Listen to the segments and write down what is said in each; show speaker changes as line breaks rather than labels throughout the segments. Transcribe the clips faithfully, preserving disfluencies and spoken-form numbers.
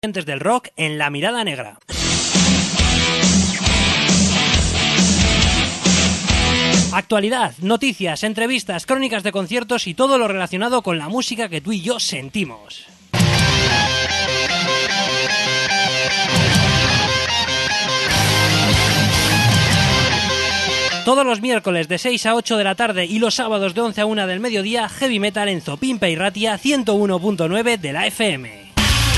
Del rock en La Mirada Negra. Actualidad, noticias, entrevistas, crónicas de conciertos y todo lo relacionado con la música que tú y yo sentimos. Todos los miércoles de seis a ocho de la tarde y los sábados de once a una del mediodía, Heavy Metal en Zopimpa y Ratia ciento uno punto nueve de la F M.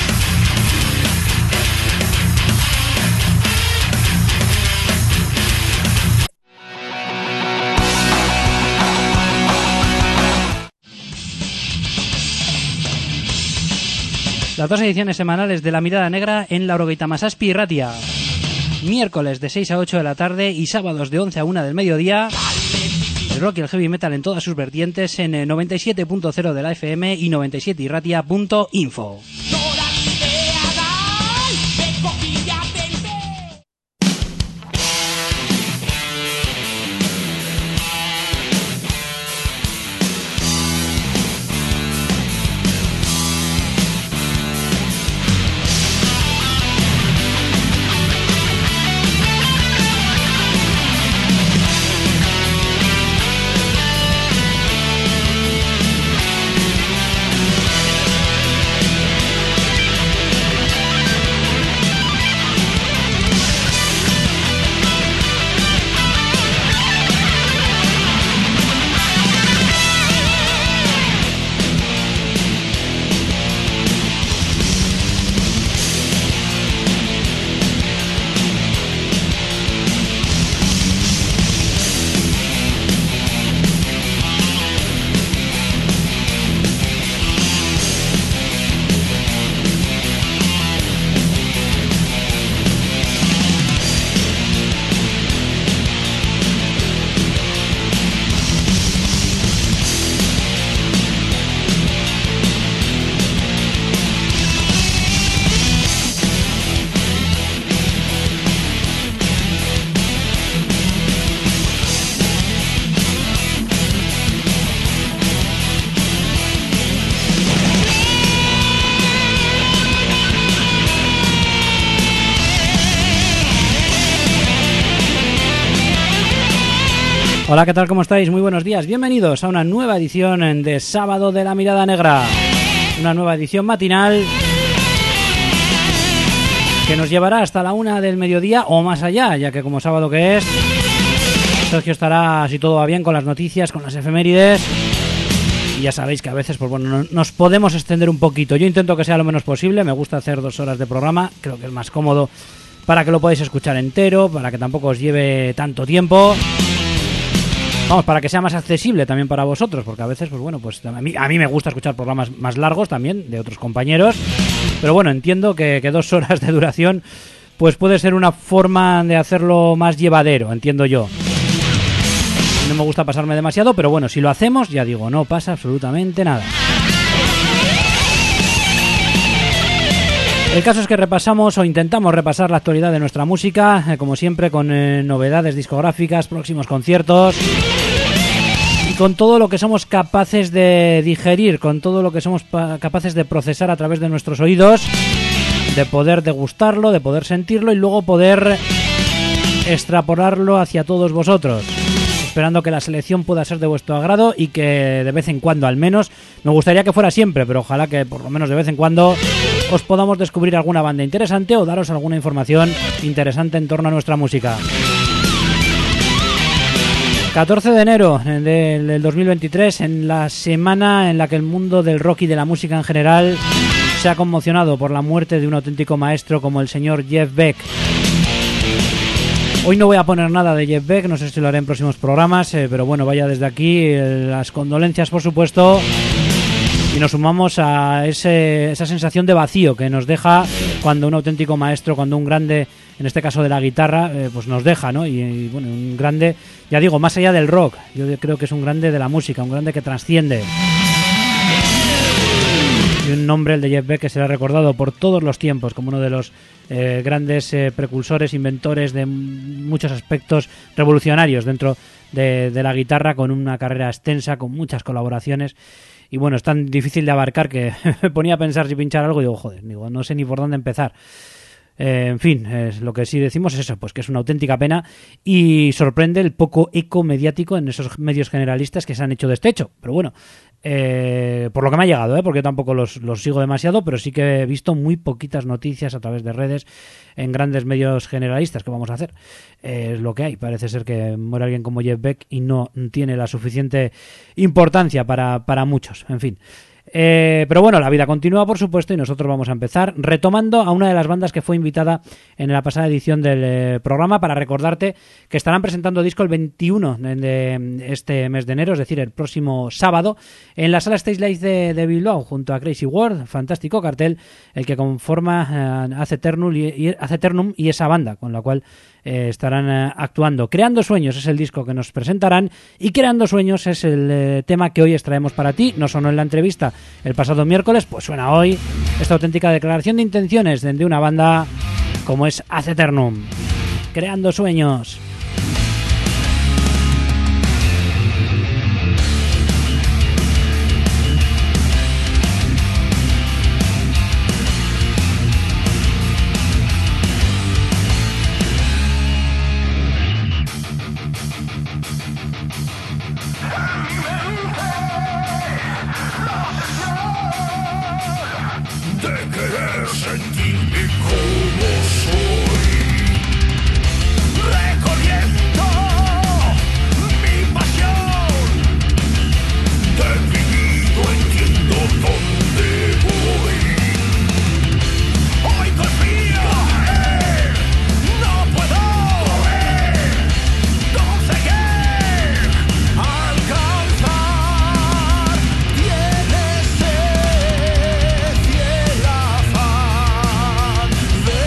Las dos ediciones semanales de La Mirada Negra en Laurogeita Masazpi y Ratia. Miércoles de seis a ocho de la tarde y sábados de once a una del mediodía. El rock y el heavy metal en todas sus vertientes en noventa y siete punto cero de la F M y noventa y siete y ratia punto info. Hola, ¿qué tal? ¿Cómo estáis? Muy buenos días. Bienvenidos a una nueva edición de Sábado de La Mirada Negra. Una nueva edición matinal que nos llevará hasta la una del mediodía o más allá, ya que como sábado que es, Sergio estará, si todo va bien, con las noticias, con las efemérides. Y ya sabéis que a veces, pues bueno, nos podemos extender un poquito. Yo intento que sea lo menos posible. Me gusta hacer dos horas de programa. Creo que es más cómodo para que lo podáis escuchar entero, para que tampoco os lleve tanto tiempo. Vamos, para que sea más accesible también para vosotros, porque a veces, pues bueno, pues a mí, a mí me gusta escuchar programas más largos también, de otros compañeros, pero bueno, entiendo que, que dos horas de duración, pues puede ser una forma de hacerlo más llevadero, entiendo yo. No me gusta pasarme demasiado, pero bueno, si lo hacemos, ya digo, no pasa absolutamente nada. El caso es que repasamos o intentamos repasar la actualidad de nuestra música, eh, como siempre, con eh, novedades discográficas, próximos conciertos y con todo lo que somos capaces de digerir, con todo lo que somos pa- capaces de procesar a través de nuestros oídos, de poder degustarlo, de poder sentirlo y luego poder extrapolarlo hacia todos vosotros. Esperando que la selección pueda ser de vuestro agrado y que de vez en cuando, al menos, me gustaría que fuera siempre, pero ojalá que por lo menos de vez en cuando os podamos descubrir alguna banda interesante o daros alguna información interesante en torno a nuestra música. catorce de enero del dos mil veintitrés, en la semana en la que el mundo del rock y de la música en general se ha conmocionado por la muerte de un auténtico maestro como el señor Jeff Beck. Hoy no voy a poner nada de Jeff Beck, no sé si lo haré en próximos programas, eh, pero bueno, vaya desde aquí eh, las condolencias, por supuesto, y nos sumamos a ese, esa sensación de vacío que nos deja cuando un auténtico maestro, cuando un grande, en este caso de la guitarra, eh, pues nos deja, ¿no? Y, y bueno, un grande, ya digo, más allá del rock, yo creo que es un grande de la música, un grande que trasciende. Y un nombre, el de Jeff Beck, que será recordado por todos los tiempos como uno de los eh, grandes eh, precursores, inventores de muchos aspectos revolucionarios dentro de, de la guitarra, con una carrera extensa, con muchas colaboraciones y bueno, es tan difícil de abarcar que me ponía a pensar si pinchar algo y digo, joder, digo, no sé ni por dónde empezar. Eh, en fin, es, lo que sí decimos es eso, pues que es una auténtica pena y sorprende el poco eco mediático en esos medios generalistas que se han hecho de este hecho. Pero bueno, eh, por lo que me ha llegado, ¿eh? Porque yo tampoco los, los sigo demasiado, pero sí que he visto muy poquitas noticias a través de redes en grandes medios generalistas. ¿Qué vamos a hacer? Eh, es lo que hay. Parece ser que muere alguien como Jeff Beck y no tiene la suficiente importancia para, para muchos. En fin. Eh, pero bueno, la vida continúa, por supuesto, y nosotros vamos a empezar retomando a una de las bandas que fue invitada en la pasada edición del eh, programa, para recordarte que estarán presentando disco el veintiuno de, de este mes de enero, es decir, el próximo sábado, en la sala Stage Live de, de Bilbao, junto a Crazy World, fantástico cartel, el que conforma eh, Ad Eternum y, y, Ad Eternum y esa banda con la cual Eh, estarán eh, actuando. Creando Sueños es el disco que nos presentarán, y Creando Sueños es el eh, tema que hoy extraemos para ti. No sonó en la entrevista el pasado miércoles, pues suena hoy esta auténtica declaración de intenciones de, de una banda como es Ad Eternum. Creando Sueños.
Tienes el afán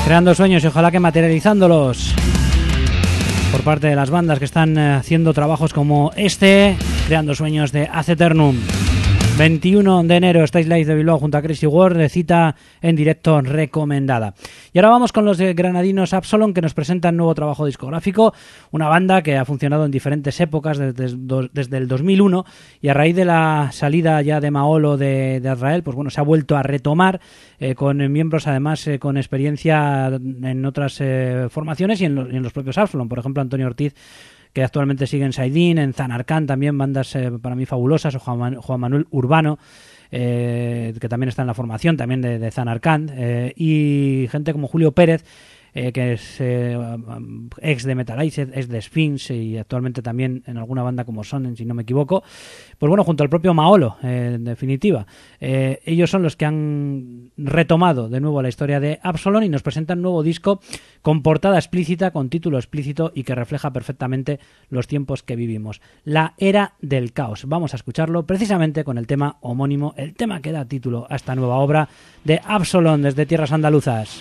creando sueños y ojalá que materializándolos por parte de las bandas que están haciendo trabajos como este, creando sueños de Ad Eternum. veintiuno de enero, Stage Live de Bilbao junto a Crazy World, de cita en directo recomendada. Y ahora vamos con los de granadinos Absalom, que nos presentan nuevo trabajo discográfico, una banda que ha funcionado en diferentes épocas desde, desde el dos mil uno, y a raíz de la salida ya de Maholo de, de Azrael, pues bueno, se ha vuelto a retomar eh, con miembros además eh, con experiencia en otras eh, formaciones y en, lo, en los propios Absalom, por ejemplo Antonio Ortiz, que actualmente sigue en Saidin, en Zanarkand también, bandas eh, para mí fabulosas, o Juan, Man- Juan Manuel Urbano, eh, que también está en la formación también de, de Zanarkand, eh, y gente como Julio Pérez, eh, que es eh, ex de Metalized, ex de Sphinx y actualmente también en alguna banda como Sonnen, si no me equivoco. Pues bueno, junto al propio Maholo, eh, en definitiva. Eh, ellos son los que han retomado de nuevo la historia de Absalom y nos presentan un nuevo disco con portada explícita, con título explícito y que refleja perfectamente los tiempos que vivimos. La era del caos. Vamos a escucharlo precisamente con el tema homónimo, el tema que da título a esta nueva obra de Absalom desde tierras andaluzas.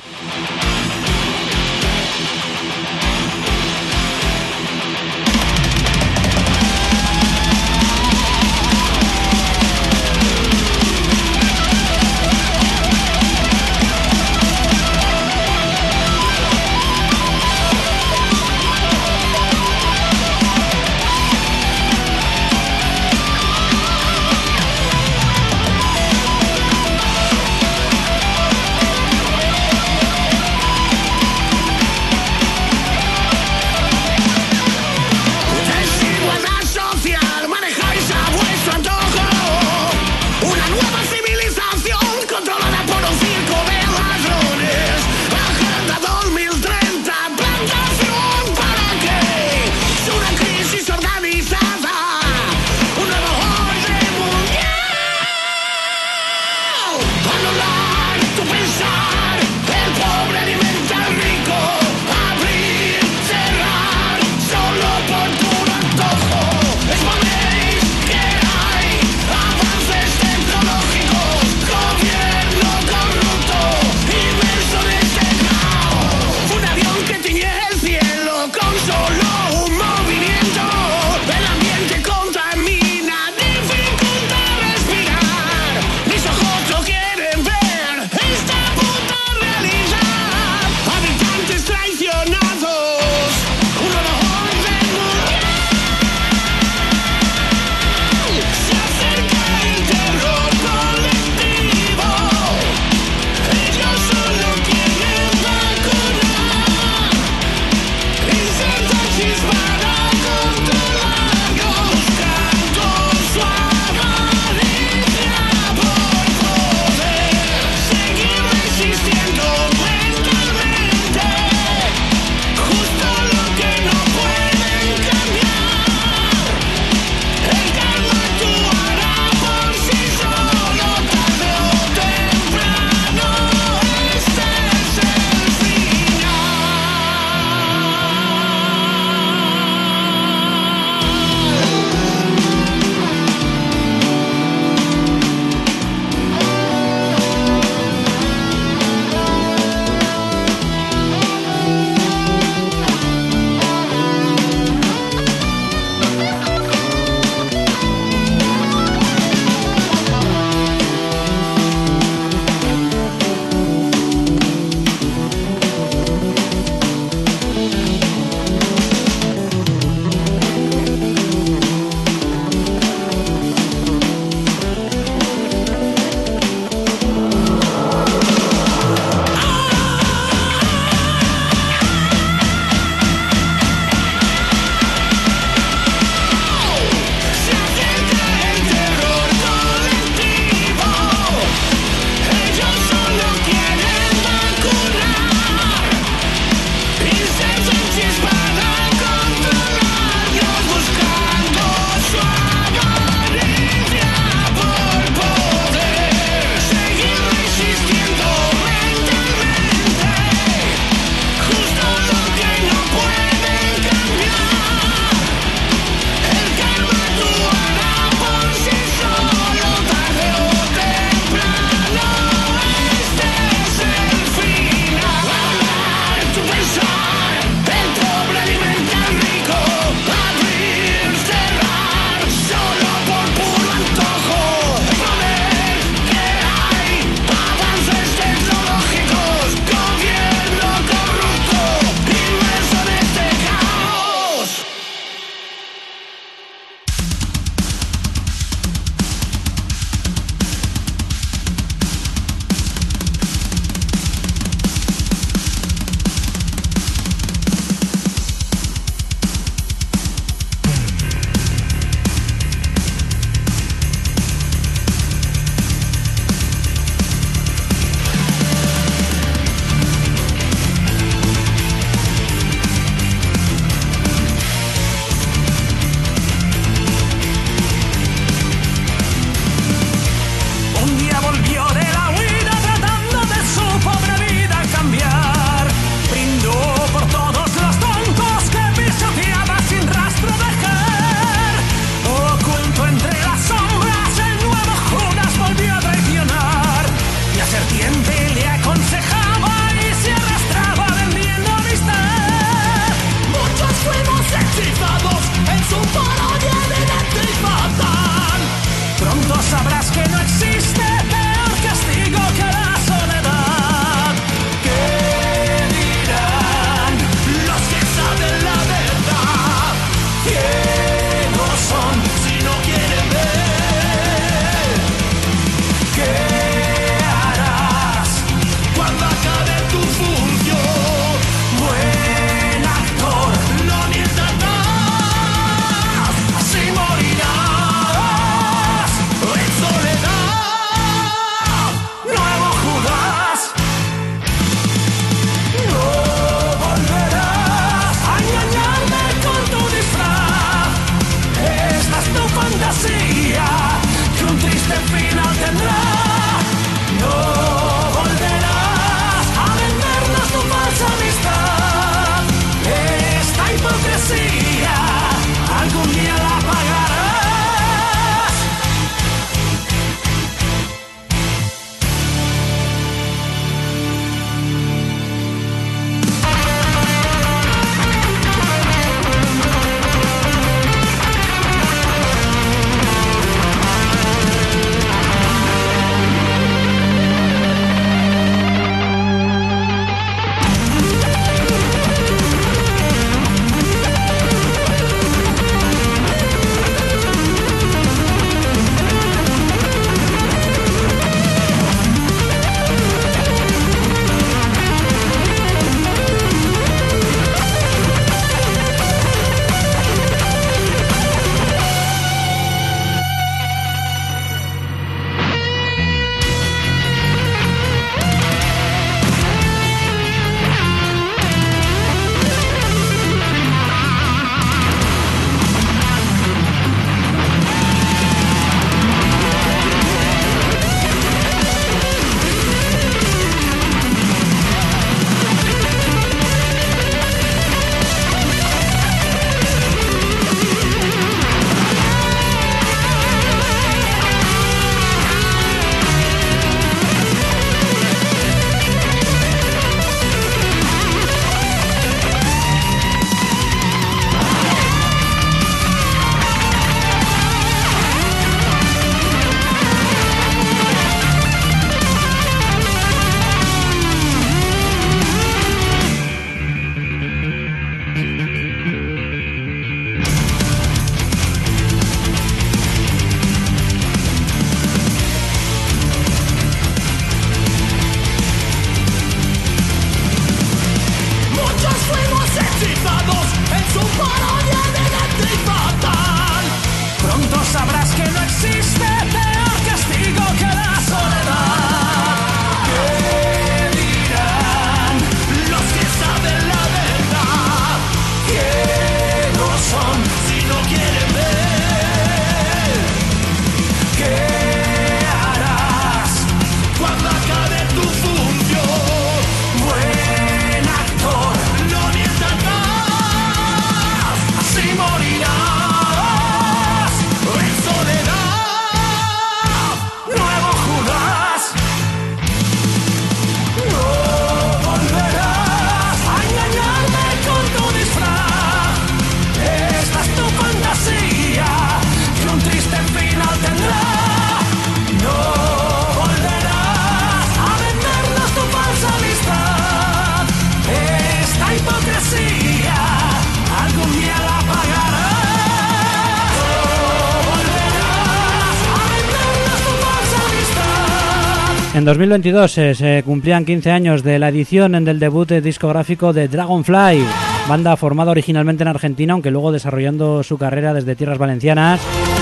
En dos mil veintidós eh, se cumplían quince años de la edición del debut discográfico de Dragonfly, banda formada originalmente en Argentina, aunque luego desarrollando su carrera desde tierras valencianas.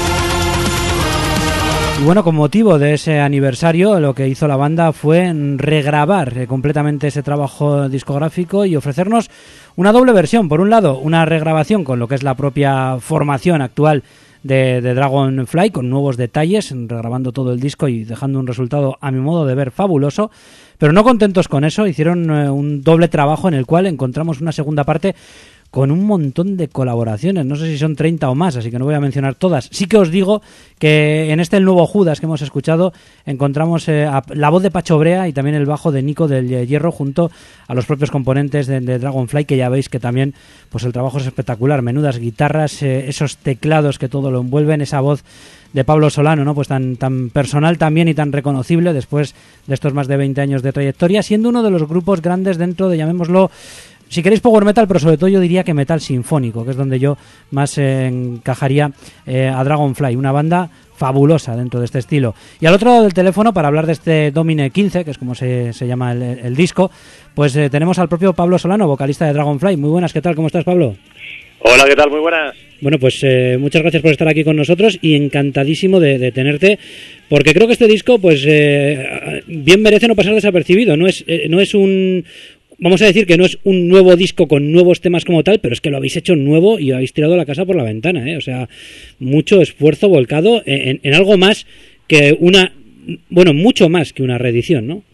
Y bueno, con motivo de ese aniversario, lo que hizo la banda fue regrabar eh, completamente ese trabajo discográfico y ofrecernos una doble versión. Por un lado, una regrabación con lo que es la propia formación actual De, de Dragonfly, con nuevos detalles, regrabando todo el disco y dejando un resultado, a mi modo de ver, fabuloso. Pero no contentos con eso, hicieron eh, un doble trabajo en el cual encontramos una segunda parte con un montón de colaboraciones, no sé si son treinta o más, así que no voy a mencionar todas. Sí que os digo que en este El Nuevo Judas que hemos escuchado encontramos eh, a, la voz de Pacho Brea y también el bajo de Nico del Hierro junto a los propios componentes de, de Dragonfly, que ya veis que también pues el trabajo es espectacular, menudas guitarras, eh, esos teclados que todo lo envuelven, esa voz de Pablo Solano, ¿no? Pues tan, tan personal también y tan reconocible después de estos más de veinte años de trayectoria, siendo uno de los grupos grandes dentro de, llamémoslo, si queréis power metal, pero sobre todo yo diría que metal sinfónico, que es donde yo más eh, encajaría eh, a Dragonfly, una banda fabulosa dentro de este estilo. Y al otro lado del teléfono, para hablar de este Domine quince, que es como se, se llama el, el disco, pues eh, tenemos al propio Pablo Solano, vocalista de Dragonfly. Muy buenas, ¿qué tal? ¿Cómo estás, Pablo?
Hola, ¿qué tal? Muy buenas.
Bueno, pues eh, muchas gracias por estar aquí con nosotros y encantadísimo de, de tenerte, porque creo que este disco, pues eh, bien merece no pasar desapercibido. No es, eh, no es un... Vamos a decir que no es un nuevo disco con nuevos temas como tal, pero es que lo habéis hecho nuevo y habéis tirado la casa por la ventana, ¿eh? O sea, mucho esfuerzo volcado en, en algo más que una... Bueno, mucho más que una reedición, ¿no?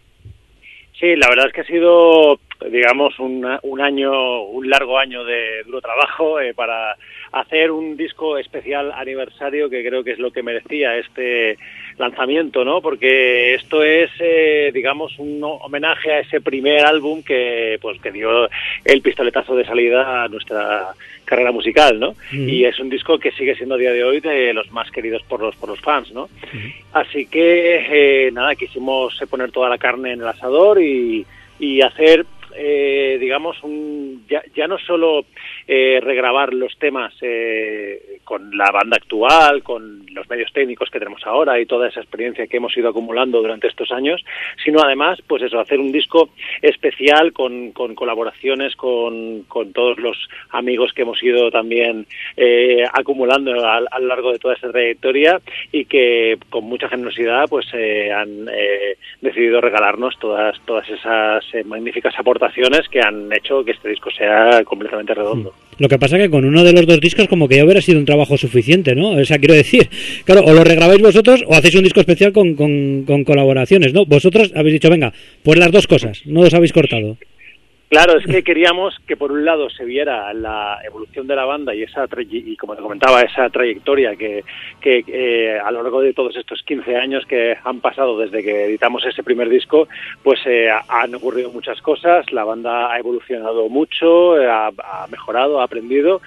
Sí, la verdad es que ha sido, digamos, un, un año, un largo año de duro trabajo eh, para hacer un disco especial aniversario, que creo que es lo que merecía este lanzamiento, ¿no? Porque esto es, eh, digamos, un homenaje a ese primer álbum que, pues, que dio el pistoletazo de salida a nuestra carrera musical, ¿no? Mm. Y es un disco que sigue siendo a día de hoy de los más queridos por los por los fans, ¿no? Mm. Así que, eh, nada, quisimos poner toda la carne en el asador y, y hacer... Eh, digamos, un, ya, ya no solo eh, regrabar los temas eh, con la banda actual, con los medios técnicos que tenemos ahora y toda esa experiencia que hemos ido acumulando durante estos años, sino además, pues eso, hacer un disco especial con, con colaboraciones con, con todos los amigos que hemos ido también eh, acumulando a, a lo largo de toda esta trayectoria y que con mucha generosidad pues eh, han eh, decidido regalarnos todas, todas esas eh, magníficas aportaciones que han hecho que este disco sea completamente redondo.
Lo que pasa que con uno de los dos discos como que ya hubiera sido un trabajo suficiente, ¿no? O sea, quiero decir, claro, o lo regrabáis vosotros o hacéis un disco especial con, con, con colaboraciones, ¿no? Vosotros habéis dicho, venga, pues las dos cosas, no os habéis cortado.
Claro, es que queríamos que por un lado se viera la evolución de la banda y esa y como te comentaba, esa trayectoria que, que eh, a lo largo de todos estos quince años que han pasado desde que editamos ese primer disco, pues eh, han ocurrido muchas cosas, la banda ha evolucionado mucho, ha, ha mejorado, ha aprendido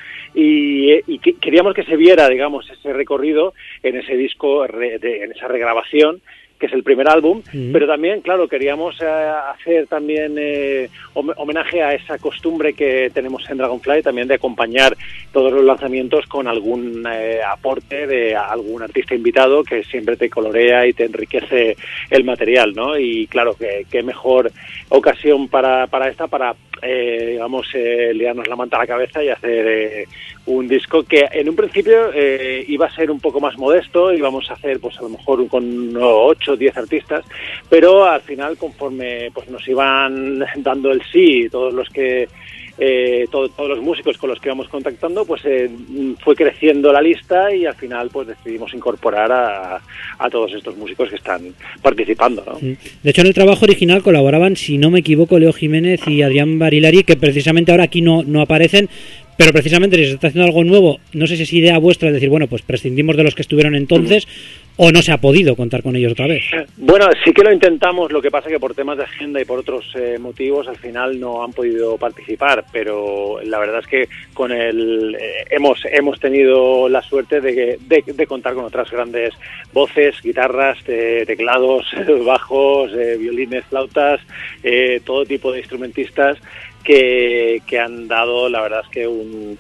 y, y que, queríamos que se viera, digamos, ese recorrido en ese disco, re, de, en esa regrabación, que es el primer álbum, uh-huh. Pero también, claro, queríamos eh, hacer también eh, homenaje a esa costumbre que tenemos en Dragonfly, también de acompañar todos los lanzamientos con algún eh, aporte de algún artista invitado que siempre te colorea y te enriquece el material, ¿no? Y claro, que qué mejor ocasión para, para esta, para, eh, digamos, eh, liarnos la manta a la cabeza y hacer eh, un disco que en un principio eh, iba a ser un poco más modesto, íbamos a hacer pues a lo mejor con ocho o diez artistas, pero al final conforme pues nos iban dando el sí, todos los que eh, todo, todos los músicos con los que íbamos contactando, pues eh, fue creciendo la lista y al final pues decidimos incorporar a, a todos estos músicos que están participando, ¿no?
De hecho, en el trabajo original colaboraban, si no me equivoco, Leo Jiménez y Adrián Barilari, que precisamente ahora aquí no, no aparecen. Pero precisamente si se está haciendo algo nuevo, no sé si es idea vuestra decir, bueno, pues prescindimos de los que estuvieron entonces, o no se ha podido contar con ellos otra vez.
Bueno, sí que lo intentamos, lo que pasa que por temas de agenda y por otros eh, motivos al final no han podido participar, pero la verdad es que con el eh, hemos hemos tenido la suerte de, de, de contar con otras grandes voces, guitarras, eh, teclados, bajos, eh, violines, flautas, eh, todo tipo de instrumentistas que, que han dado, la verdad es que un,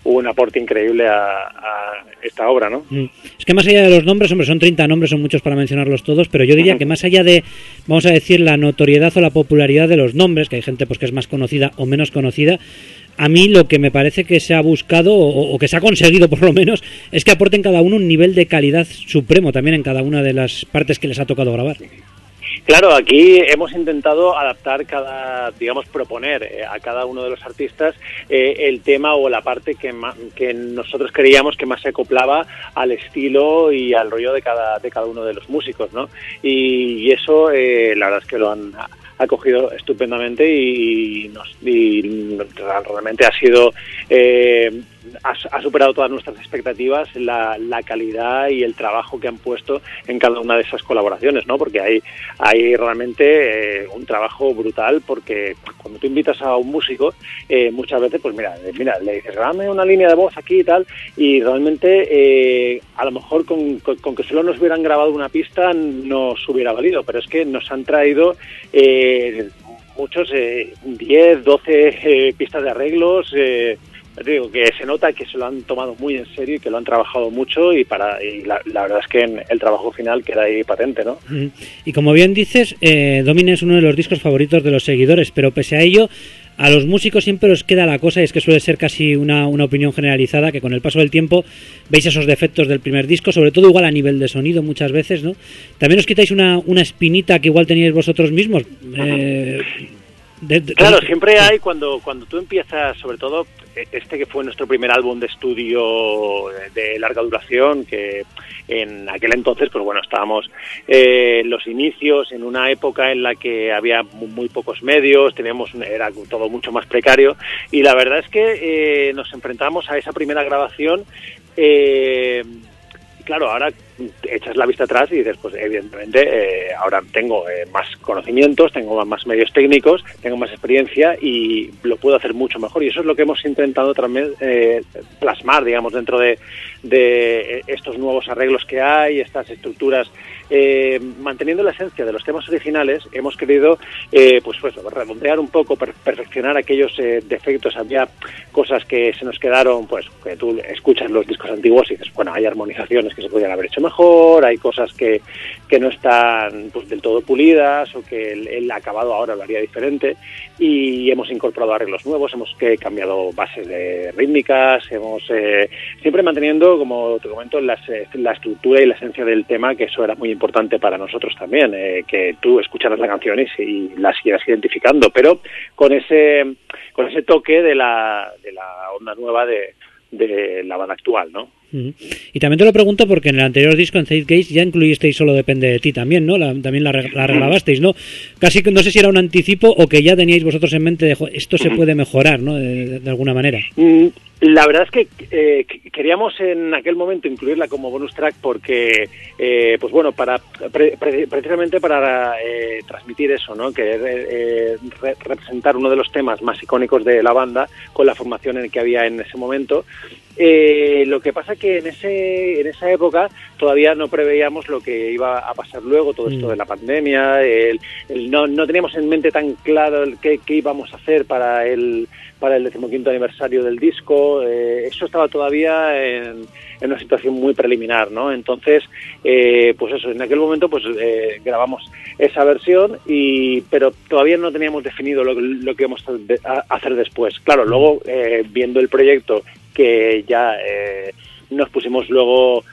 un aporte increíble a, a esta obra, ¿no?
Es que más allá de los nombres, hombre, son treinta nombres, son muchos para mencionarlos todos, pero yo diría que más allá de, vamos a decir, la notoriedad o la popularidad de los nombres, que hay gente pues que es más conocida o menos conocida, a mí lo que me parece que se ha buscado, o, o que se ha conseguido por lo menos, es que aporten cada uno un nivel de calidad supremo también en cada una de las partes que les ha tocado grabar.
Claro, aquí hemos intentado adaptar cada, digamos, proponer eh, a cada uno de los artistas eh, el tema o la parte que, ma- que nosotros creíamos que más se acoplaba al estilo y al rollo de cada, de cada uno de los músicos, ¿no? Y, y eso, eh, la verdad es que lo han acogido estupendamente y, nos, y realmente ha sido eh, ha, ha superado todas nuestras expectativas la, la calidad y el trabajo que han puesto en cada una de esas colaboraciones, ¿no? Porque hay, hay realmente eh, un trabajo brutal, porque cuando tú invitas a un músico eh, muchas veces pues mira, mira le dices dame una línea de voz aquí y tal, y realmente eh, a lo mejor con, con, con que solo nos hubieran grabado una pista nos hubiera valido, pero es que nos han traído eh, muchos, eh, diez, doce eh, pistas de arreglos, eh, digo que se nota que se lo han tomado muy en serio y que lo han trabajado mucho, y para y la, la verdad es que en el trabajo final queda ahí patente, ¿no?
Y como bien dices, eh, Domine es uno de los discos favoritos de los seguidores, pero pese a ello, a los músicos siempre os queda la cosa, y es que suele ser casi una, una opinión generalizada, que con el paso del tiempo veis esos defectos del primer disco, sobre todo igual a nivel de sonido muchas veces, ¿no? También os quitáis una, una espinita que igual teníais vosotros mismos. Eh, de, de,
claro,
de,
siempre hay, cuando, cuando tú empiezas, sobre todo este que fue nuestro primer álbum de estudio de larga duración, que en aquel entonces, pues bueno, estábamos eh, en los inicios, en una época en la que había muy pocos medios, teníamos era todo mucho más precario, y la verdad es que eh, nos enfrentamos a esa primera grabación. Eh, Claro, ahora echas la vista atrás y dices, pues evidentemente eh, ahora tengo eh, más conocimientos, tengo más medios técnicos, tengo más experiencia y lo puedo hacer mucho mejor. Y eso es lo que hemos intentado también eh, plasmar, digamos, dentro de, de estos nuevos arreglos que hay, estas estructuras. Eh, manteniendo la esencia de los temas originales, hemos querido eh, pues, pues redondear un poco, per- perfeccionar aquellos eh, defectos. Había cosas que se nos quedaron, pues que tú escuchas los discos antiguos y dices, bueno, hay armonizaciones que se podrían haber hecho mejor, hay cosas que, que no están pues del todo pulidas, o que el, el acabado ahora lo haría diferente, y hemos incorporado arreglos nuevos, hemos que cambiado bases de rítmicas, hemos eh, siempre manteniendo, como te comento, las, la estructura y la esencia del tema, que eso era muy importante para nosotros también, eh, que tú escucharas la canción y, y la siguieras identificando, pero con ese con ese toque de la de la onda nueva de, de la banda actual, ¿no?
Y también te lo pregunto porque en el anterior disco, en Zeitgeist, ya incluisteis Solo Depende de Ti también, ¿no? La, también la, la regrabasteis, ¿no? Casi que no sé si era un anticipo o que ya teníais vosotros en mente de, esto se puede mejorar, ¿no? De, de, de alguna manera.
La verdad es que eh, queríamos en aquel momento incluirla como bonus track porque, eh, pues bueno, para pre, pre, precisamente para eh, transmitir eso, ¿no? Que eh, re, representar uno de los temas más icónicos de la banda con la formación en que había en ese momento. Eh, lo que pasa que en ese en esa época todavía no preveíamos lo que iba a pasar luego, todo esto de la pandemia, el, el, no, no teníamos en mente tan claro el qué, qué íbamos a hacer para el para el decimoquinto aniversario del disco. Eh, eso estaba todavía en, en una situación muy preliminar, ¿no? Entonces, eh, pues eso, en aquel momento pues eh, grabamos esa versión, y pero todavía no teníamos definido lo, lo que íbamos a hacer después. Claro, luego eh, viendo el proyecto que ya eh, nos pusimos luego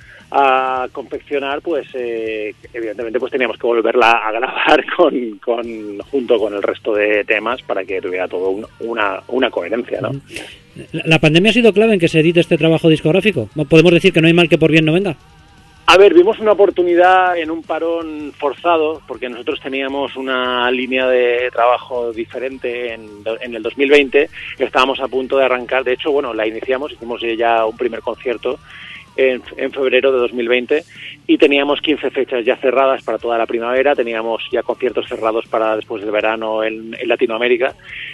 a confeccionar, pues eh, evidentemente pues teníamos que volverla a grabar con, con junto con el resto de temas para que tuviera todo un, una, una coherencia, ¿no?
¿La, ¿La pandemia ha sido clave en que se edite este trabajo discográfico? ¿Podemos decir que no hay mal que por bien no venga?
A ver, vimos una oportunidad en un parón forzado, porque nosotros teníamos una línea de trabajo diferente en, en el dos mil veinte, estábamos a punto de arrancar, de hecho, bueno, la iniciamos, hicimos ya un primer concierto en, en febrero de dos mil veinte, y teníamos quince fechas ya cerradas para toda la primavera, teníamos ya conciertos cerrados para después del verano en, en Latinoamérica,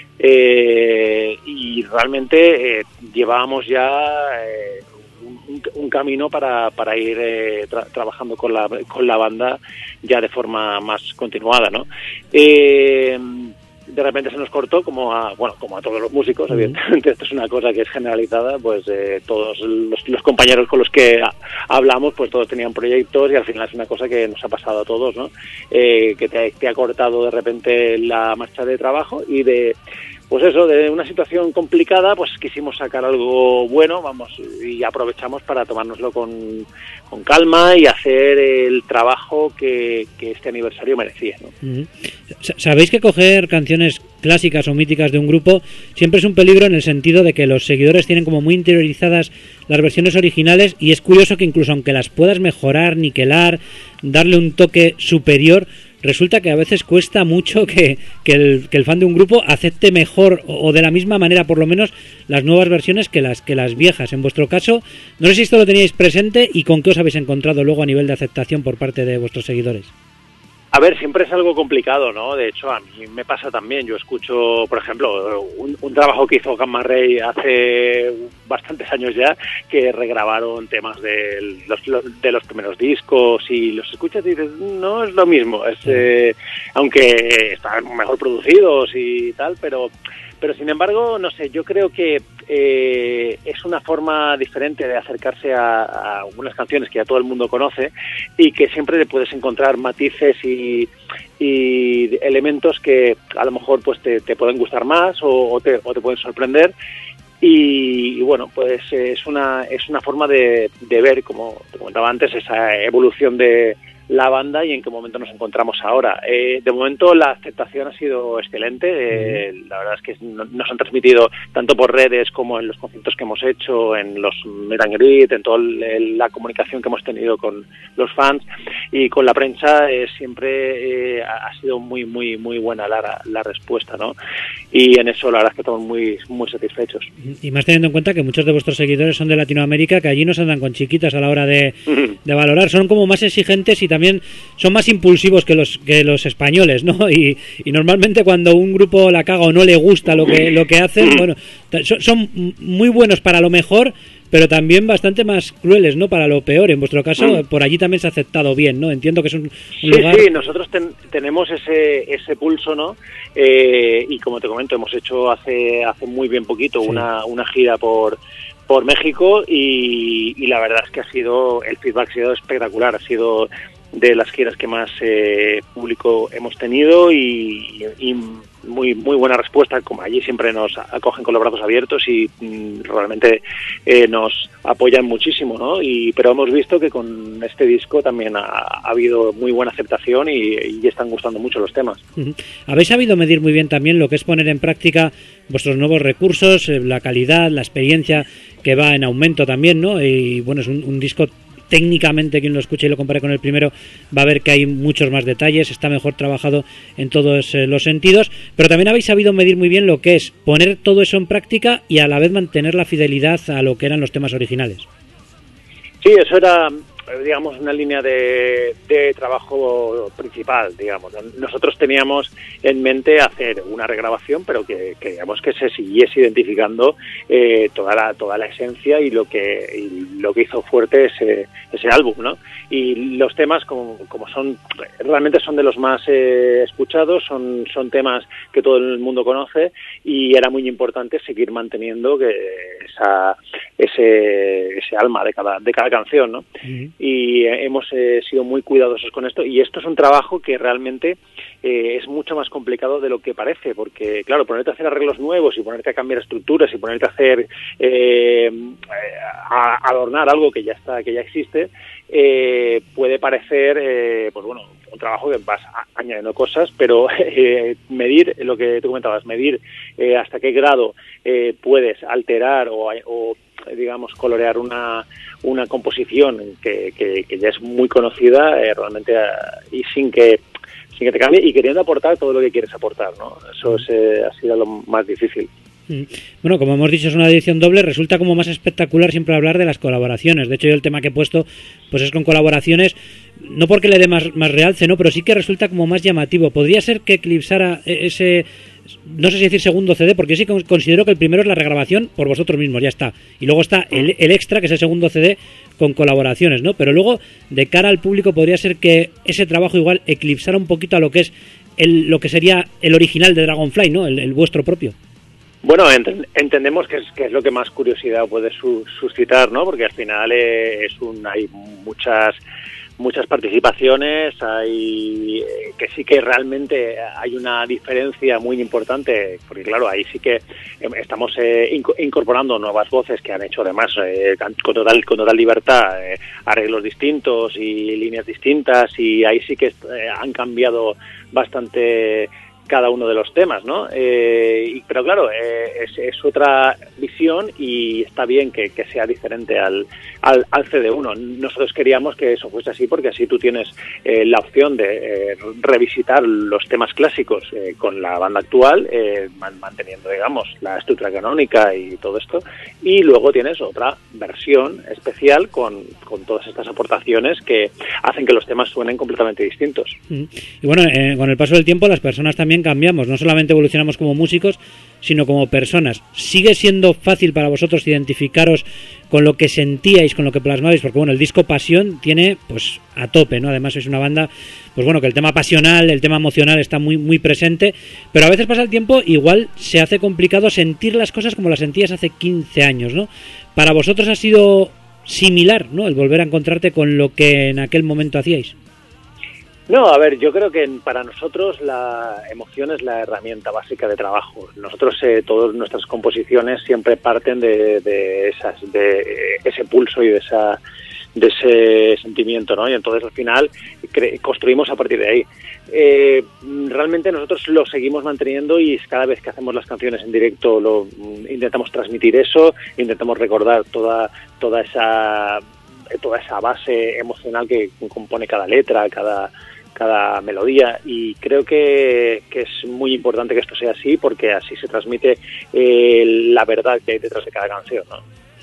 eh, y realmente eh, llevábamos ya... Eh, Un, un camino para, para ir eh, tra- trabajando con la, con la banda ya de forma más continuada, ¿no? Eh, de repente se nos cortó, como a, bueno, como a todos los músicos, evidentemente esto es una cosa que es generalizada, pues eh, todos los, los compañeros con los que a, hablamos, pues todos tenían proyectos y al final es una cosa que nos ha pasado a todos, ¿no? Eh, que te, te ha cortado de repente la marcha de trabajo y de... Pues eso, de una situación complicada, pues quisimos sacar algo bueno, vamos, y aprovechamos para tomárnoslo con, con calma y hacer el trabajo que, que este aniversario merecía, ¿no?
Uh-huh. Sabéis que coger canciones clásicas o míticas de un grupo siempre es un peligro en el sentido de que los seguidores tienen como muy interiorizadas las versiones originales y es curioso que incluso aunque las puedas mejorar, niquelar, darle un toque superior, resulta que a veces cuesta mucho que, que, el, que el fan de un grupo acepte mejor o de la misma manera por lo menos las nuevas versiones que las, que las viejas. En vuestro caso, no sé si esto lo teníais presente y con qué os habéis encontrado luego a nivel de aceptación por parte de vuestros seguidores.
A ver, siempre es algo complicado, ¿no? De hecho, a mí me pasa también. Yo escucho, por ejemplo, un, un trabajo que hizo Gamma Ray hace bastantes años ya, que regrabaron temas de los, de los primeros discos y los escuchas y dices, no es lo mismo. Es, eh, aunque están mejor producidos y tal, pero... Pero sin embargo, no sé, yo creo que eh, es una forma diferente de acercarse a, a algunas canciones que ya todo el mundo conoce y que siempre le puedes encontrar matices y, y elementos que a lo mejor pues te, te pueden gustar más o, o, te, o te pueden sorprender. Y, y bueno, pues es una es una forma de, de ver, como te comentaba antes, esa evolución de la banda y en qué momento nos encontramos ahora. Eh, de momento la aceptación ha sido excelente, eh, la verdad es que nos han transmitido tanto por redes como en los conciertos que hemos hecho, en los meet and greet, en toda la comunicación que hemos tenido con los fans y con la prensa, eh, siempre eh, ha sido muy muy muy buena la, la respuesta, ¿no? Y en eso la verdad es que estamos muy muy satisfechos.
Y más teniendo en cuenta que muchos de vuestros seguidores son de Latinoamérica, que allí no se andan con chiquitas a la hora de, de valorar, son como más exigentes y también son más impulsivos que los que los españoles, ¿no? Y, y normalmente cuando un grupo la caga o no le gusta lo que lo que hacen, bueno, son, son muy buenos para lo mejor, pero también bastante más crueles, ¿no? Para lo peor. En vuestro caso, mm. por allí también se ha aceptado bien, ¿no? Entiendo que es un, un
sí,
lugar...
Sí, nosotros ten, tenemos ese ese pulso, ¿no? Eh, y como te comento, hemos hecho hace hace muy bien poquito sí. una una gira por por México y, y la verdad es que ha sido el feedback ha sido espectacular, ha sido de las giras que más eh, público hemos tenido y, y muy muy buena respuesta, como allí siempre nos acogen con los brazos abiertos y mm, realmente eh, nos apoyan muchísimo, ¿no? Y pero hemos visto que con este disco también ha, ha habido muy buena aceptación y, y están gustando mucho los temas.
Uh-huh. Habéis sabido medir muy bien también lo que es poner en práctica vuestros nuevos recursos, eh, la calidad, la experiencia que va en aumento también, ¿no? Y bueno, es un, un disco técnicamente, quien lo escuche y lo compare con el primero va a ver que hay muchos más detalles, está mejor trabajado en todos eh, los sentidos, pero también habéis sabido medir muy bien lo que es poner todo eso en práctica y a la vez mantener la fidelidad a lo que eran los temas originales.
Sí, eso era, digamos, una línea de, de trabajo principal, digamos. Nosotros teníamos en mente hacer una regrabación, pero que queríamos que se siguiese identificando eh, toda la toda la esencia y lo que y lo que hizo fuerte ese ese álbum, ¿no? Y los temas, como como son realmente son de los más eh, escuchados, son son temas que todo el mundo conoce y era muy importante seguir manteniendo que esa ese ese alma de cada de cada canción, ¿no? Uh-huh. Y eh, hemos eh, sido muy cuidadosos con esto y esto es un trabajo que realmente eh, es mucho más complicado de lo que parece, porque claro, ponerte a hacer arreglos nuevos y ponerte a cambiar estructuras y ponerte a hacer eh, a adornar algo que ya está, que ya existe, eh, puede parecer eh, pues bueno, un trabajo que vas añadiendo cosas, pero eh, medir lo que tú comentabas, medir eh, hasta qué grado eh, puedes alterar o, o digamos colorear una una composición que, que, que ya es muy conocida eh, realmente eh, y sin que sin que te cambie y queriendo aportar todo lo que quieres aportar, ¿no? Eso es, eh, ha sido lo más difícil.
Bueno, como hemos dicho, es una edición doble, resulta como más espectacular siempre hablar de las colaboraciones. De hecho, yo el tema que he puesto pues es con colaboraciones, no porque le dé más, más realce, ¿no? Pero sí que resulta como más llamativo. Podría ser que eclipsara ese, no sé si decir segundo C D, porque sí considero que el primero es la regrabación por vosotros mismos, ya está. Y luego está el, el extra, que es el segundo C D, con colaboraciones, ¿no? Pero luego, de cara al público, podría ser que ese trabajo igual eclipsara un poquito a lo que es el, lo que sería el original de Dragonfly, ¿no? El, el vuestro propio.
Bueno, ent- entendemos que es, que es lo que más curiosidad puede su- suscitar, ¿no? Porque al final eh, es un hay muchas muchas participaciones, hay eh, que sí que realmente hay una diferencia muy importante, porque claro, ahí sí que eh, estamos eh, inc- incorporando nuevas voces que han hecho además eh, con total con total libertad eh, arreglos distintos y líneas distintas, y ahí sí que eh, han cambiado bastante cada uno de los temas, ¿no? Eh, y, pero claro, eh, es, es otra visión y está bien que, que sea diferente al, al, al C D uno. Nosotros queríamos que eso fuese así porque así tú tienes eh, la opción de eh, revisitar los temas clásicos eh, con la banda actual, eh, man, manteniendo, digamos, la estructura canónica y todo esto, y luego tienes otra versión especial con, con todas estas aportaciones que hacen que los temas suenen completamente distintos.
Y bueno, eh, con el paso del tiempo las personas también cambiamos, no solamente evolucionamos como músicos, sino como personas. ¿Sigue siendo fácil para vosotros identificaros con lo que sentíais, con lo que plasmabais? Porque bueno, el disco Pasión tiene pues a tope, ¿no? Además es una banda, pues bueno, que el tema pasional, el tema emocional está muy muy presente, pero a veces pasa el tiempo, igual se hace complicado sentir las cosas como las sentías hace quince años, ¿no? Para vosotros ha sido similar, ¿no? El volver a encontrarte con lo que en aquel momento hacíais.
No, a ver, yo creo que para nosotros la emoción es la herramienta básica de trabajo. Nosotros, eh, todas nuestras composiciones siempre parten de, de, esas, de ese pulso y de esa de ese sentimiento, ¿no? Y entonces al final cre- construimos a partir de ahí. Eh, realmente nosotros lo seguimos manteniendo y cada vez que hacemos las canciones en directo lo intentamos transmitir eso, intentamos recordar toda toda esa toda esa base emocional que compone cada letra, cada cada melodía, y creo que, que es muy importante que esto sea así porque así se transmite eh, la verdad que hay detrás de cada canción, ¿no?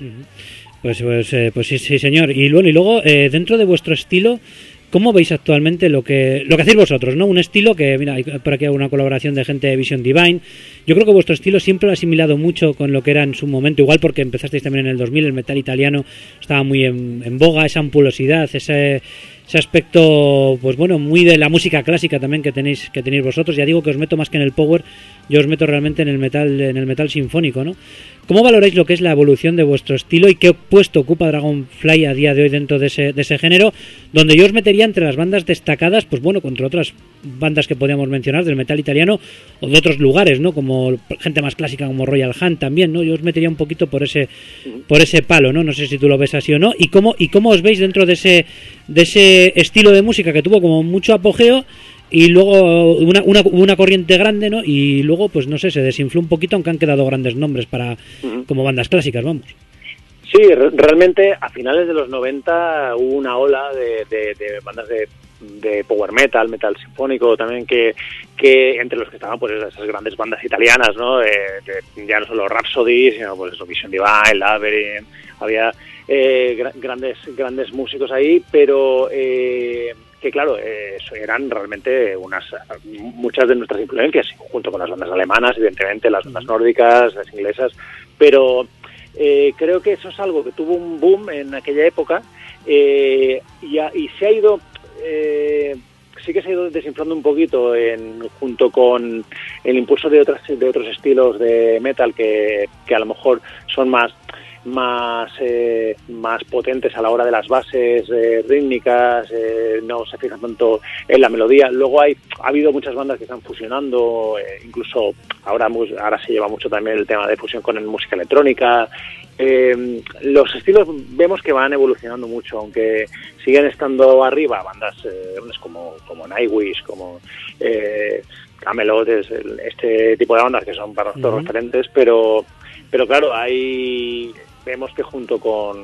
Pues, pues, eh, pues sí, sí, señor. Y bueno, y luego eh, dentro de vuestro estilo, ¿cómo veis actualmente lo que lo que hacéis vosotros, ¿no? Un estilo que, mira, hay por aquí una colaboración de gente de Vision Divine. Yo creo que vuestro estilo siempre lo ha asimilado mucho con lo que era en su momento, igual porque empezasteis también en el dos mil, el metal italiano estaba muy en, en boga, esa ampulosidad, ese ese aspecto, pues bueno, muy de la música clásica también que tenéis que tenéis vosotros. Ya digo que os meto más que en el power, yo os meto realmente en el metal en el metal sinfónico, ¿no? ¿Cómo valoráis lo que es la evolución de vuestro estilo y qué puesto ocupa Dragonfly a día de hoy dentro de ese, de ese género? Donde yo os metería entre las bandas destacadas, pues bueno, contra otras bandas que podíamos mencionar del metal italiano o de otros lugares, ¿no? Como gente más clásica como Royal Hunt también, ¿no? Yo os metería un poquito por ese por ese palo, ¿no? No sé si tú lo ves así o no. ¿Y cómo y cómo os veis dentro de ese de ese estilo de música que tuvo como mucho apogeo y luego una, una, una corriente grande, ¿no? Y luego, pues no sé, se desinfló un poquito, aunque han quedado grandes nombres para uh-huh. como bandas clásicas, vamos.
Sí, re- realmente a finales de los noventa hubo una ola de, de, de bandas de, de power metal, metal sinfónico también, que, que entre los que estaban pues esas grandes bandas italianas, ¿no? Eh, de, ya no solo Rhapsody, sino pues eso, Vision Divine, Labyrinth, había eh, gra- grandes grandes músicos ahí, pero eh, que claro, eh, eran realmente unas muchas de nuestras influencias, junto con las bandas alemanas, evidentemente, las bandas nórdicas, las inglesas, pero eh, creo que eso es algo que tuvo un boom en aquella época eh, y, a, y se ha ido, eh, sí que se ha ido desinflando un poquito en, junto con el impulso de otras de otros estilos de metal que, que a lo mejor son más más eh, más potentes a la hora de las bases eh, rítmicas, eh, no se fijan tanto en la melodía. Luego hay ha habido muchas bandas que están fusionando, eh, incluso ahora ahora se lleva mucho también el tema de fusión con música electrónica. Eh, los estilos vemos que van evolucionando mucho, aunque siguen estando arriba bandas eh, como como Nightwish, como eh, Camelot, este tipo de bandas que son para nosotros uh-huh. referentes, pero pero claro, hay vemos que junto con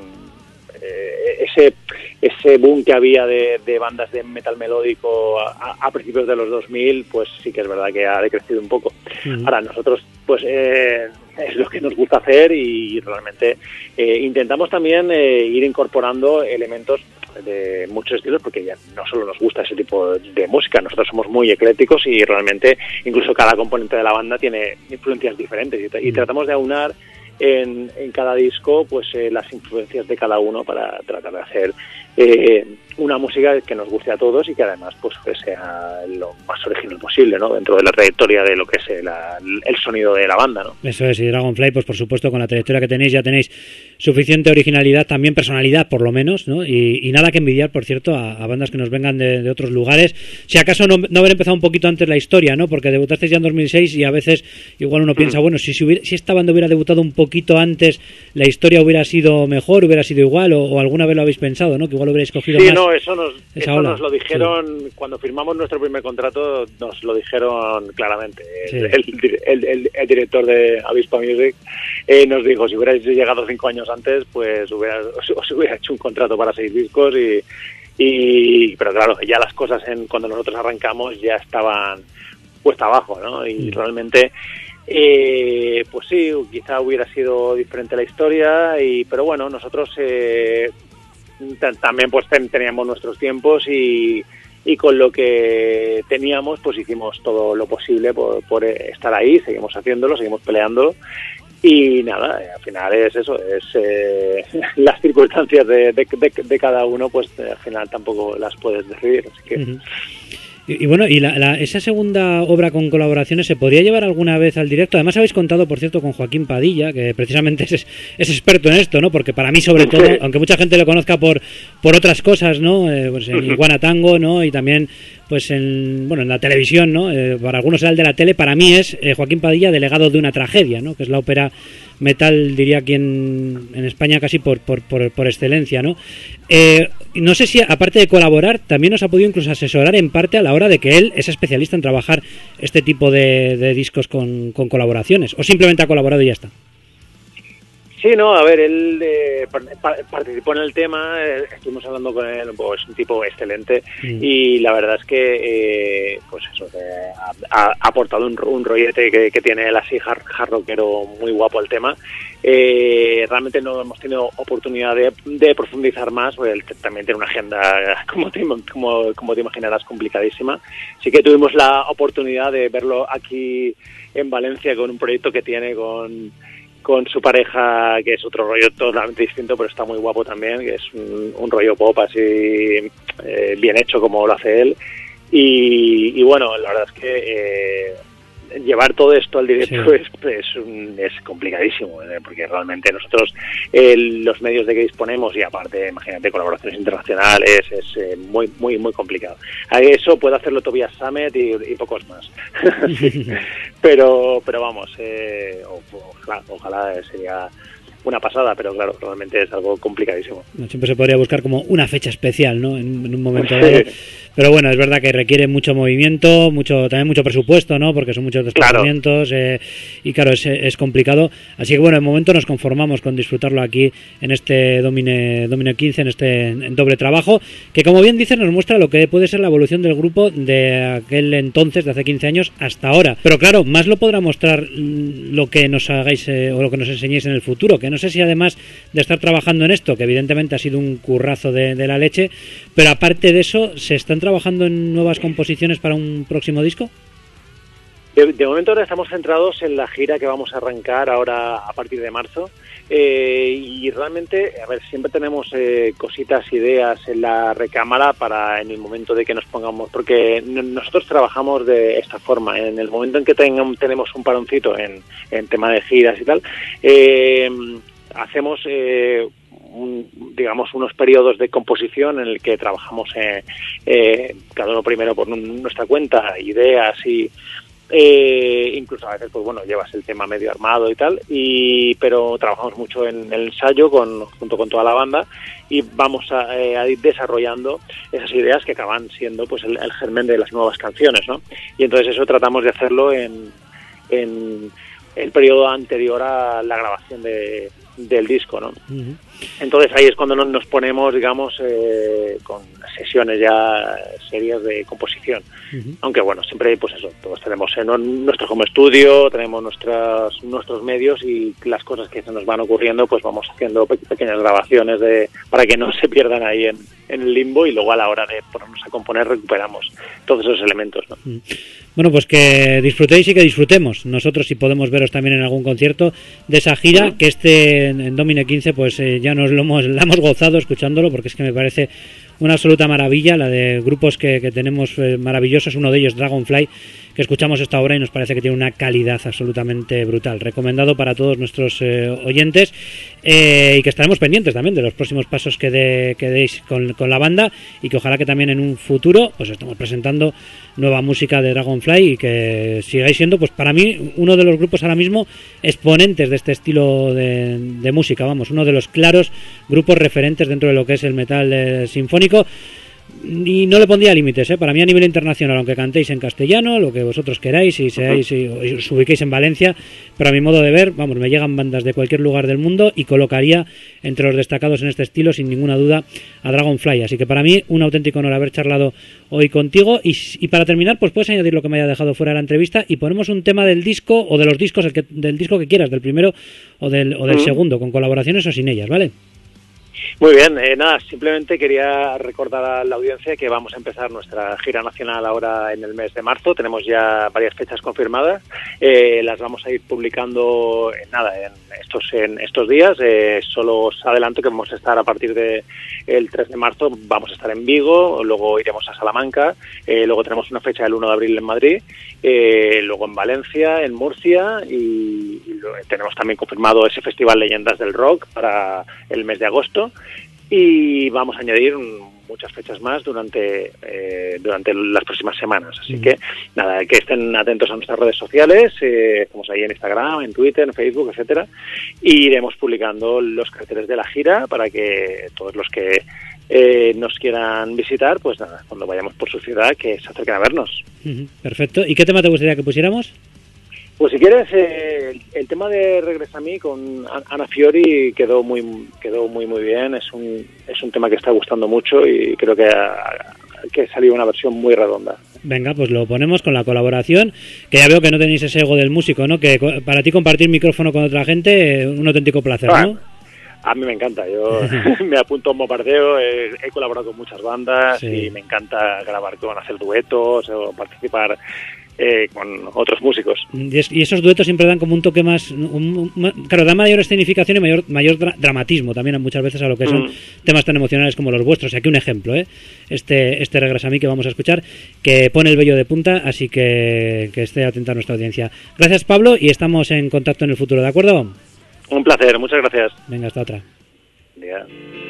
eh, ese ese boom que había de, de bandas de metal melódico a, a principios de los dos mil, pues sí que es verdad que ha decrecido un poco. Uh-huh. Ahora, nosotros pues eh, es lo que nos gusta hacer y realmente eh, intentamos también eh, ir incorporando elementos de muchos estilos, porque ya no solo nos gusta ese tipo de música, nosotros somos muy eclécticos y realmente incluso cada componente de la banda tiene influencias diferentes y, y tratamos de aunar en, en cada disco pues eh, las influencias de cada uno para tratar de hacer eh, una música que nos guste a todos y que además pues que sea lo más original posible, ¿no? Dentro de la trayectoria de lo que es el, el sonido de la banda, ¿no?
Eso es, y Dragonfly, pues por supuesto con la trayectoria que tenéis ya tenéis suficiente originalidad, también personalidad por lo menos, ¿no? Y, y nada que envidiar, por cierto, a, a bandas que nos vengan de, de otros lugares. Si acaso no, no haber empezado un poquito antes la historia, ¿no? Porque debutasteis ya en dos mil seis y a veces igual uno piensa, mm. bueno, si, si, hubiera, si esta banda hubiera debutado un poquito antes, la historia hubiera sido mejor, hubiera sido igual, o, o alguna vez lo habéis pensado, ¿no? Que igual hubierais cogido
sí,
más.
Sí, no, eso nos...
Eso
Eso nos lo dijeron, sí. Cuando firmamos nuestro primer contrato, nos lo dijeron claramente. Sí. El, el, el, el, el director de Avispa Music eh, nos dijo, si hubierais llegado cinco años antes, pues hubiera, os, os hubiera hecho un contrato para seis discos, y, y pero claro, ya las cosas en cuando nosotros arrancamos ya estaban puesta abajo, ¿no? Y sí. realmente... Eh, pues sí, quizá hubiera sido diferente la historia, y pero bueno, nosotros... Eh, también pues teníamos nuestros tiempos y, y con lo que teníamos pues hicimos todo lo posible por, por estar ahí, seguimos haciéndolo, seguimos peleándolo y nada, al final es eso, es eh, las circunstancias de, de, de, de cada uno, pues al final tampoco las puedes decidir, así que... Uh-huh.
Y, y bueno, y la, la, esa segunda obra con colaboraciones, ¿se podría llevar alguna vez al directo? Además habéis contado, por cierto, con Joaquín Padilla, que precisamente es, es experto en esto, ¿no? Porque para mí, sobre todo, sí. aunque mucha gente lo conozca por por otras cosas, ¿no? Eh, pues en Iguana Tango, ¿no? Y también, pues en bueno, en la televisión, ¿no? Eh, para algunos era el de la tele, para mí es eh, Joaquín Padilla, delegado de una tragedia, ¿no? Que es la ópera metal, diría aquí en, en España casi por, por, por, por excelencia, ¿no? Eh, no sé si, aparte de colaborar, también os ha podido incluso asesorar en parte a la hora de que él es especialista en trabajar este tipo de, de discos con, con colaboraciones, o simplemente ha colaborado y ya está.
Sí, no, a ver, él eh, participó en el tema, eh, estuvimos hablando con él, pues es un tipo excelente mm. y la verdad es que, eh, pues eso, eh, ha, ha aportado un, un rollete que, que tiene él así, hard, hard rockero, muy guapo el tema. Eh, realmente no hemos tenido oportunidad de, de profundizar más, porque él también tiene una agenda, como te, como, como te imaginarás, complicadísima. Sí que tuvimos la oportunidad de verlo aquí en Valencia con un proyecto que tiene con... con su pareja, que es otro rollo totalmente distinto, pero está muy guapo también, que es un, un rollo pop así eh, bien hecho como lo hace él. Y, y bueno, la verdad es que eh, llevar todo esto al directo sí. es, es, un, es complicadísimo, ¿eh? Porque realmente nosotros eh, los medios de que disponemos, y aparte, imagínate, colaboraciones internacionales, es eh, muy, muy, muy complicado. Eso puede hacerlo Tobias Sammet y, y pocos más. sí. pero, pero vamos, eh, ojalá, ojalá sería una pasada, pero claro, realmente es algo complicadísimo.
No, siempre se podría buscar como una fecha especial, ¿no? En, en un momento dado. Sí. Pero bueno, es verdad que requiere mucho movimiento, mucho también mucho presupuesto, ¿no? Porque son muchos desplazamientos, claro. Eh, y claro, es, es complicado. Así que bueno, de momento nos conformamos con disfrutarlo aquí en este Domine, Domine quince, en este en doble trabajo, que como bien dices nos muestra lo que puede ser la evolución del grupo de aquel entonces, de hace quince años, hasta ahora. Pero claro, más lo podrá mostrar lo que nos hagáis eh, o lo que nos enseñéis en el futuro, que no sé si además de estar trabajando en esto, que evidentemente ha sido un currazo de, de la leche, pero aparte de eso, ¿se están trabajando en nuevas composiciones para un próximo disco?
De, de momento ahora estamos centrados en la gira que vamos a arrancar ahora a partir de marzo, eh, y realmente, a ver, siempre tenemos eh, cositas, ideas en la recámara para en el momento de que nos pongamos, porque nosotros trabajamos de esta forma, en el momento en que tengamos, tenemos un paroncito en, en tema de giras y tal, eh, hacemos eh, un, digamos unos periodos de composición en el que trabajamos eh, eh, cada uno primero por un, nuestra cuenta, ideas y eh, incluso a veces pues bueno llevas el tema medio armado y tal, y pero trabajamos mucho en el ensayo con, junto con toda la banda, y vamos a, eh, a ir desarrollando esas ideas que acaban siendo pues el, el germen de las nuevas canciones, ¿no? Y entonces eso tratamos de hacerlo en, en el periodo anterior a la grabación de del disco, ¿no? Uh-huh. Entonces ahí es cuando nos ponemos, digamos, eh, con sesiones ya serias de composición. Uh-huh. Aunque bueno, siempre pues eso, todos tenemos eh, nuestro home estudio, tenemos nuestras, nuestros medios, y las cosas que se nos van ocurriendo, pues vamos haciendo pe- pequeñas grabaciones de para que no se pierdan ahí en, en el limbo, y luego a la hora de ponernos a componer recuperamos todos esos elementos, ¿no? Uh-huh.
Bueno, pues que disfrutéis y que disfrutemos nosotros, si podemos veros también en algún concierto de esa gira, uh-huh. que este en, en Domine quince, pues eh, ya nos lo hemos, la hemos gozado escuchándolo, porque es que me parece una absoluta maravilla, la de grupos que, que tenemos eh, maravillosos, uno de ellos Dragonfly, que escuchamos esta obra y nos parece que tiene una calidad absolutamente brutal. Recomendado para todos nuestros eh, oyentes, eh, y que estaremos pendientes también de los próximos pasos que, de, que deis con, con la banda, y que ojalá que también en un futuro pues estemos presentando nueva música de Dragonfly y que sigáis siendo, pues para mí, uno de los grupos ahora mismo exponentes de este estilo de, de música, vamos, uno de los claros grupos referentes dentro de lo que es el metal eh, sinfónico. Y no le pondría límites, ¿eh? Para mí a nivel internacional, aunque cantéis en castellano, lo que vosotros queráis y seáis y os ubiquéis en Valencia, pero a mi modo de ver, vamos, me llegan bandas de cualquier lugar del mundo y colocaría entre los destacados en este estilo, sin ninguna duda, a Dragonfly. Así que para mí, un auténtico honor haber charlado hoy contigo. Y, y para terminar, pues puedes añadir lo que me haya dejado fuera de la entrevista y ponemos un tema del disco, o de los discos, el que, del disco que quieras, del primero o del, o del uh-huh. segundo, con colaboraciones o sin ellas, ¿vale?
Muy bien, eh, nada, simplemente quería recordar a la audiencia que vamos a empezar nuestra gira nacional ahora en el mes de marzo. Tenemos ya varias fechas confirmadas, eh, las vamos a ir publicando en nada en estos en estos días. Eh, solo os adelanto que vamos a estar a partir de el tres de marzo, vamos a estar en Vigo, luego iremos a Salamanca, eh, luego tenemos una fecha del uno de abril en Madrid, eh, luego en Valencia, en Murcia, y, y lo, tenemos también confirmado ese Festival Leyendas del Rock para el mes de agosto. Y vamos a añadir muchas fechas más durante eh, durante las próximas semanas. Así mm. que, nada, que estén atentos a nuestras redes sociales. Eh, estamos ahí en Instagram, en Twitter, en Facebook, etcétera. Y iremos publicando los carteles de la gira para que todos los que eh, nos quieran visitar, pues nada, cuando vayamos por su ciudad, que se acerquen a vernos.
Mm-hmm. Perfecto. ¿Y qué tema te gustaría que pusiéramos?
Pues si quieres, eh, el, el tema de Regresa a mí con Ana Fiori quedó muy quedó muy muy bien. Es un es un tema que está gustando mucho y creo que ha, que salió una versión muy redonda.
Venga, pues lo ponemos con la colaboración, que ya veo que no tenéis ese ego del músico, ¿no? Que para ti compartir micrófono con otra gente, un auténtico placer, ¿no?
A mí me encanta, yo me apunto a un bombardeo, he, he colaborado con muchas bandas, sí, y me encanta grabar con, hacer duetos o participar Eh, con otros músicos.
Y, es, y esos duetos siempre dan como un toque más, un, un, claro, dan mayor escenificación y mayor mayor dra- dramatismo también muchas veces a lo que son mm. temas tan emocionales como los vuestros. Aquí un ejemplo, ¿eh? este este Regresa a mí que vamos a escuchar, que pone el vello de punta, así que que esté atenta a nuestra audiencia. Gracias, Pablo, y estamos en contacto en el futuro, ¿de acuerdo?
Un placer, muchas gracias.
Venga, hasta otra.
Ya.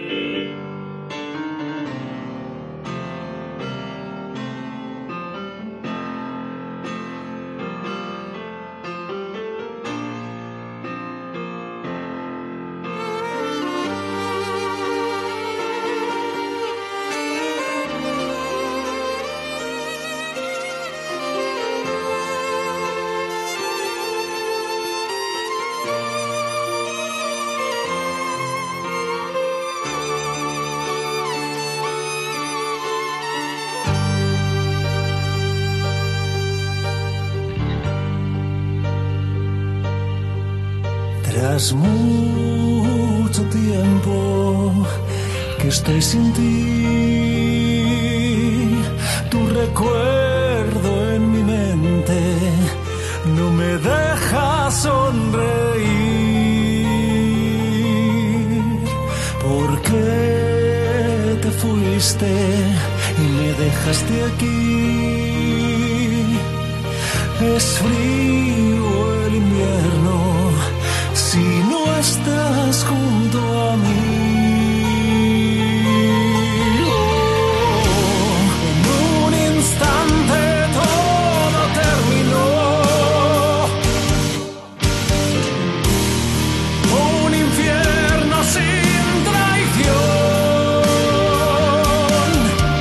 Tras mucho tiempo que estoy sin ti, tu recuerdo en mi mente no me deja sonreír. ¿Por qué te fuiste y me dejaste aquí? Es frío el invierno si no estás junto a mí. Oh, en un instante todo terminó. Un infierno sin traición.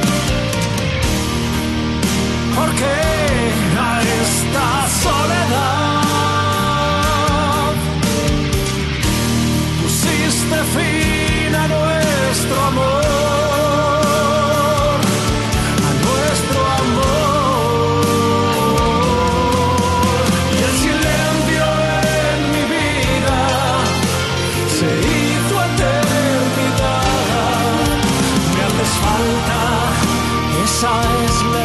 ¿Por qué a esta soledad fin a nuestro amor, a nuestro amor? Y el silencio en mi vida se hizo eternidad. Me haces falta, esa es la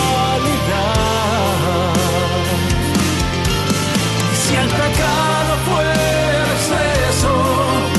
realidad. Y si el pecado fue exceso,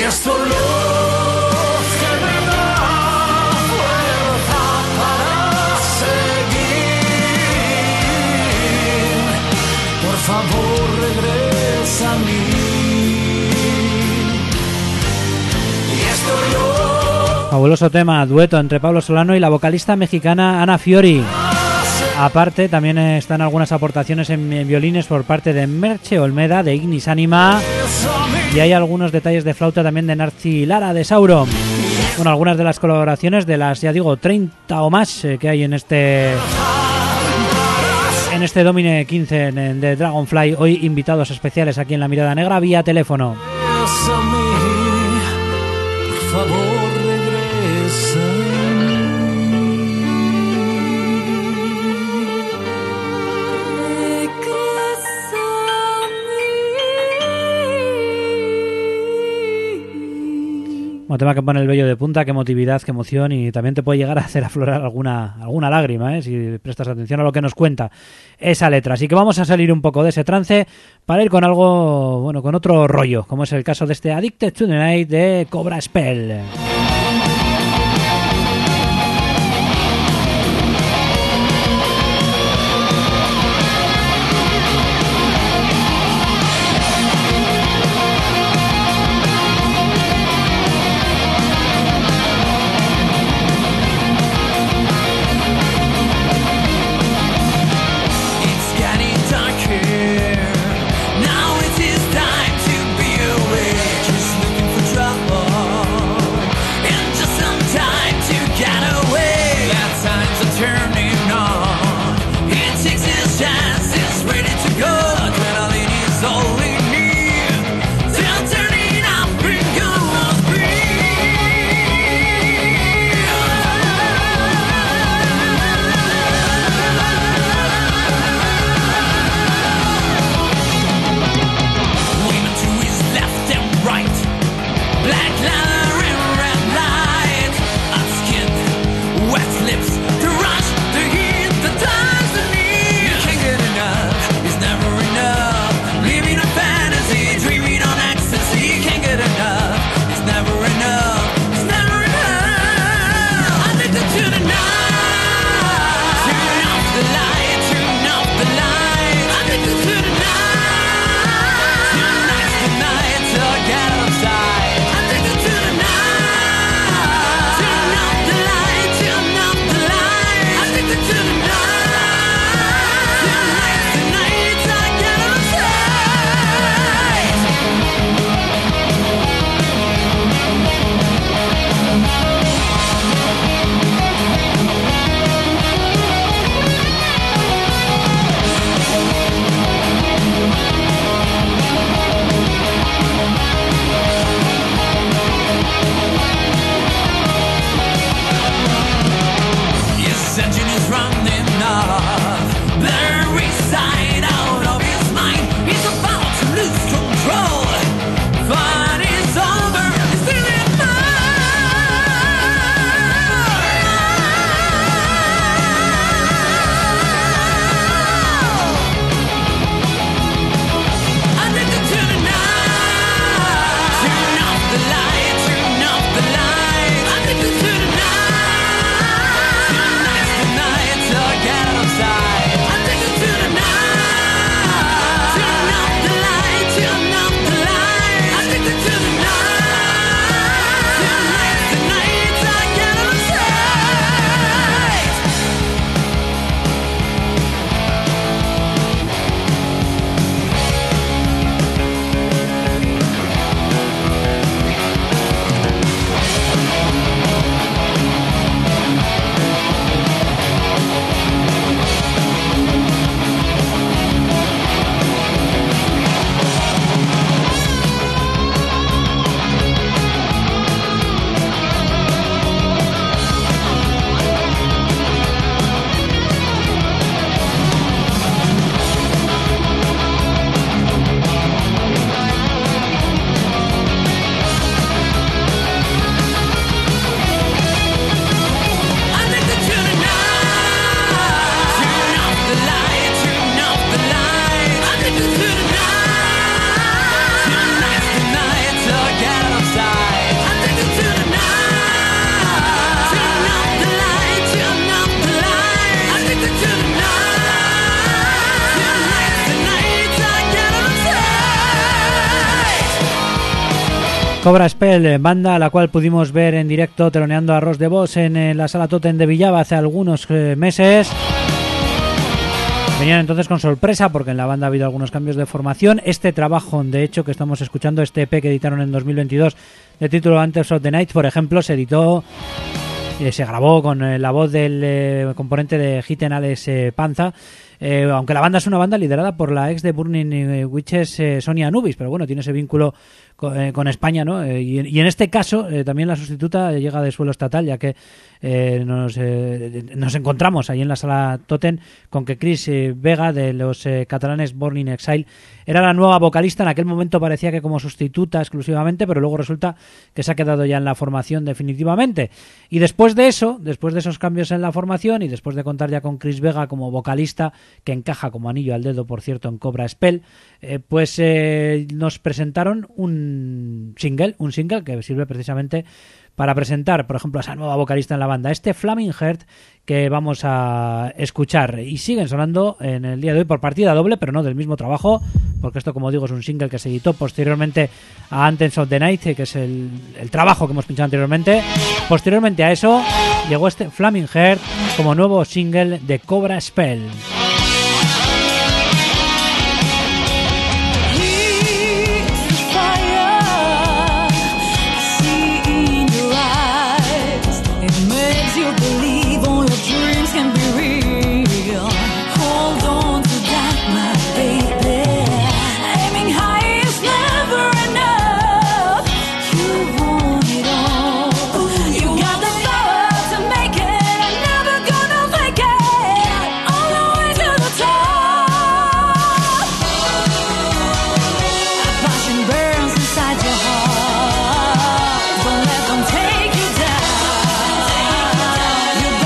esto es lo que me da fuerza para seguir. Por favor, regresa a mí. Y esto es lo...
Fabuloso tema, dueto entre Pablo Solano y la vocalista mexicana Ana Fiori. Aparte, también están algunas aportaciones en violines por parte de Merche Olmeda, de Ignis Anima, y hay algunos detalles de flauta también de Narci Lara, de Sauron. Bueno, algunas de las colaboraciones de las, ya digo, treinta o más que hay en este en este Domine quince de Dragonfly, hoy invitados especiales aquí en La Mirada Negra vía teléfono.
Por favor, regresa.
Un tema que pone el vello de punta, qué emotividad, qué emoción, y también te puede llegar a hacer aflorar alguna, alguna lágrima, ¿eh? Si prestas atención a lo que nos cuenta esa letra. Así que vamos a salir un poco de ese trance para ir con algo, bueno, con otro rollo, como es el caso de este Addicted to the Night de Cobra Spell.
Lips to rush
Cobra Spell, banda a la cual pudimos ver en directo teloneando a Ross de Vos en eh, la Sala Totem de Villava hace algunos eh, meses. Venían entonces con sorpresa porque en la banda ha habido algunos cambios de formación. Este trabajo, de hecho, que estamos escuchando, este E P que editaron en dos mil veintidós de título Anthems of the Night, por ejemplo, se editó, eh, se grabó con eh, la voz del eh, componente de Hitten, Alex eh, Panza. Eh, aunque la banda es una banda liderada por la ex de Burning Witches, eh, Sonia Anubis, pero bueno, tiene ese vínculo con, eh, con España, ¿no? Eh, y, y en este caso eh, también la sustituta llega de suelo estatal, ya que eh, nos, eh, nos encontramos ahí en la Sala Totem con que Chris eh, Vega, de los eh, catalanes Born in Exile, era la nueva vocalista. En aquel momento parecía que como sustituta exclusivamente, pero luego resulta que se ha quedado ya en la formación definitivamente. Y después de eso, después de esos cambios en la formación y después de contar ya con Chris Vega como vocalista, que encaja como anillo al dedo, por cierto, en Cobra Spell, eh, pues eh, nos presentaron un single, un single que sirve precisamente para presentar, por ejemplo, a esa nueva vocalista en la banda, este Flaming Heart que vamos a escuchar. Y siguen sonando en el día de hoy por partida doble, pero no del mismo trabajo, porque esto, como digo, es un single que se editó posteriormente a Anthems of the Night, que es el, el trabajo que hemos pinchado anteriormente. Posteriormente a eso llegó este Flaming Heart como nuevo single de Cobra Spell.
Don't let them take you down.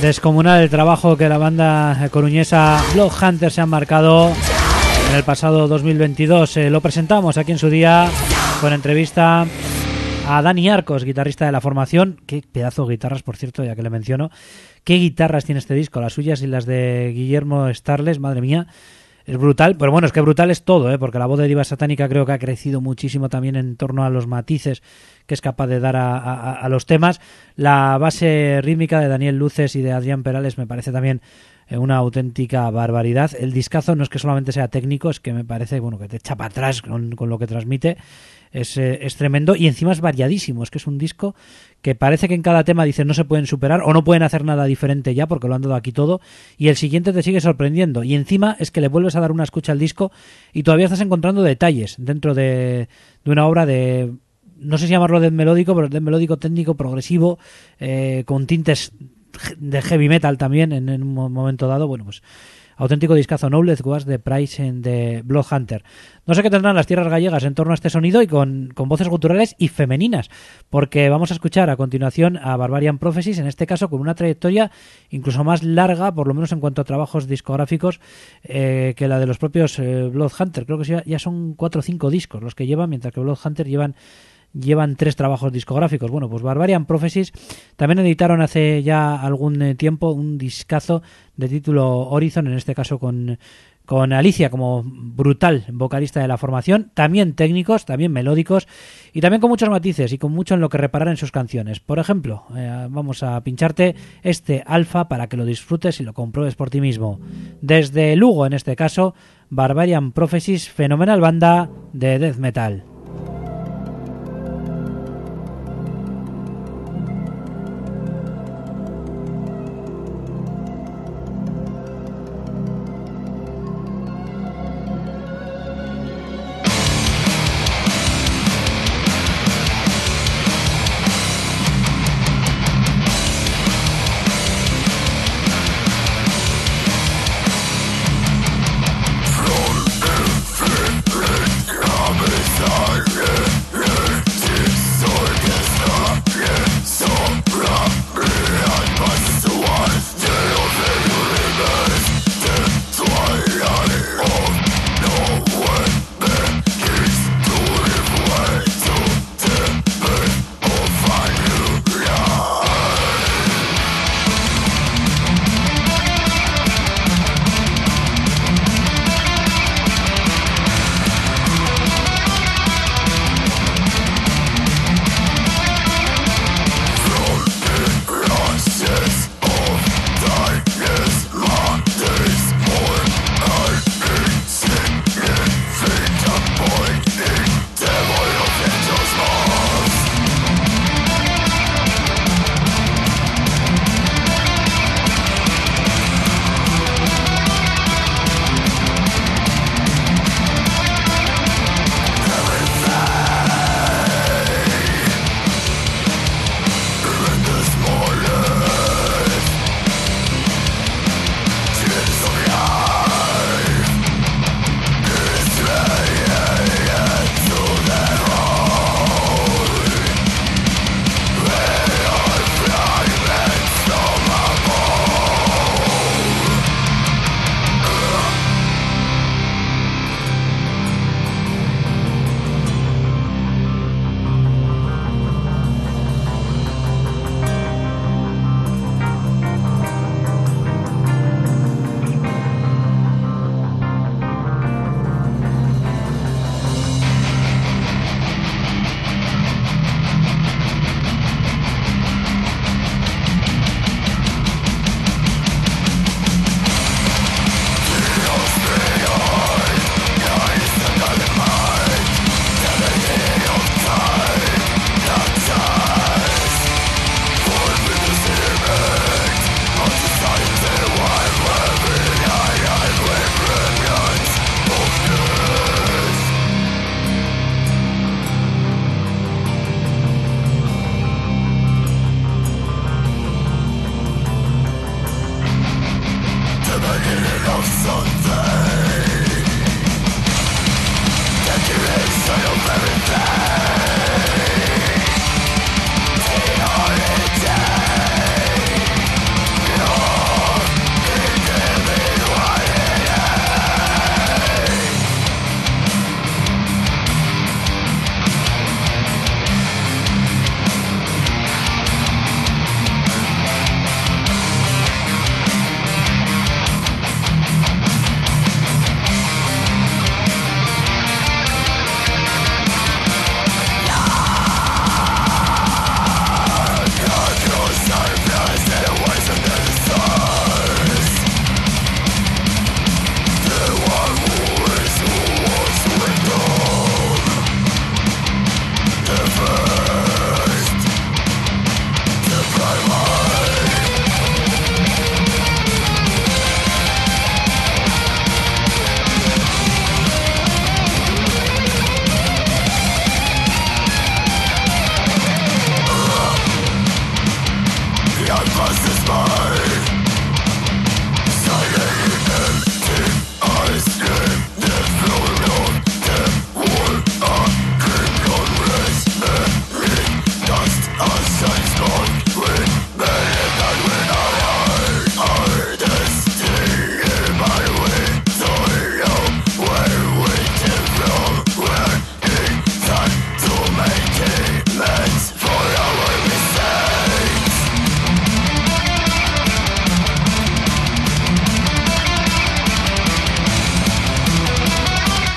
Descomunal el trabajo que la banda coruñesa Bloodhunter se han marcado en el pasado dos mil veintidós. Eh, lo presentamos aquí en su día con entrevista a Dani Arcos, guitarrista de la formación. Qué pedazo de guitarras, por cierto, ya que le menciono. Qué guitarras tiene este disco, las suyas y las de Guillermo Starles, madre mía. Es brutal, pero bueno, es que brutal es todo, ¿eh? Porque la voz de Diva Satánica creo que ha crecido muchísimo también en torno a los matices que es capaz de dar a, a, a los temas. La base rítmica de Daniel Luces y de Adrián Perales me parece también una auténtica barbaridad. El discazo no es que solamente sea técnico, es que me parece bueno que te echa para atrás con, con lo que transmite. Es, eh, es tremendo y encima es variadísimo. Es que es un disco que parece que en cada tema dicen no se pueden superar o no pueden hacer nada diferente ya porque lo han dado aquí todo, y el siguiente te sigue sorprendiendo, y encima es que le vuelves a dar una escucha al disco y todavía estás encontrando detalles dentro de, de una obra de, no sé si llamarlo death melódico, pero death melódico técnico progresivo, eh, con tintes de heavy metal también en, en un momento dado. Bueno, pues auténtico discazo. Knowledge Was the Price en The Bloodhunter. No sé qué tendrán las tierras gallegas en torno a este sonido y con, con voces guturales y femeninas, porque vamos a escuchar a continuación a Barbarian Prophecies, en este caso con una trayectoria incluso más larga, por lo menos en cuanto a trabajos discográficos, eh, que la de los propios eh, Bloodhunter. Creo que ya, ya son cuatro o cinco discos los que llevan, mientras que Bloodhunter llevan llevan tres trabajos discográficos. Bueno, pues Barbarian Prophecies también editaron hace ya algún eh, tiempo un discazo de título Horizon, en este caso con, con Alicia como brutal vocalista de la formación, también técnicos, también melódicos y también con muchos matices y con mucho en lo que reparar en sus canciones. Por ejemplo, eh, vamos a pincharte este Alfa para que lo disfrutes y lo compruebes por ti mismo. Desde Lugo, en este caso, Barbarian Prophecies, fenomenal banda de death metal.
Cabeza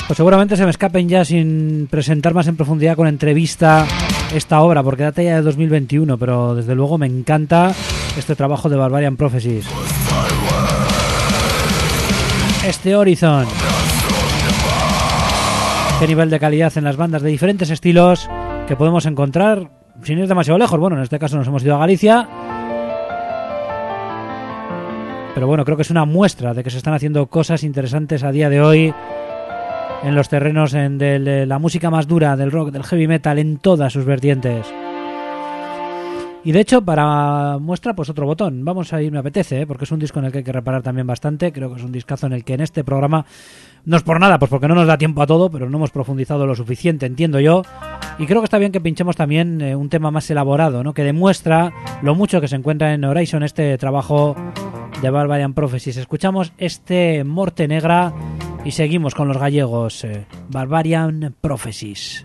Pues seguramente se me escapen ya sin presentar más en profundidad con entrevista esta obra, porque data ya de dos mil veintiuno, pero desde luego me encanta este trabajo de Barbarian Prophecies. Este Horizon. Qué nivel de calidad en las bandas de diferentes estilos que podemos encontrar sin ir demasiado lejos. Bueno, en este caso nos hemos ido a Galicia. Pero bueno, creo que es una muestra de que se están haciendo cosas interesantes a día de hoy en los terrenos en de la música más dura, del rock, del heavy metal, en todas sus vertientes. Y de hecho, para muestra, pues otro botón. Vamos a ir, me apetece, ¿eh? Porque es un disco en el que hay que reparar también bastante. Creo que es un discazo en el que en este programa, no es por nada, pues porque no nos da tiempo a todo, pero no hemos profundizado lo suficiente, entiendo yo. Y creo que está bien que pinchemos también eh, un tema más elaborado, ¿no? Que demuestra lo mucho que se encuentra en Horizon, este trabajo de Barbarian Prophecies. Escuchamos este Morte Negra y seguimos con los gallegos. eh, Barbarian Prophecies.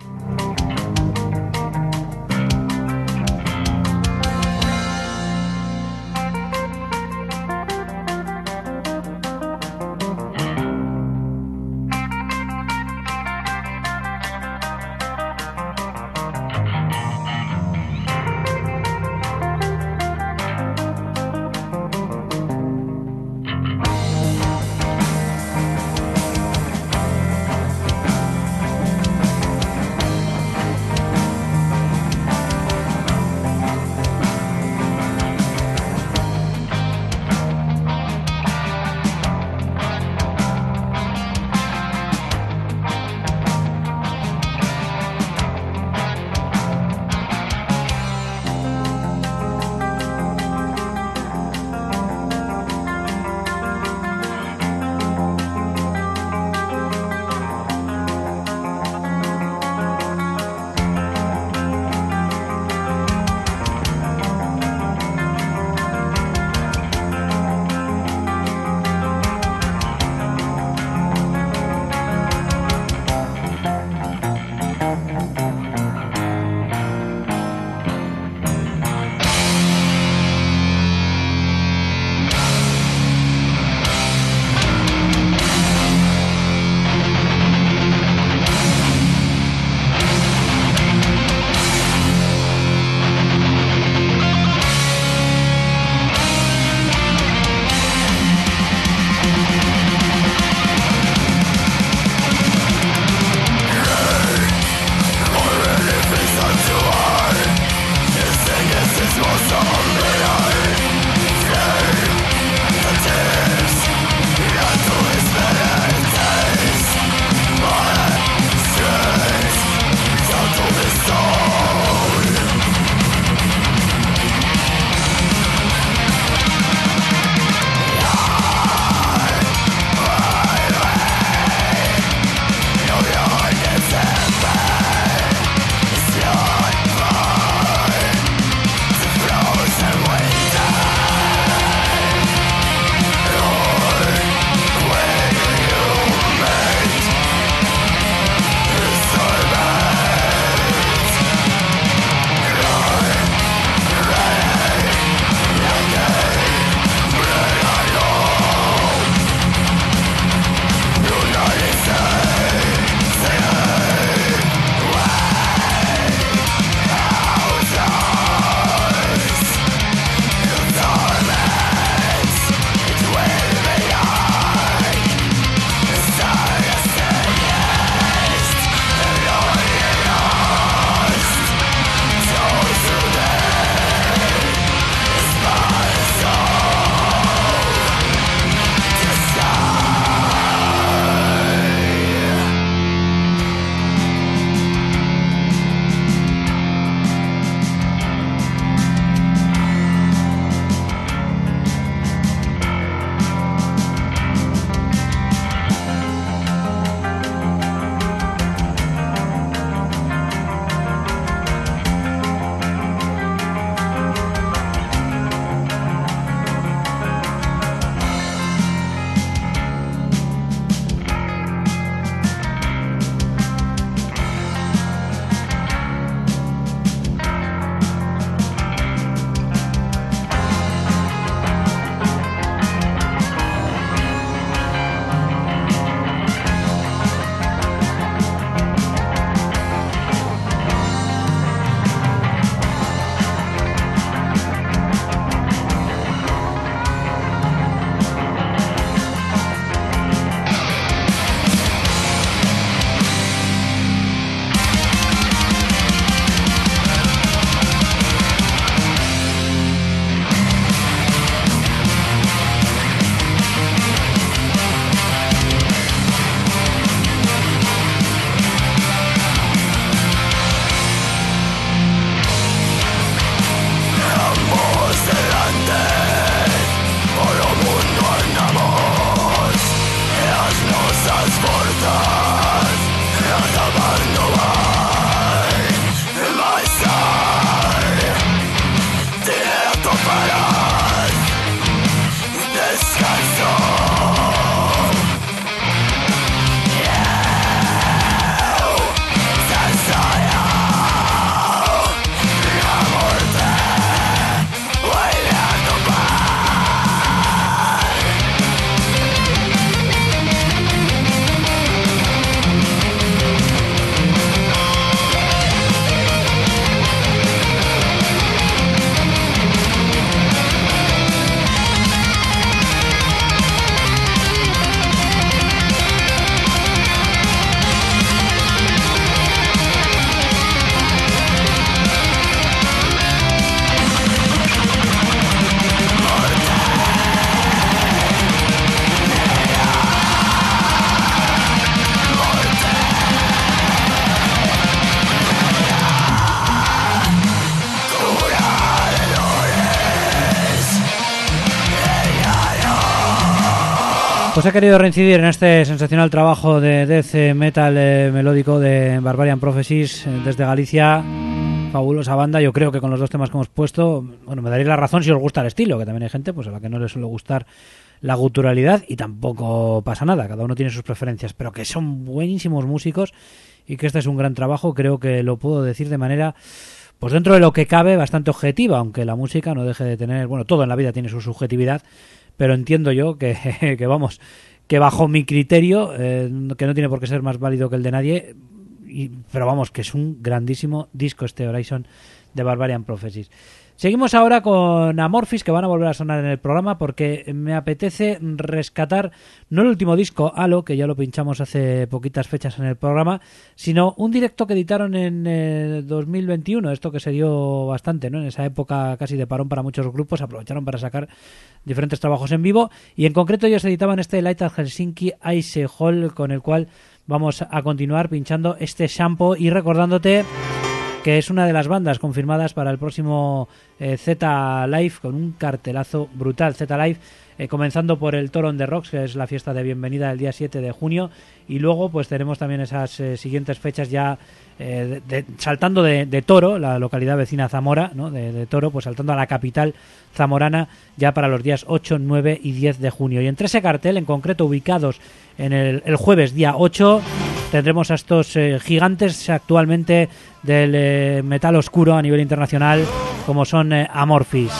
Pues he querido reincidir en este sensacional trabajo de death metal eh, melódico de Barbarian Prophecies eh, desde Galicia. Fabulosa banda. Yo creo que con los dos temas que hemos puesto, bueno, me daréis la razón si os gusta el estilo, que también hay gente pues a la que no le suele gustar la guturalidad y tampoco pasa nada, cada uno tiene sus preferencias, pero que son buenísimos músicos y que este es un gran trabajo. Creo que lo puedo decir de manera, pues dentro de lo que cabe, bastante objetiva, aunque la música no deje de tener, bueno, todo en la vida tiene su subjetividad, pero entiendo yo que, que vamos, que bajo mi criterio, eh, que no tiene por qué ser más válido que el de nadie, y, pero vamos, que es un grandísimo disco este Horizon de Barbarian Prophecies. Seguimos ahora con Amorphis, que van a volver a sonar en el programa porque me apetece rescatar no el último disco, Halo, que ya lo pinchamos hace poquitas fechas en el programa, sino un directo que editaron en eh, dos mil veintiuno, esto que se dio bastante, ¿no? En esa época casi de parón para muchos grupos, aprovecharon para sacar diferentes trabajos en vivo y en concreto ellos editaban este Light at Helsinki Ice Hall, con el cual vamos a continuar pinchando este Shampoo y recordándote que es una de las bandas confirmadas para el próximo eh, Z Live, con un cartelazo brutal. Z Live, eh, comenzando por el Toro on the Rocks, que es la fiesta de bienvenida el día siete de junio, y luego pues tenemos también esas eh, siguientes fechas ya eh, de, de, saltando de, de Toro, la localidad vecina Zamora, ¿no? de, de Toro, pues saltando a la capital zamorana ya para los días ocho, nueve y diez de junio. Y entre ese cartel, en concreto ubicados en el, el jueves día ocho, tendremos a estos eh, gigantes actualmente del eh, metal oscuro a nivel internacional, como son eh, Amorphis.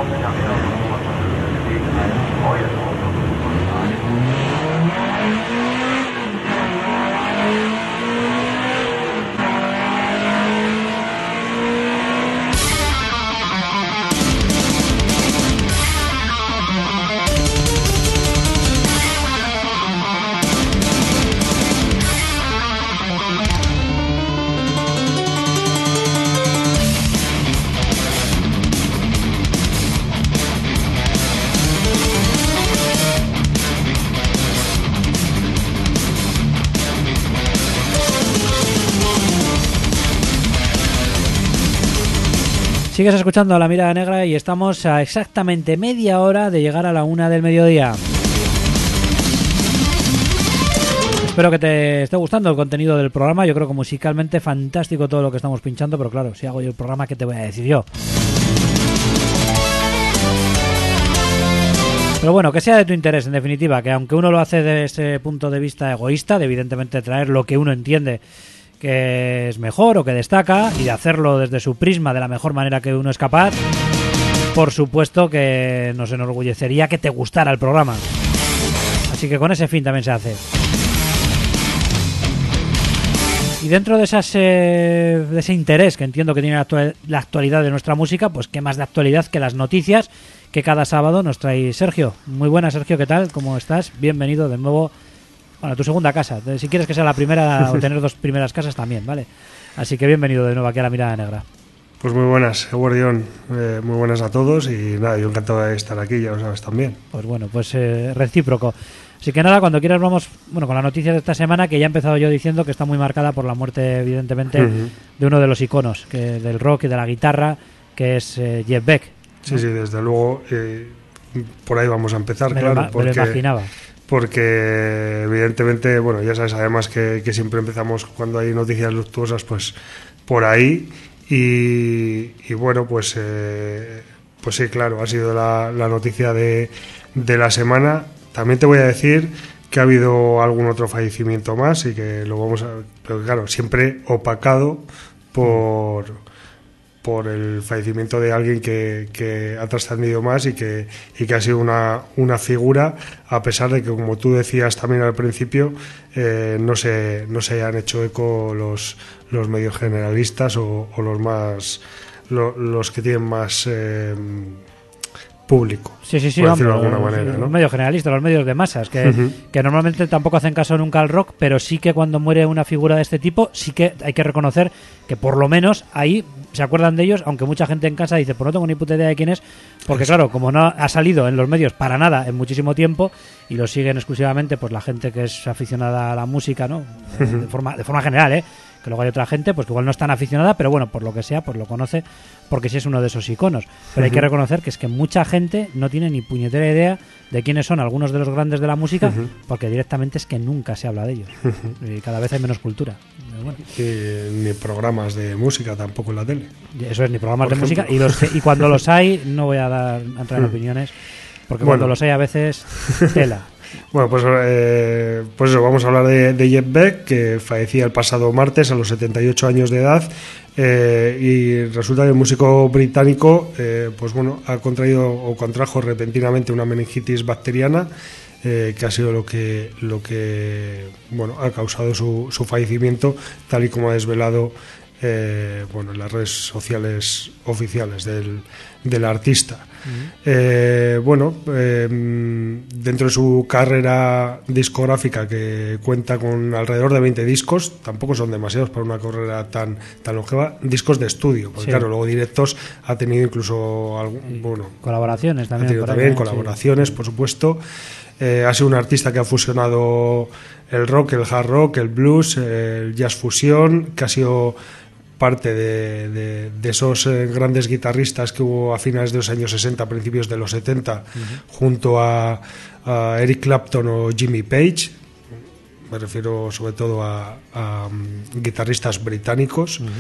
Sigues escuchando La Mirada Negra y estamos a exactamente media hora de llegar a la una del mediodía. Espero que te esté gustando el contenido del programa. Yo creo que musicalmente fantástico todo lo que estamos pinchando, pero claro, si hago yo el programa, ¿qué te voy a decir yo? Pero bueno, que sea de tu interés, en definitiva, que aunque uno lo hace desde ese punto de vista egoísta, de evidentemente traer lo que uno entiende que es mejor o que destaca y de hacerlo desde su prisma de la mejor manera que uno es capaz, por supuesto que nos enorgullecería que te gustara el programa. Así que con ese fin también se hace. Y dentro de, esas, eh, de ese interés que entiendo que tiene la, actual, la actualidad de nuestra música, pues qué más de actualidad que las noticias que cada sábado nos trae Sergio. Muy buenas, Sergio, ¿qué tal? ¿Cómo estás? Bienvenido de nuevo. Bueno, a tu segunda casa. Si quieres que sea la primera o tener dos primeras casas también, ¿vale? Así que bienvenido de nuevo aquí a La Mirada Negra.
Pues muy buenas, Guardión. Eh, muy buenas a todos y nada, yo encantado de estar aquí, ya lo sabes también.
Pues bueno, pues eh, recíproco. Así que nada, cuando quieras vamos bueno, con la noticia de esta semana, que ya he empezado yo diciendo que está muy marcada por la muerte, evidentemente, uh-huh. de uno de los iconos que, del rock y de la guitarra, que es eh, Jeff Beck, ¿no?
Sí, sí, desde luego, eh, por ahí vamos a empezar,
me
claro.
Lo,
porque...
me lo imaginaba.
Porque evidentemente, bueno, ya sabes además que, que siempre empezamos cuando hay noticias luctuosas pues por ahí y, y bueno, pues eh, pues sí, claro, ha sido la, la noticia de, de la semana. También te voy a decir que ha habido algún otro fallecimiento más y que lo vamos a... Pero claro, siempre opacado por... por el fallecimiento de alguien que, que ha trascendido más y que, y que ha sido una, una figura, a pesar de que, como tú decías también al principio, eh, no se no se hayan hecho eco los, los medios generalistas o, o los más lo, los que tienen más eh, público,
sí, sí, sí,
por
hombre,
decirlo de alguna
los,
manera,
los
¿no?
medios generalistas, los medios de masas, que, uh-huh. que normalmente tampoco hacen caso nunca al rock, pero sí que cuando muere una figura de este tipo, sí que hay que reconocer que por lo menos ahí se acuerdan de ellos, aunque mucha gente en casa dice, pues no tengo ni puta idea de quién es, porque claro, como no ha salido en los medios para nada en muchísimo tiempo, y lo siguen exclusivamente pues la gente que es aficionada a la música, ¿no? De, uh-huh. de forma de forma general, ¿eh? Que luego hay otra gente pues que igual no es tan aficionada, pero bueno, por lo que sea, pues lo conoce porque sí es uno de esos iconos. Pero uh-huh. hay que reconocer que es que mucha gente no tiene ni puñetera idea de quiénes son algunos de los grandes de la música, uh-huh. porque directamente es que nunca se habla de ellos. Uh-huh. Y cada vez hay menos cultura. Bueno.
Y ni programas de música tampoco en la tele.
Eso es, ni programas
por
de
ejemplo.
música. Y, los, y cuando los hay, no voy a, dar, a entrar en opiniones, porque bueno. cuando los hay a veces, tela.
Bueno, pues, eh, pues eso, vamos a hablar de, de Jeff Beck, que fallecía el pasado martes a los setenta y ocho años de edad, eh, y resulta que el músico británico eh, pues bueno, ha contraído o contrajo repentinamente una meningitis bacteriana, eh, que ha sido lo que, lo que bueno, ha causado su, su fallecimiento, tal y como ha desvelado eh, bueno, en las redes sociales oficiales del, del artista. Uh-huh. Eh, bueno, eh, dentro de su carrera discográfica, que cuenta con alrededor de veinte discos, tampoco son demasiados para una carrera tan tan longeva, discos de estudio, porque sí. claro, luego directos ha tenido incluso algún, bueno,
colaboraciones también,
ha tenido
por
también
ahí,
colaboraciones, sí. por supuesto. Eh, ha sido un artista que ha fusionado el rock, el hard rock, el blues, el jazz fusión, que ha sido parte de, de, de esos eh, grandes guitarristas que hubo a finales de los años sesenta, principios de los setenta, uh-huh. junto a, a Eric Clapton o Jimmy Page. Me refiero sobre todo a, a um, guitarristas británicos. Uh-huh.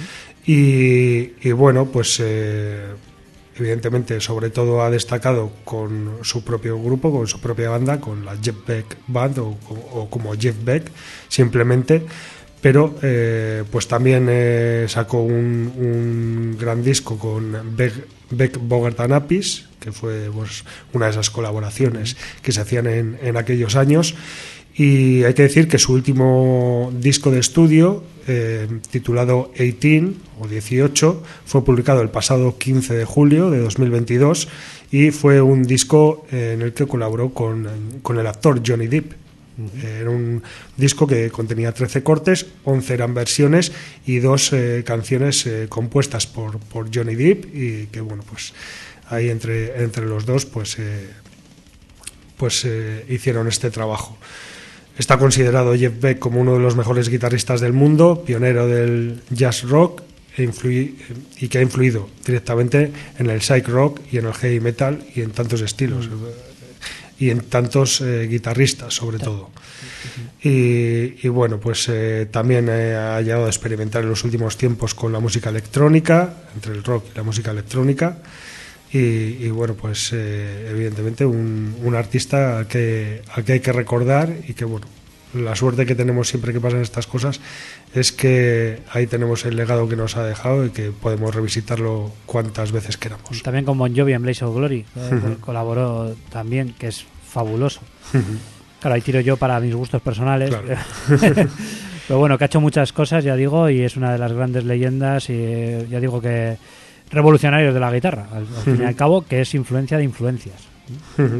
y, y bueno, pues eh, evidentemente sobre todo ha destacado con su propio grupo, con su propia banda, con la Jeff Beck Band o, o como Jeff Beck simplemente. Pero eh, pues también eh, sacó un, un gran disco con Beck, Beck Bogart and Appice, que fue pues, una de esas colaboraciones que se hacían en, en aquellos años. Y hay que decir que su último disco de estudio, eh, titulado dieciocho o dieciocho, fue publicado el pasado quince de julio de dos mil veintidós y fue un disco eh, en el que colaboró con, con el actor Johnny Depp. Uh-huh. Era un disco que contenía trece cortes, once eran versiones y dos eh, canciones eh, compuestas por, por Johnny Depp, y que bueno, pues ahí entre, entre los dos pues, eh, pues eh, hicieron este trabajo. Está considerado Jeff Beck como uno de los mejores guitarristas del mundo, pionero del jazz rock e influí, y que ha influido directamente en el psych rock y en el heavy metal y en tantos estilos mm. y en tantos eh, guitarristas sobre todo. Y, y bueno, pues eh, también eh, ha llegado a experimentar en los últimos tiempos con la música electrónica, entre el rock y la música electrónica. Y, y bueno, pues eh, evidentemente un, un artista al que, al que hay que recordar, y que bueno, la suerte que tenemos siempre que pasan estas cosas es que ahí tenemos el legado que nos ha dejado y que podemos revisitarlo cuantas veces queramos.
También con Bon Jovi en Blaze of Glory, eh, uh-huh. colaboró también, que es fabuloso. Uh-huh. Claro, ahí tiro yo para mis gustos personales. Claro. Pero bueno, que ha hecho muchas cosas, ya digo, y es una de las grandes leyendas, y eh, ya digo que revolucionarios de la guitarra, al, al uh-huh. fin y al cabo, que es influencia de influencias.
Uh-huh.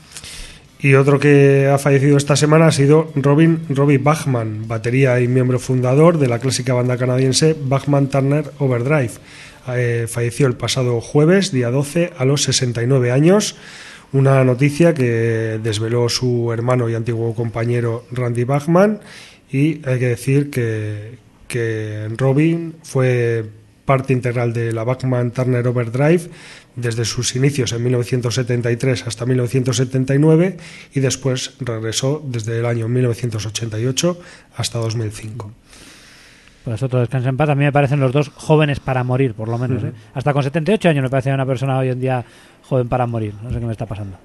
Y otro que ha fallecido esta semana ha sido Robin Robbie Bachman, batería y miembro fundador de la clásica banda canadiense Bachman Turner Overdrive. Eh, falleció el pasado jueves, día doce, a los sesenta y nueve años. Una noticia que desveló su hermano y antiguo compañero Randy Bachman, y hay que decir que, que Robin fue parte integral de la Bachman Turner Overdrive desde sus inicios en mil novecientos setenta y tres hasta mil novecientos setenta y nueve, y después regresó desde el año mil novecientos ochenta y ocho hasta dos mil cinco.
Pues otro descanso en paz. A mí me parecen los dos jóvenes para morir, por lo menos. Uh-huh. ¿eh? Hasta con setenta y ocho años me parece una persona hoy en día joven para morir. No sé qué me está pasando.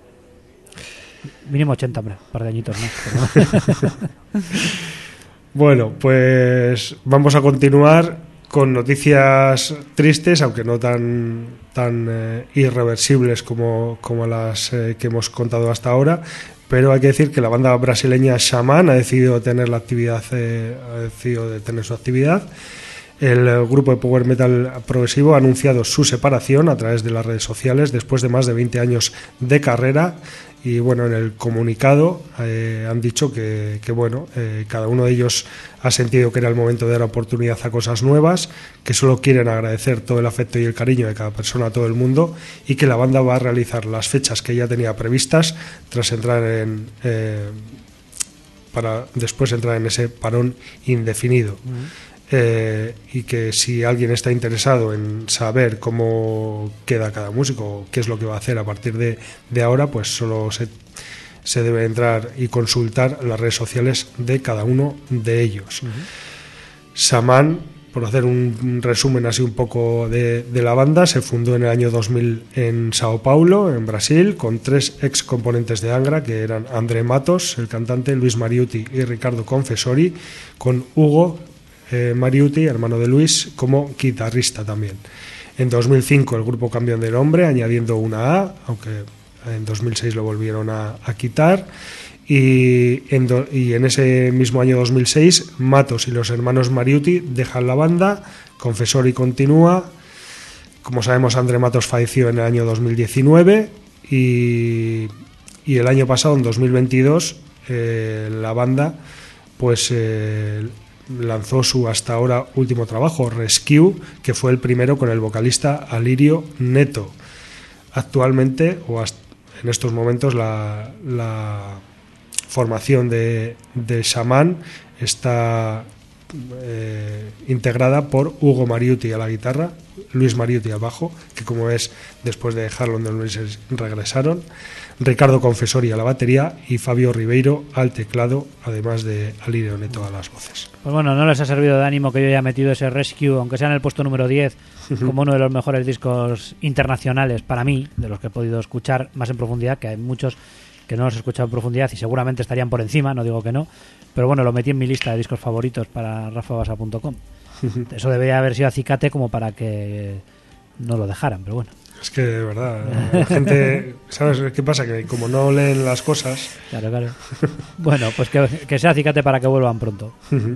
Mínimo ochenta, hombre. Un par de añitos más.
Bueno, pues vamos a continuar con noticias tristes, aunque no tan, tan eh, irreversibles como, como las eh, que hemos contado hasta ahora. Pero hay que decir que la banda brasileña Xamã ha decidido tener la actividad, eh, ha decidido detener su actividad. El grupo de power metal progresivo ha anunciado su separación a través de las redes sociales después de más de veinte años de carrera. Y bueno, en el comunicado eh, han dicho que, que bueno, eh, cada uno de ellos ha sentido que era el momento de dar oportunidad a cosas nuevas, que solo quieren agradecer todo el afecto y el cariño de cada persona a todo el mundo, y que la banda va a realizar las fechas que ya tenía previstas tras entrar en eh, para después entrar en ese parón indefinido. Uh-huh. Eh, y que si alguien está interesado en saber cómo queda cada músico, qué es lo que va a hacer a partir de, de ahora, pues solo se, se debe entrar y consultar las redes sociales de cada uno de ellos. Uh-huh. Xamã, por hacer un resumen así un poco de, de la banda, se fundó en el año dos mil en Sao Paulo, en Brasil, con tres ex componentes de Angra, que eran André Matos, el cantante, Luis Mariutti y Ricardo Confessori, con Hugo Eh, Mariutti, hermano de Luis, como guitarrista también. En dos mil cinco el grupo cambió de nombre, añadiendo una A, aunque en dos mil seis lo volvieron a, a quitar, y en, do, y en ese mismo año dos mil seis Matos y los hermanos Mariutti dejan la banda, Confessori continúa. Como sabemos, André Matos falleció en el año dos mil diecinueve, y, y el año pasado, en dos mil veintidós, eh, la banda pues eh, lanzó su hasta ahora último trabajo, Rescue, que fue el primero con el vocalista Alirio Neto. Actualmente, o hasta en estos momentos, la, la formación de, de Xamã está eh, integrada por Hugo Mariutti a la guitarra, Luis Mariutti al bajo, que como ves, después de dejarlo donde Luis regresaron, Ricardo Confessori a la batería y Fabio Ribeiro al teclado, además de Alirio Neto a las voces.
Pues bueno, no les ha servido de ánimo que yo haya metido ese Rescue, aunque sea en el puesto número diez, como uno de los mejores discos internacionales para mí, de los que he podido escuchar más en profundidad, que hay muchos que no los he escuchado en profundidad y seguramente estarían por encima, no digo que no, pero bueno, lo metí en mi lista de discos favoritos para rafa basa punto com. Eso debería haber sido acicate como para que no lo dejaran, pero bueno.
Es que de verdad, la gente, ¿sabes qué pasa? Que como no leen las cosas...
Claro, claro. Bueno, pues que, que sea acicate para que vuelvan pronto.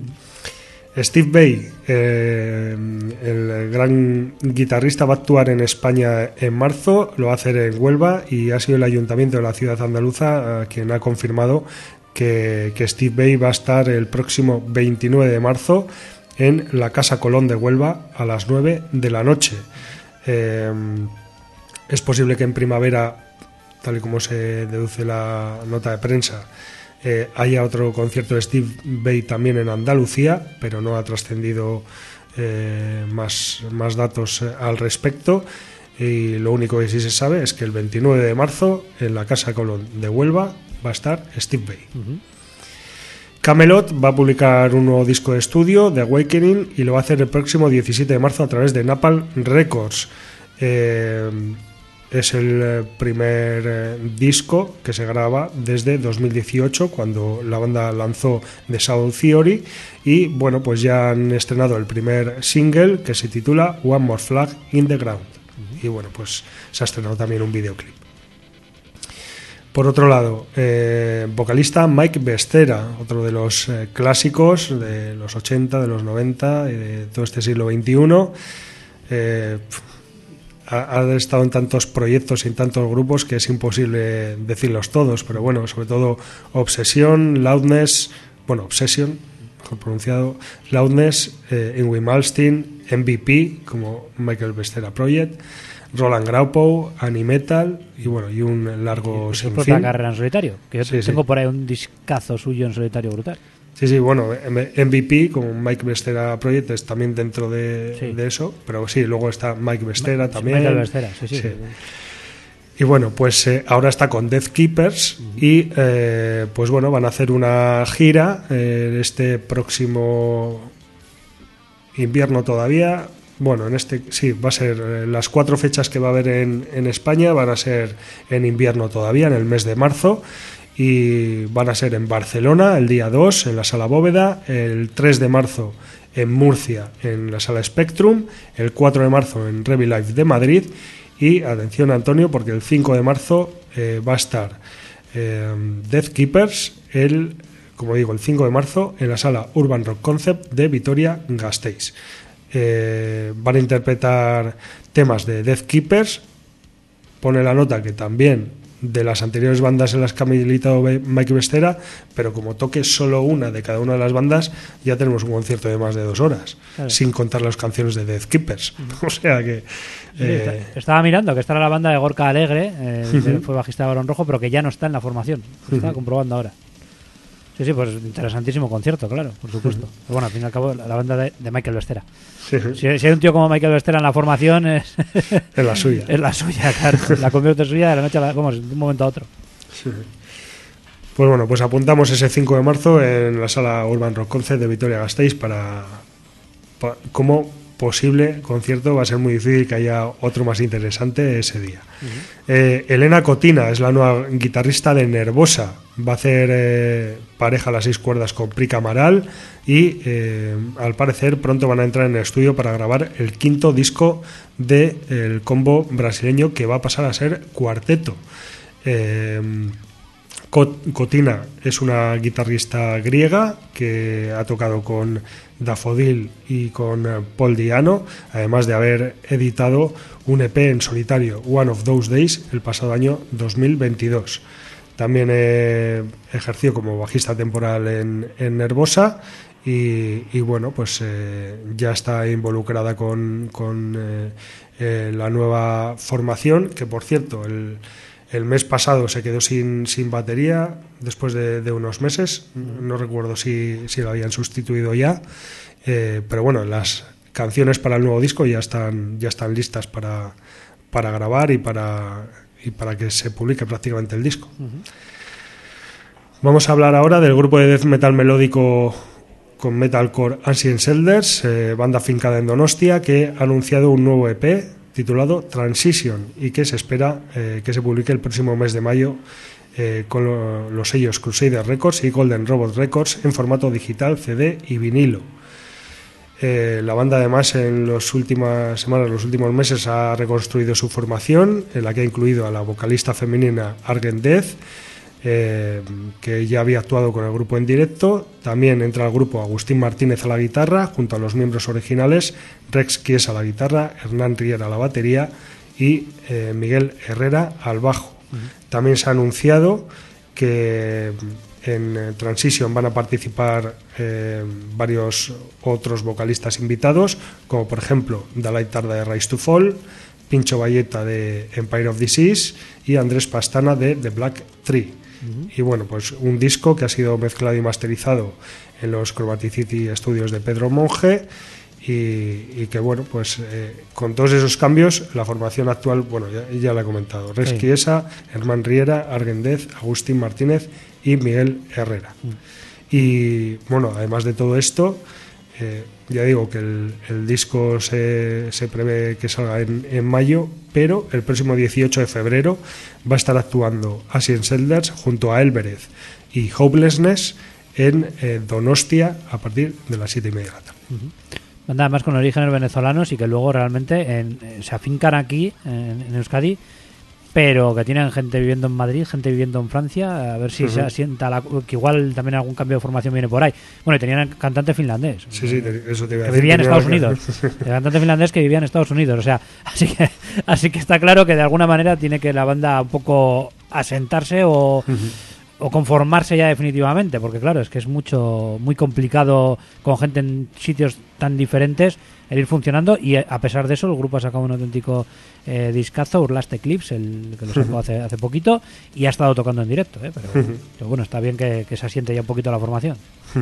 Steve Vai, eh, el gran guitarrista, va a actuar en España en marzo, lo va a hacer en Huelva y ha sido el ayuntamiento de la ciudad andaluza eh, quien ha confirmado que, que Steve Vai va a estar el próximo veintinueve de marzo en la Casa Colón de Huelva a las nueve de la noche. Eh, es posible que en primavera, tal y como se deduce la nota de prensa, eh, haya otro concierto de Steve Vai también en Andalucía, pero no ha trascendido eh, más, más datos eh, al respecto. Y lo único que sí se sabe es que el veintinueve de marzo en la Casa Colón de Huelva va a estar Steve Vai. Uh-huh. Kamelot va a publicar un nuevo disco de estudio, The Awakening, y lo va a hacer el próximo diecisiete de marzo a través de Napalm Records. Eh, es el primer eh, disco que se graba desde dos mil dieciocho, cuando la banda lanzó The Sound Theory, y bueno, pues ya han estrenado el primer single, que se titula One More Flag in the Ground. Uh-huh. Y bueno, pues se ha estrenado también un videoclip. Por otro lado, eh, vocalista Mike Bestera, otro de los eh, clásicos de los ochenta, de los noventa y de todo este siglo veintiuno. Eh, ha, ha estado en tantos proyectos y en tantos grupos que es imposible decirlos todos, pero bueno, sobre todo Obsession, Loudness, bueno, Obsession, mejor pronunciado, Loudness, eh, Yngwie Malmsteen, M V P, como Michael Bestera Project, Roland Graupow, Animetal y bueno, y un largo sinfín.
Propia carrera en solitario, que yo sí, tengo sí. por ahí un discazo suyo en solitario brutal.
Sí, sí, bueno, M V P como Mike Bestera Project es también dentro de, sí. de eso, pero sí, luego está Mike Bestera Ma- también.
Michael Bestera, sí, sí. sí. sí.
Y bueno, pues eh, ahora está con Death Keepers uh-huh. y eh, pues bueno, van a hacer una gira eh, este próximo invierno todavía. Bueno, en este sí, va a ser eh, las cuatro fechas que va a haber en, en España van a ser en invierno todavía, en el mes de marzo, y van a ser en Barcelona el día dos en la Sala Bóveda, el tres de marzo en Murcia en la Sala Spectrum, el cuatro de marzo en Revilife de Madrid y, atención Antonio, porque el cinco de marzo eh, va a estar eh, Death Keepers, el, como digo, el cinco de marzo en la Sala Urban Rock Concept de Vitoria-Gasteiz. Eh, van a interpretar temas de Death Keepers, pone la nota que también de las anteriores bandas en las que ha militado Mike Bestera, pero como toque solo una de cada una de las bandas, ya tenemos un concierto de más de dos horas, claro. sin contar las canciones de Death Keepers. Uh-huh. O sea que...
Sí,
eh...
está, estaba mirando que está la banda de Gorka Alegre, eh, uh-huh. fue bajista de Barón Rojo, pero que ya no está en la formación. Lo estaba uh-huh. comprobando ahora. Sí, sí, pues interesantísimo concierto, claro, por supuesto. Uh-huh. Pero bueno, al fin y al cabo, la banda de, de Michael Bestera. Sí, sí. Si, si hay un tío como Michael Bestera en la formación, es,
es la suya.
Es la suya, claro. La convierte suya de la noche a la, vamos, de un momento a otro.
Sí. Pues bueno, pues apuntamos ese cinco de marzo en la Sala Urban Rock Concept de Vitoria-Gasteiz para, para como posible concierto. Va a ser muy difícil que haya otro más interesante ese día. Uh-huh. eh, Elena Cotina es la nueva guitarrista de Nervosa. Va a hacer eh, pareja a las seis cuerdas con Prica Amaral y eh, al parecer pronto van a entrar en el estudio para grabar el quinto disco del de combo brasileño, que va a pasar a ser cuarteto. eh, Cotina es una guitarrista griega que ha tocado con Dafodil y con Paul Diano, además de haber editado un E P en solitario, One of Those Days, el pasado año dos mil veintidós. También eh, ejerció como bajista temporal en, en Nervosa y, y bueno, pues eh, ya está involucrada con, con eh, eh, la nueva formación, que por cierto, el El mes pasado se quedó sin, sin batería después de, de unos meses. No recuerdo si, si lo habían sustituido ya. Eh, pero bueno, las canciones para el nuevo disco ya están, ya están listas para, para grabar y para, y para que se publique prácticamente el disco. Uh-huh. Vamos a hablar ahora del grupo de death metal melódico con metalcore Ancient Elders, eh, banda fincada en Donostia, que ha anunciado un nuevo E P titulado Transition y que se espera eh, que se publique el próximo mes de mayo eh, con lo, los sellos Crusader Records y Golden Robot Records en formato digital, C D y vinilo. Eh, la banda además en las últimas semanas, los últimos meses ha reconstruido su formación, en la que ha incluido a la vocalista femenina Argent Death, eh, que ya había actuado con el grupo en directo. También entra al grupo Agustín Martínez a la guitarra, junto a los miembros originales, Rex Kies a la guitarra, Hernán Riera a la batería y eh, Miguel Herrera al bajo. Uh-huh. También se ha anunciado que en eh, Transition van a participar eh, varios otros vocalistas invitados, como por ejemplo Dalai Tarda de Rise to Fall, Pincho Valletta de Empire of Disease y Andrés Pastana de The Black Tree. Uh-huh. Y bueno, pues un disco que ha sido mezclado y masterizado en los Chromaticity Studios de Pedro Monge. Y, y que bueno, pues eh, con todos esos cambios, la formación actual, bueno, ya, ya la he comentado: Rex Kiesa, Herman Riera, Argent Death, Agustín Martínez y Miguel Herrera. Mm. Y bueno, además de todo esto, eh, ya digo que el, el disco se, se prevé que salga en, en mayo, pero el próximo dieciocho de febrero va a estar actuando Asien Selders junto a Elbereth y Hopelessness en eh, Donostia a partir de las siete y media de la tarde.
Uh-huh. Banda además con orígenes venezolanos y que luego realmente en, en, se afincan aquí en, en Euskadi, pero que tienen gente viviendo en Madrid, gente viviendo en Francia, a ver si uh-huh. se asienta la, que igual también algún cambio de formación viene por ahí. Bueno, y tenían cantante finlandés.
Sí, sí, eso te iba a decir.
Que vivía en Estados Unidos. El cantante finlandés que vivía en Estados Unidos, o sea, así que así que está claro que de alguna manera tiene que la banda un poco asentarse o uh-huh. o conformarse ya definitivamente, porque claro, es que es mucho muy complicado con gente en sitios tan diferentes el ir funcionando, y a pesar de eso el grupo ha sacado un auténtico eh, discazo, Urlast Eclipse, el que lo sacó hace, hace poquito, y ha estado tocando en directo, ¿eh? pero, pero bueno, está bien que, que se asiente ya un poquito la formación.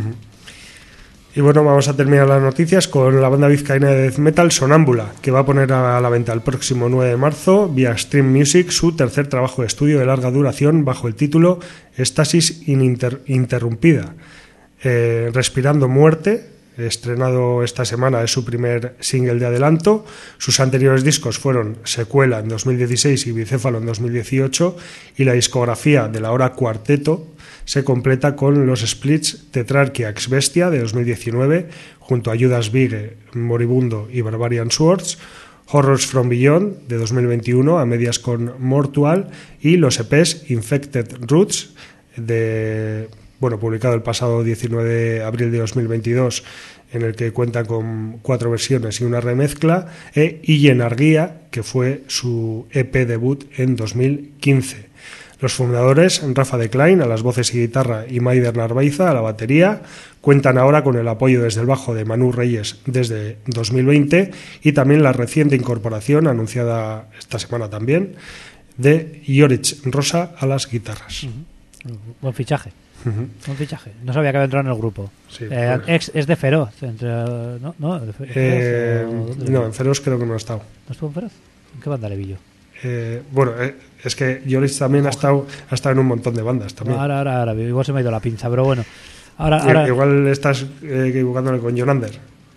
Y bueno, vamos a terminar las noticias con la banda vizcaína de death metal Sonámbula, que va a poner a la venta el próximo nueve de marzo vía Stream Music su tercer trabajo de estudio de larga duración bajo el título Estasis Ininterrumpida. Eh, Respirando Muerte, estrenado esta semana, es su primer single de adelanto. Sus anteriores discos fueron Secuela en dos mil dieciséis y Bicéfalo en dos mil dieciocho, y la discografía de la hora Cuarteto se completa con los splits Tetrarquia Ex Bestia de dos mil diecinueve junto a Judas Bige, Moribundo y Barbarian Swords, Horrors from Beyond de dos mil veintiuno a medias con Mortual, y los E Pes Infected Roots de, bueno, publicado el pasado diecinueve de abril de dos mil veintidós, en el que cuenta con cuatro versiones y una remezcla, e Illenarguía, que fue su E P debut en dos mil quince. Los fundadores, Rafa de Klein a las voces y guitarra y Maider Narvaiza a la batería, cuentan ahora con el apoyo desde el bajo de Manu Reyes desde dos mil veinte, y también la reciente incorporación, anunciada esta semana también, de Jorich Rosa a las guitarras.
Uh-huh. Buen fichaje.
Uh-huh.
Buen fichaje. No sabía que había entrado en el grupo.
Sí,
eh,
bueno.
ex, es de Feroz. Entre, ¿no? ¿No? De Feroz,
eh,
¿o
no, en Feroz creo que no ha estado.
¿No estuvo en Feroz? ¿En qué banda le vi yo?
Eh, bueno, eh, es que Jorich también ha estado, ha estado en un montón de bandas también.
No, ahora, ahora, ahora, igual se me ha ido la pinza, pero bueno. Ahora, ahora...
Igual estás eh, equivocándole con Jonander.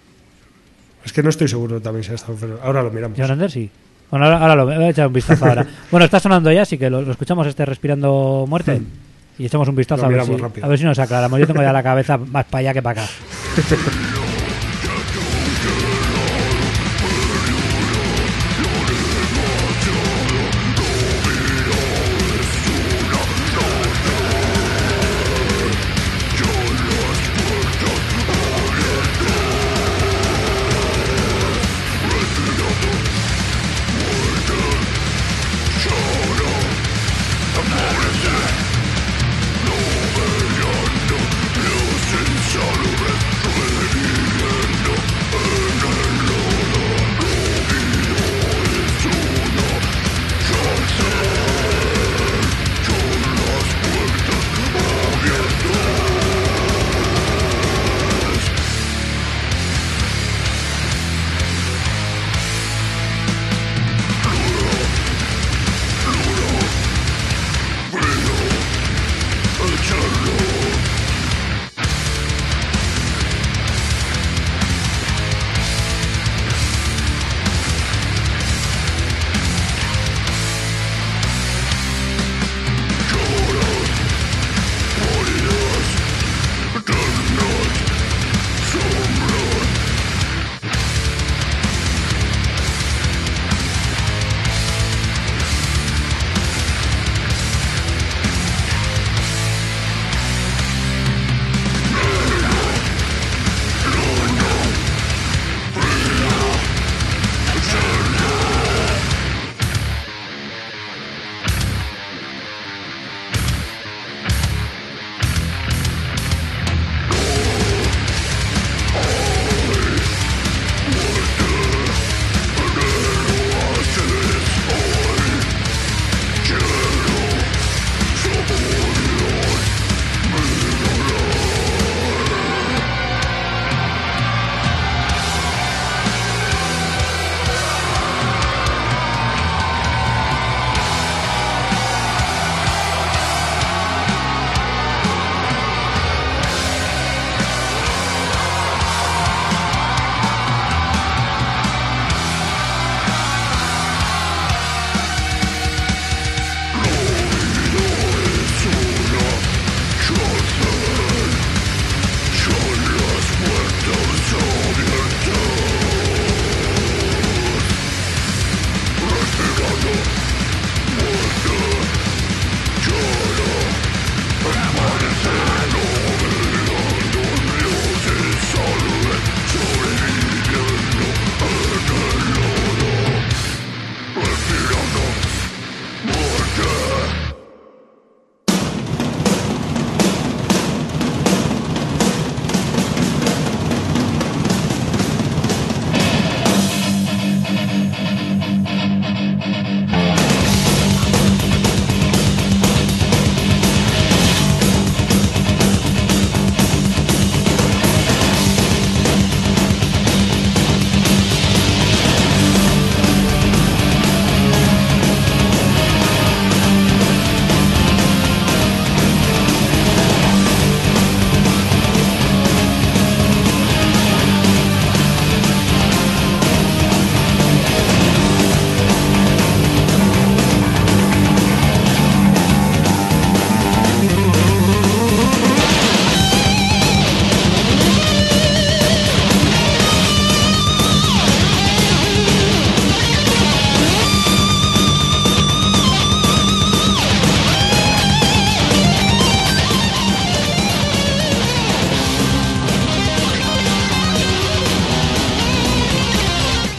Es que no estoy seguro también si ha estado en Feroz. Ahora lo miramos.
Jonander sí. Bueno, ahora, ahora lo voy a echar un vistazo ahora. Bueno, está sonando ya, así que lo, lo escuchamos este Respirando Muerte. Hmm. Y echamos un vistazo a ver, si, a ver si nos aclaramos. Yo tengo ya la cabeza más para allá que para acá.
Solo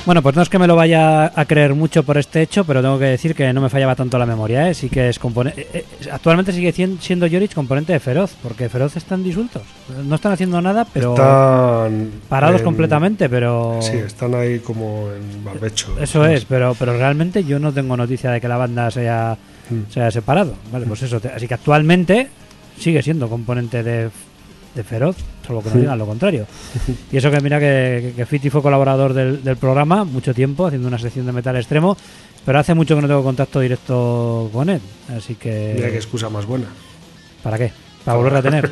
Bueno, pues no es que me lo vaya a creer mucho por este hecho, pero tengo que decir que no me fallaba tanto la memoria, ¿eh? Sí que es componente. Eh, eh, actualmente sigue siendo Joric componente de Feroz, porque Feroz están disueltos. No están haciendo nada, pero
están
parados
en,
completamente, pero
sí, están ahí como en barbecho.
Eso ¿sabes? es, pero pero realmente yo no tengo noticia de que la banda se haya, mm. se haya separado. Vale, pues eso. Te, así que actualmente sigue siendo componente de de Feroz, solo que no digan lo contrario. Y eso que mira que, que, que Fiti fue colaborador del, del programa mucho tiempo, haciendo una sección de metal extremo, pero hace mucho que no tengo contacto directo con él, así que...
Mira qué excusa más buena.
¿Para qué? Para volver a tener.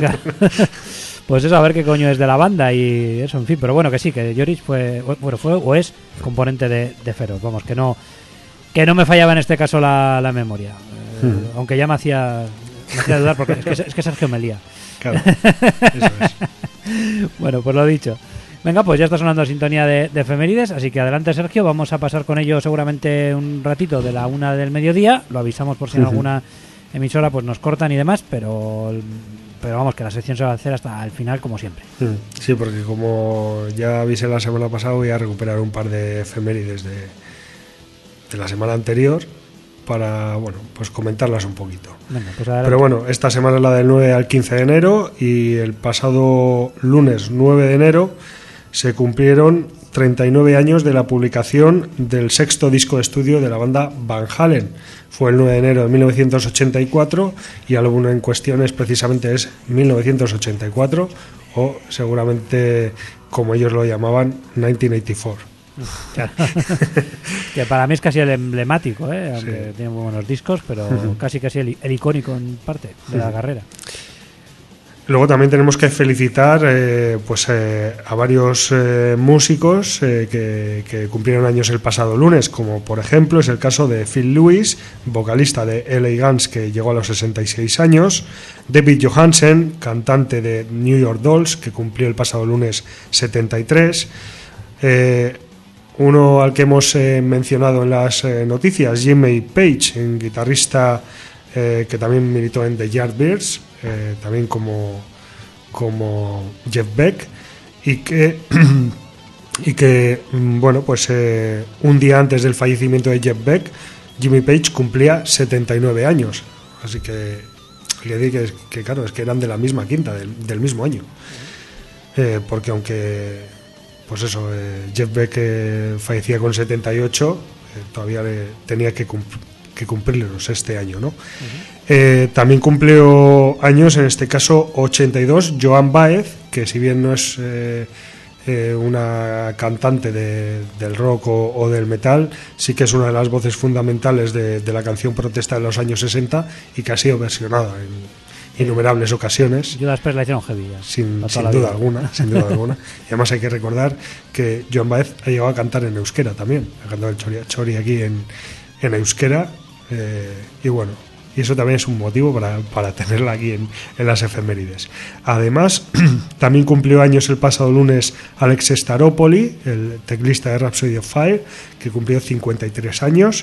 Pues eso, a ver qué coño es de la banda y eso, en fin, pero bueno, que sí, que Joric fue, bueno, fue o es componente de, de Feroz, vamos, que no que no me fallaba en este caso la, la memoria, hmm. eh, aunque ya me hacía, me hacía dudar, porque es que, es que Sergio me lía.
Claro, eso es.
Bueno, pues lo dicho. Venga, pues ya está sonando la sintonía de, de efemérides, así que adelante, Sergio. Vamos a pasar con ello seguramente un ratito de la una del mediodía. Lo avisamos por si en uh-huh. alguna emisora pues nos cortan y demás, pero pero vamos, que la sección se va a hacer hasta el final como siempre.
Sí, porque como ya avisé la semana pasada, voy a recuperar un par de efemérides de, de la semana anterior para, bueno, pues comentarlas un poquito.
Venga, pues
pero bueno, esta semana es la del nueve al quince de enero y el pasado lunes nueve de enero se cumplieron treinta y nueve años de la publicación del sexto disco de estudio de la banda Van Halen. Fue el nueve de enero de mil novecientos ochenta y cuatro y el álbum en cuestión es precisamente es mil novecientos ochenta y cuatro o seguramente como ellos lo llamaban mil novecientos ochenta y cuatro.
Claro. Que para mí es casi el emblemático, ¿eh? Aunque
sí.
tiene muy buenos discos, pero uh-huh. casi casi el, el icónico en parte de uh-huh. la carrera.
Luego también tenemos que felicitar eh, pues eh, a varios eh, músicos eh, que, que cumplieron años el pasado lunes, como por ejemplo es el caso de Phil Lewis, vocalista de L A Guns, que llegó a los sesenta y seis años, David Johansen, cantante de New York Dolls, que cumplió el pasado lunes setenta y tres, eh, uno al que hemos eh, mencionado en las eh, noticias, Jimmy Page, un guitarrista eh, que también militó en The Yardbirds, eh, también como, como Jeff Beck, y que, y que bueno, pues eh, un día antes del fallecimiento de Jeff Beck, Jimmy Page cumplía setenta y nueve años. Así que le digo que, que claro, es que eran de la misma quinta, del, del mismo año. Eh, porque aunque... Pues eso, eh, Jeff Beck eh, fallecía con setenta y ocho, eh, todavía le tenía que, cumpl- que cumplirlos este año, ¿no? Uh-huh. Eh, también cumplió años, en este caso ochenta y dos, Joan Baez, que si bien no es eh, eh, una cantante de, del rock o, o del metal, sí que es una de las voces fundamentales de, de la canción protesta de los años sesenta y que ha sido versionada en innumerables ocasiones.
Judas Priest la hicieron heavy ya,
sin, sin duda alguna, sin duda alguna. Y además hay que recordar que Joan Baez ha llegado a cantar en euskera también, ha cantado el Chori, Chori aquí en, en euskera, eh, y bueno, y eso también es un motivo para, para tenerla aquí en, en las efemérides. Además, también cumplió años el pasado lunes Alex Staropoli, el teclista de Rhapsody of Fire, que cumplió cincuenta y tres años.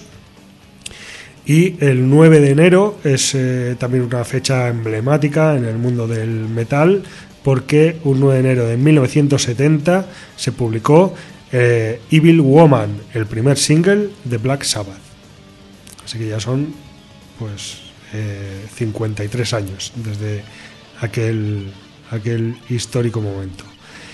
Y el nueve de enero es eh, también una fecha emblemática en el mundo del metal, porque un nueve de enero de mil novecientos setenta se publicó eh, Evil Woman, el primer single de Black Sabbath. Así que ya son pues eh, cincuenta y tres años desde aquel, aquel histórico momento.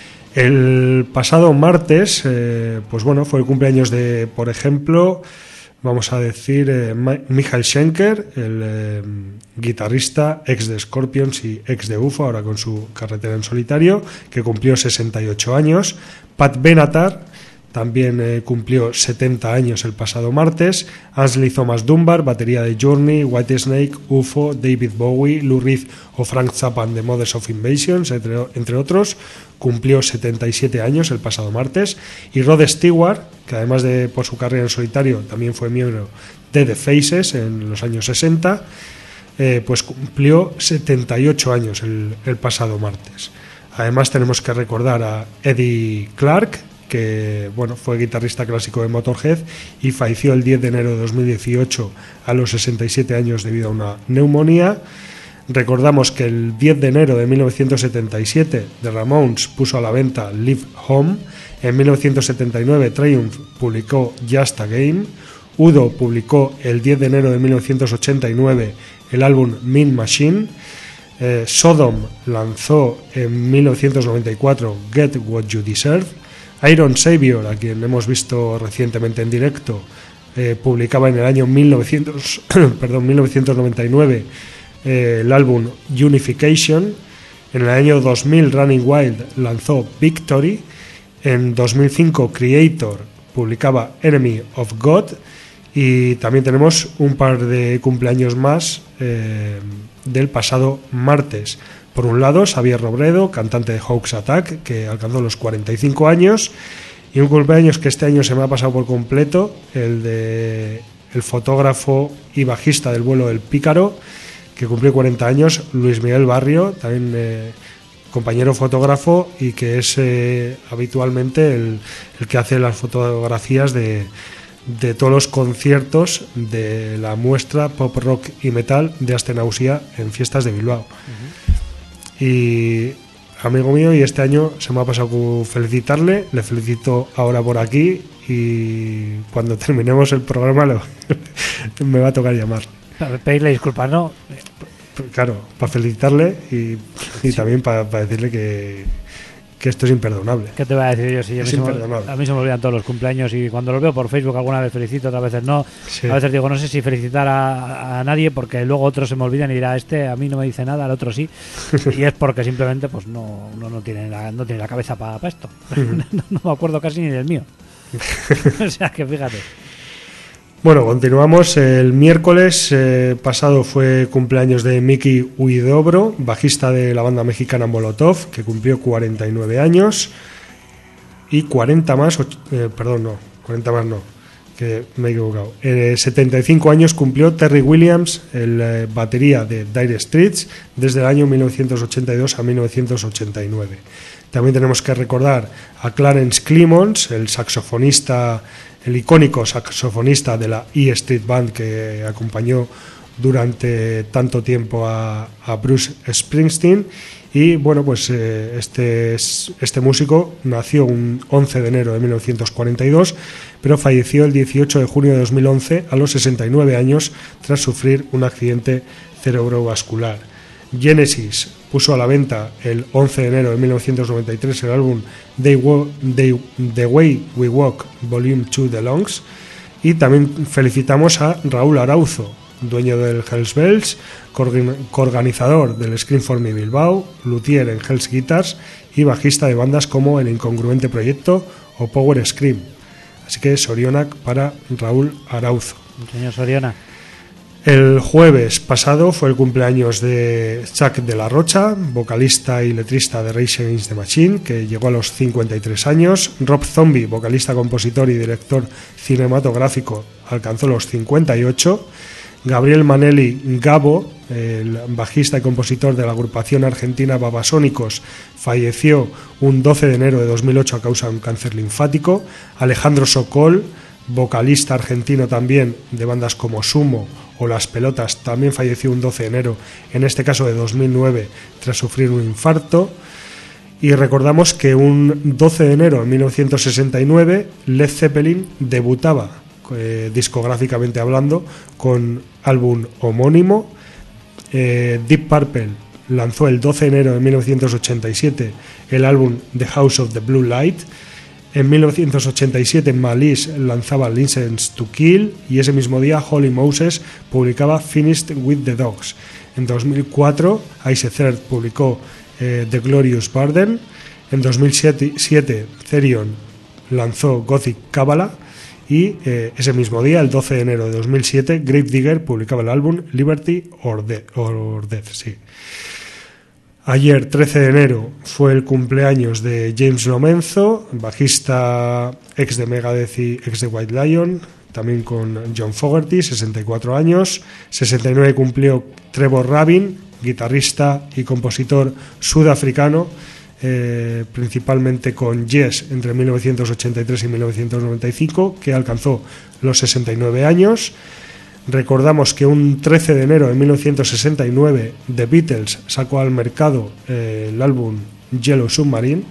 El pasado martes, eh, pues bueno, fue el cumpleaños de, por ejemplo... Vamos a decir eh, Michael Schenker, el eh, guitarrista ex de Scorpions y ex de U F O, ahora con su carretera en solitario, que cumplió sesenta y ocho años. Pat Benatar también eh, cumplió setenta años el pasado martes. Ainsley Thomas Dunbar, batería de Journey, Whitesnake, U F O, David Bowie, Lou Reed o Frank Zappa and the Mothers of Invasions, entre, entre otros, cumplió setenta y siete años el pasado martes. Y Rod Stewart, que además de por su carrera en solitario también fue miembro de The Faces en los años sesenta, eh, pues cumplió setenta y ocho años el, el pasado martes. Además tenemos que recordar a Eddie Clark, que bueno, fue guitarrista clásico de Motorhead y falleció el diez de enero de dos mil dieciocho a los sesenta y siete años debido a una neumonía. Recordamos que el diez de enero de mil novecientos setenta y siete The Ramones puso a la venta Live Home. En mil novecientos setenta y nueve Triumph publicó Just a Game. Udo publicó el diez de enero de mil novecientos ochenta y nueve el álbum Mean Machine. eh, Sodom lanzó en mil novecientos noventa y cuatro Get What You Deserve. Iron Savior, a quien hemos visto recientemente en directo, eh, publicaba en el año mil novecientos, perdón, mil novecientos noventa y nueve eh, el álbum Unification. En el año dos mil Running Wild lanzó Victory. En dos mil cinco Creator publicaba Enemy of God. Y también tenemos un par de cumpleaños más eh, del pasado martes. Por un lado, Xavier Robredo, cantante de Hawks Attack, que alcanzó los cuarenta y cinco años. Y un cumpleaños que este año se me ha pasado por completo, el de el fotógrafo y bajista del vuelo del Pícaro, que cumplió cuarenta años, Luis Miguel Barrio, también eh, compañero fotógrafo y que es eh, habitualmente el, el que hace las fotografías de... de todos los conciertos de la muestra Pop Rock y Metal de Astenausia en Fiestas de Bilbao. Uh-huh. Y amigo mío, y este año se me ha pasado felicitarle, le felicito ahora por aquí y cuando terminemos el programa lo, me va a tocar llamar.
Pedirle disculpas, ¿no?
Claro, para felicitarle y, y sí. también para, para decirle que que esto es imperdonable.
¿Qué te voy a decir yo? Si
es
a, mí me, a mí se me olvidan todos los cumpleaños y cuando los veo por Facebook alguna vez felicito, otras veces no. Sí. A veces digo, no sé si felicitar a, a nadie porque luego otros se me olvidan y dirá, este a mí no me dice nada, al otro sí. Y es porque simplemente pues no, no, no, tiene, la, no tiene la cabeza para pa esto. no, no me acuerdo casi ni del mío. O sea que fíjate.
Bueno, continuamos. El miércoles eh, pasado fue cumpleaños de Miki Huidobro, bajista de la banda mexicana Molotov, que cumplió cuarenta y nueve años. Y cuarenta más, eh, perdón, no, cuarenta más no, que me he equivocado. Eh, setenta y cinco años cumplió Terry Williams, el eh, batería de Dire Straits, desde el año mil novecientos ochenta y dos a mil novecientos ochenta y nueve. También tenemos que recordar a Clarence Clemons, el saxofonista, el icónico saxofonista de la E Street Band que acompañó durante tanto tiempo a, a Bruce Springsteen. Y bueno, pues eh, este, este músico nació un once de enero de mil novecientos cuarenta y dos, pero falleció el dieciocho de junio de dos mil once a los sesenta y nueve años tras sufrir un accidente cerebrovascular. Genesis puso a la venta el once de enero de mil novecientos noventa y tres el álbum The Way We Walk Volume dos Deluxe. Y también felicitamos a Raúl Arauzo, dueño del Hells Bells, coorganizador del Scream for Me Bilbao, luthier en Hells Guitars y bajista de bandas como El Incongruente Proyecto o Power Scream. Así que Sorionak para Raúl Arauzo.
Señor Soriona.
El jueves pasado fue el cumpleaños de Chuck de la Rocha, vocalista y letrista de Rage Against the Machine, que llegó a los cincuenta y tres años. Rob Zombie, vocalista, compositor y director cinematográfico, alcanzó los cincuenta y ocho. Gabriel Manelli Gabo, el bajista y compositor de la agrupación argentina Babasónicos, falleció un doce de enero de dos mil ocho a causa de un cáncer linfático. Alejandro Sokol, vocalista argentino también de bandas como Sumo o Las Pelotas, también falleció un doce de enero, en este caso de dos mil nueve, tras sufrir un infarto. Y recordamos que un doce de enero de mil novecientos sesenta y nueve Led Zeppelin debutaba, eh, discográficamente hablando, con álbum homónimo. eh, Deep Purple lanzó el doce de enero de mil novecientos ochenta y siete el álbum The House of the Blue Light. En mil novecientos ochenta y siete Malice lanzaba License to Kill y ese mismo día Holy Moses publicaba Finished with the Dogs. En dos mil cuatro Ice Third publicó eh, The Glorious Burden. En dos mil siete Therion lanzó Gothic Kabbalah y eh, ese mismo día, el doce de enero de dos mil siete, Gravedigger publicaba el álbum Liberty or, de- or Death. Sí. Ayer, trece de enero, fue el cumpleaños de James Lomenzo, bajista ex de Megadeth y ex de White Lion, también con John Fogerty, sesenta y cuatro años. sesenta y nueve cumplió Trevor Rabin, guitarrista y compositor sudafricano, eh, principalmente con Yes entre mil novecientos ochenta y tres y mil novecientos noventa y cinco, que alcanzó los sesenta y nueve años. Recordamos que un trece de enero de mil novecientos sesenta y nueve The Beatles sacó al mercado eh, el álbum Yellow Submarine.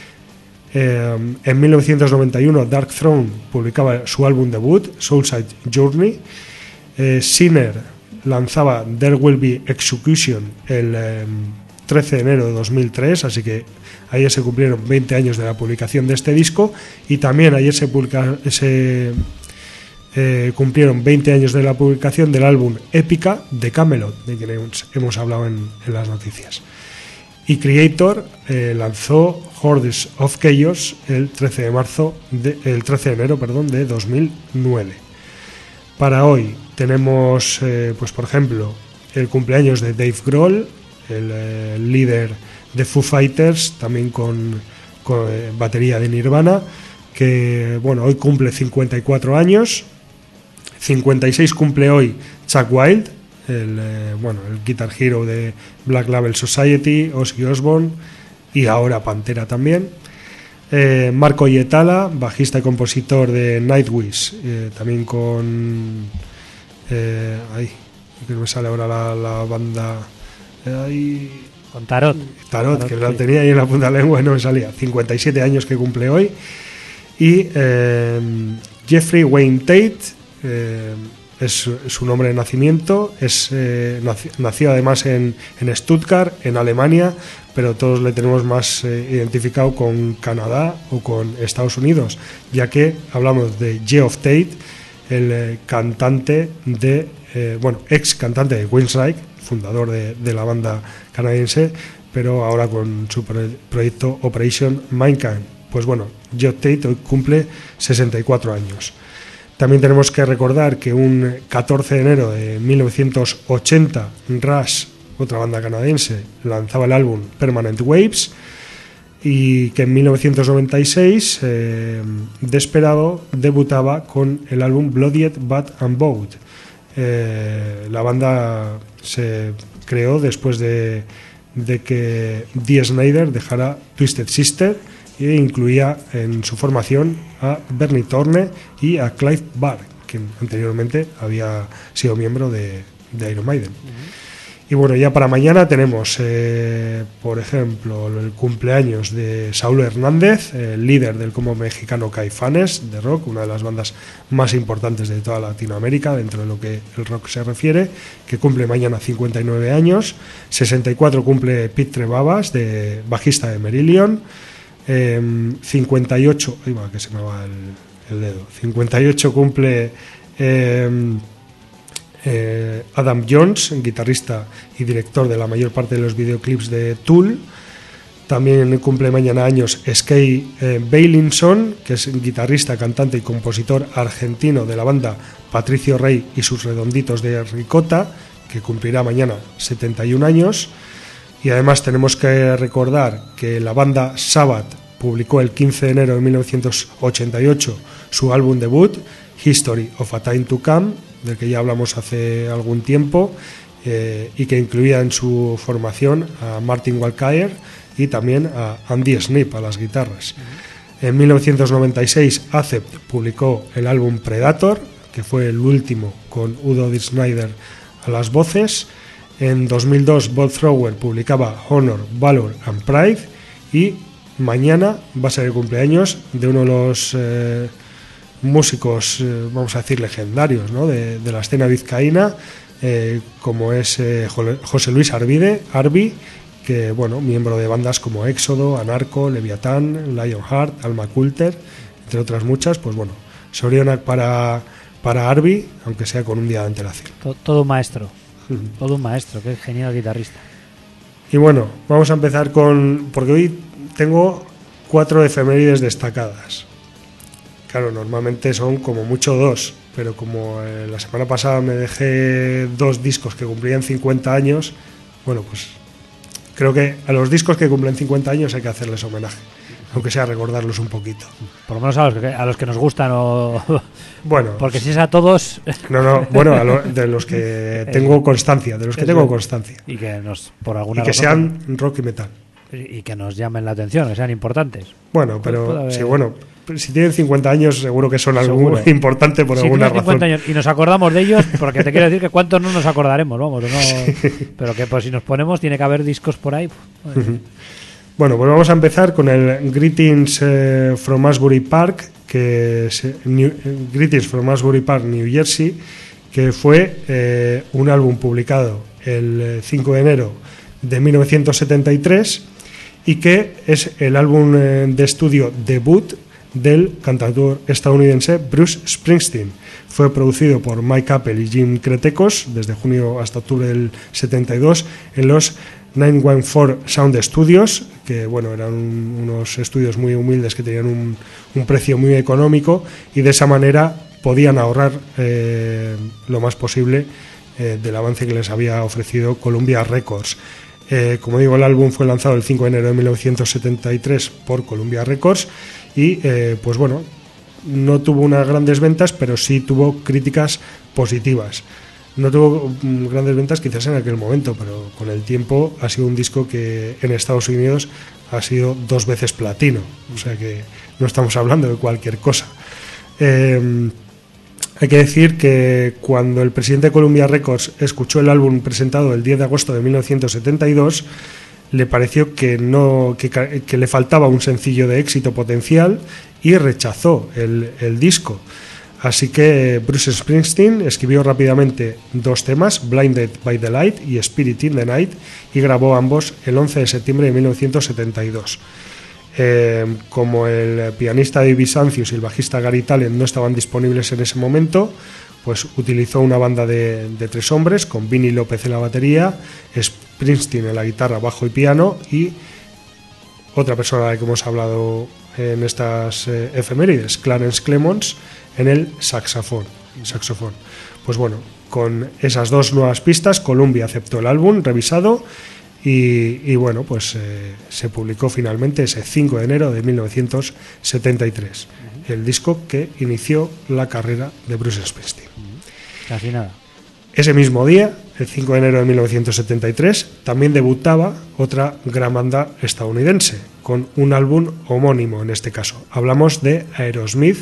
Eh, en mil novecientos noventa y uno Dark Throne publicaba su álbum debut Soulside Journey. eh, Sinner lanzaba There Will Be Execution el eh, trece de enero de dos mil tres, así que ayer se cumplieron veinte años de la publicación de este disco, y también ayer se, publica, se eh, cumplieron veinte años de la publicación del álbum Épica de Camelot, de quien hemos, hemos hablado en, en las noticias. Y Creator eh, lanzó Hordes of Chaos el trece de marzo de, el trece de enero, perdón, de dos mil nueve. Para hoy tenemos, eh, pues por ejemplo, el cumpleaños de Dave Grohl, el eh, líder de Foo Fighters, también con, con eh, batería de Nirvana, que bueno, hoy cumple cincuenta y cuatro años. cincuenta y seis cumple hoy Chuck Wild, el eh, bueno, el Guitar Hero de Black Label Society, Ozzy Osbourne y ahora Pantera también. eh, Marco Hietala, bajista y compositor de Nightwish, eh, también con eh, ay, que no me sale ahora la, la banda eh, ahí,
Con Tarot.
Tarot,
Tarot,
que la
sí.
tenía ahí en la punta de la lengua y no me salía. cincuenta y siete años que cumple hoy. Y eh, Jeffrey Wayne Tate, eh, es su nombre de nacimiento, es eh, nació, nació además en, en Stuttgart, en Alemania, pero todos le tenemos más eh, identificado con Canadá o con Estados Unidos, ya que hablamos de Geoff Tate, el eh, cantante de, eh, bueno, ex cantante de Queensryche, fundador de, de la banda canadiense, pero ahora con su pro- proyecto Operation Mindkind. Pues bueno, Geoff Tate hoy cumple sesenta y cuatro años. También tenemos que recordar que un catorce de enero de mil novecientos ochenta, Rush, otra banda canadiense, lanzaba el álbum Permanent Waves, y que en mil novecientos noventa y seis eh, Desperado debutaba con el álbum Bloodied, Bad and Bold. Eh, la banda se creó después de, de que Dee Snider dejara Twisted Sister, e incluía en su formación a Bernie Torne y a Clive Barr, que anteriormente había sido miembro de, de Iron Maiden. Uh-huh. Y bueno, ya para mañana tenemos, eh, por ejemplo, el cumpleaños de Saúl Hernández, el líder del combo mexicano Caifanes de rock, una de las bandas más importantes de toda Latinoamérica dentro de lo que el rock se refiere, que cumple mañana cincuenta y nueve años. sesenta y cuatro cumple Pete Trebabas, de bajista de Marillion. Eh, cincuenta y ocho, ahí va, que se me va el, el dedo. cincuenta y ocho cumple eh, eh, Adam Jones, guitarrista y director de la mayor parte de los videoclips de Tool. También cumple mañana años Skay eh, Bailinson, que es guitarrista, cantante y compositor argentino de la banda Patricio Rey y sus Redonditos de Ricota, que cumplirá mañana setenta y un años. Y además tenemos que recordar que la banda Sabbath publicó el quince de enero de mil novecientos ochenta y ocho su álbum debut, History of a Time to Come, del que ya hablamos hace algún tiempo, eh, y que incluía en su formación a Martin Walkyier y también a Andy Sneap a las guitarras. Uh-huh. En mil novecientos noventa y seis Accept publicó el álbum Predator, que fue el último con Udo Dirk Snyder a las voces. En dos mil dos Bolt Thrower publicaba Honor, Valor and Pride, y mañana va a ser el cumpleaños de uno de los eh, músicos, eh, vamos a decir, legendarios, ¿no?, de, de la escena vizcaína, eh, como es eh, José Luis Arvide, Arbi, que bueno, miembro de bandas como Éxodo, Anarco, Leviatán, Lionheart, Alma Coulter, entre otras muchas. Pues bueno, Sorionak para, para Arbi, aunque sea con un día de antelación.
Todo, todo un maestro. Todo un maestro, qué genial guitarrista.
Y bueno, vamos a empezar con... porque hoy tengo cuatro efemérides destacadas. Claro, normalmente son como mucho dos, pero como eh, la semana pasada me dejé dos discos que cumplían cincuenta años, bueno, pues creo que a los discos que cumplen cincuenta años hay que hacerles homenaje, aunque sea recordarlos un poquito.
Por lo menos a los que, a los que nos gustan, o...
Bueno,
porque si es a todos...
No, no, bueno, a lo, de los que tengo constancia, de los que tengo constancia.
Y que nos, por alguna
y que
razón,
sean rock y metal.
Y que nos llamen la atención, que sean importantes.
Bueno, pero sí, bueno, si tienen cincuenta años seguro que son algo
Seguro.
importante por
Sí,
alguna
tiene cincuenta
razón.
años y nos acordamos de ellos, porque te quiero decir que cuántos no nos acordaremos, vamos, no, pero que pues si nos ponemos tiene que haber discos por ahí. Pues,
Uh-huh. Bueno, pues vamos a empezar con el Greetings eh, from Asbury Park, que es, eh, New, Greetings from Asbury Park, New Jersey, que fue eh, un álbum publicado el cinco de enero de mil novecientos setenta y tres y que es el álbum eh, de estudio debut del cantautor estadounidense Bruce Springsteen. Fue producido por Mike Appel y Jim Kretekos desde junio hasta octubre del setenta y dos en los nueve catorce Sound Studios, que bueno, eran unos estudios muy humildes que tenían un, un precio muy económico y de esa manera podían ahorrar eh, lo más posible eh, del avance que les había ofrecido Columbia Records. Eh, como digo, el álbum fue lanzado el cinco de enero de mil novecientos setenta y tres por Columbia Records y eh, pues bueno, no tuvo unas grandes ventas, pero sí tuvo críticas positivas. No tuvo mm, grandes ventas quizás en aquel momento, pero con el tiempo ha sido un disco que en Estados Unidos ha sido dos veces platino, o sea que no estamos hablando de cualquier cosa. Eh, hay que decir que cuando el presidente de Columbia Records escuchó el álbum presentado el diez de agosto de mil novecientos setenta y dos, le pareció que, no, que, que le faltaba un sencillo de éxito potencial y rechazó el, el disco. Así que Bruce Springsteen escribió rápidamente dos temas, Blinded by the Light y Spirit in the Night, y grabó ambos el once de septiembre de mil novecientos setenta y dos. Eh, como el pianista David Sancius y el bajista Gary Tallent no estaban disponibles en ese momento, pues utilizó una banda de, de tres hombres con Vinnie López en la batería, Springsteen en la guitarra, bajo y piano y otra persona de la que hemos hablado en estas eh, efemérides, Clarence Clemons, en el saxofón, saxofón. Pues bueno, con esas dos nuevas pistas, Columbia aceptó el álbum revisado y, y bueno, pues eh, se publicó finalmente ese cinco de enero de mil novecientos setenta y tres, uh-huh. el disco que inició la carrera de Bruce Springsteen.
uh-huh. Casi nada.
Ese mismo día, el cinco de enero de mil novecientos setenta y tres, también debutaba otra gran banda estadounidense, con un álbum homónimo en este caso. Hablamos de Aerosmith.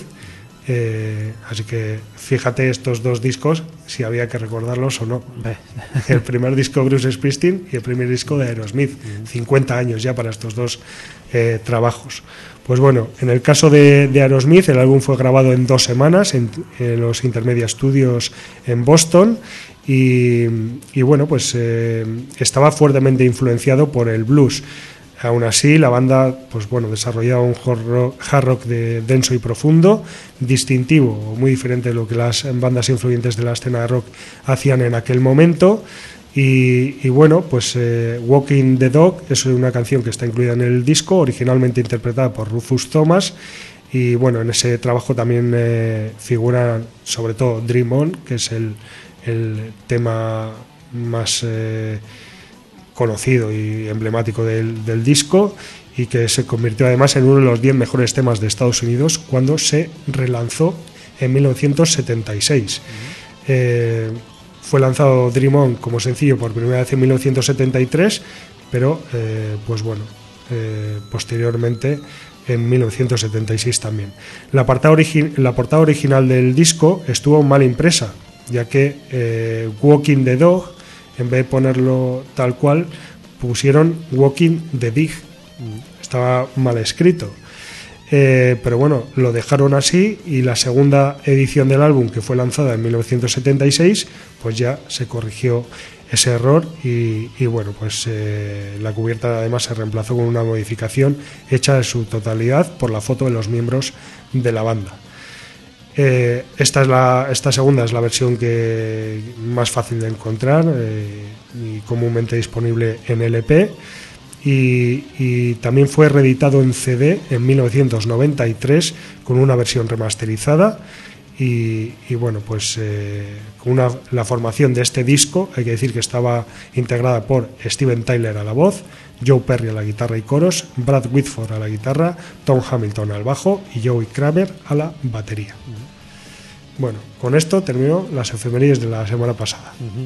Eh, así que fíjate estos dos discos si había que recordarlos o no. El primer disco Bruce Springsteen y el primer disco de Aerosmith, cincuenta años ya para estos dos eh, trabajos. Pues bueno, en el caso de, de Aerosmith, el álbum fue grabado en dos semanas en, en los Intermedia Studios en Boston y, y bueno, pues eh, estaba fuertemente influenciado por el blues. Aún así, la banda pues bueno, desarrollaba un hard rock, hard rock de denso y profundo, distintivo, muy diferente de lo que las bandas influyentes de la escena de rock hacían en aquel momento. Y, y bueno, pues eh, Walking the Dog es una canción que está incluida en el disco, originalmente interpretada por Rufus Thomas. Y bueno, en ese trabajo también eh, figuran sobre todo Dream On, que es el, el tema más Eh, conocido y emblemático del, del disco y que se convirtió además en uno de los diez mejores temas de Estados Unidos cuando se relanzó en mil novecientos setenta y seis. Uh-huh. Eh, fue lanzado Dream On como sencillo por primera vez en mil novecientos setenta y tres, pero eh, pues bueno, eh, posteriormente en mil novecientos setenta y seis también. La portada, origi- la portada original del disco estuvo mal impresa, ya que eh, Walking the Dog, en vez de ponerlo tal cual, pusieron Walking the Dig. Estaba mal escrito. Eh, pero bueno, lo dejaron así y la segunda edición del álbum, que fue lanzada en mil novecientos setenta y seis, pues ya se corrigió ese error y, y bueno, pues eh, la cubierta además se reemplazó con una modificación hecha en su totalidad por la foto de los miembros de la banda. Eh, esta es la esta segunda es la versión que más fácil de encontrar eh, y comúnmente disponible en L P y, y también fue reeditado en C D en mil novecientos noventa y tres con una versión remasterizada y, y bueno pues eh, con una, la formación de este disco hay que decir que estaba integrada por Steven Tyler a la voz, Joe Perry a la guitarra y coros, Brad Whitford a la guitarra, Tom Hamilton al bajo y Joey Kramer a la batería. Uh-huh. Bueno, con esto terminó las efemérides de la semana pasada. Uh-huh.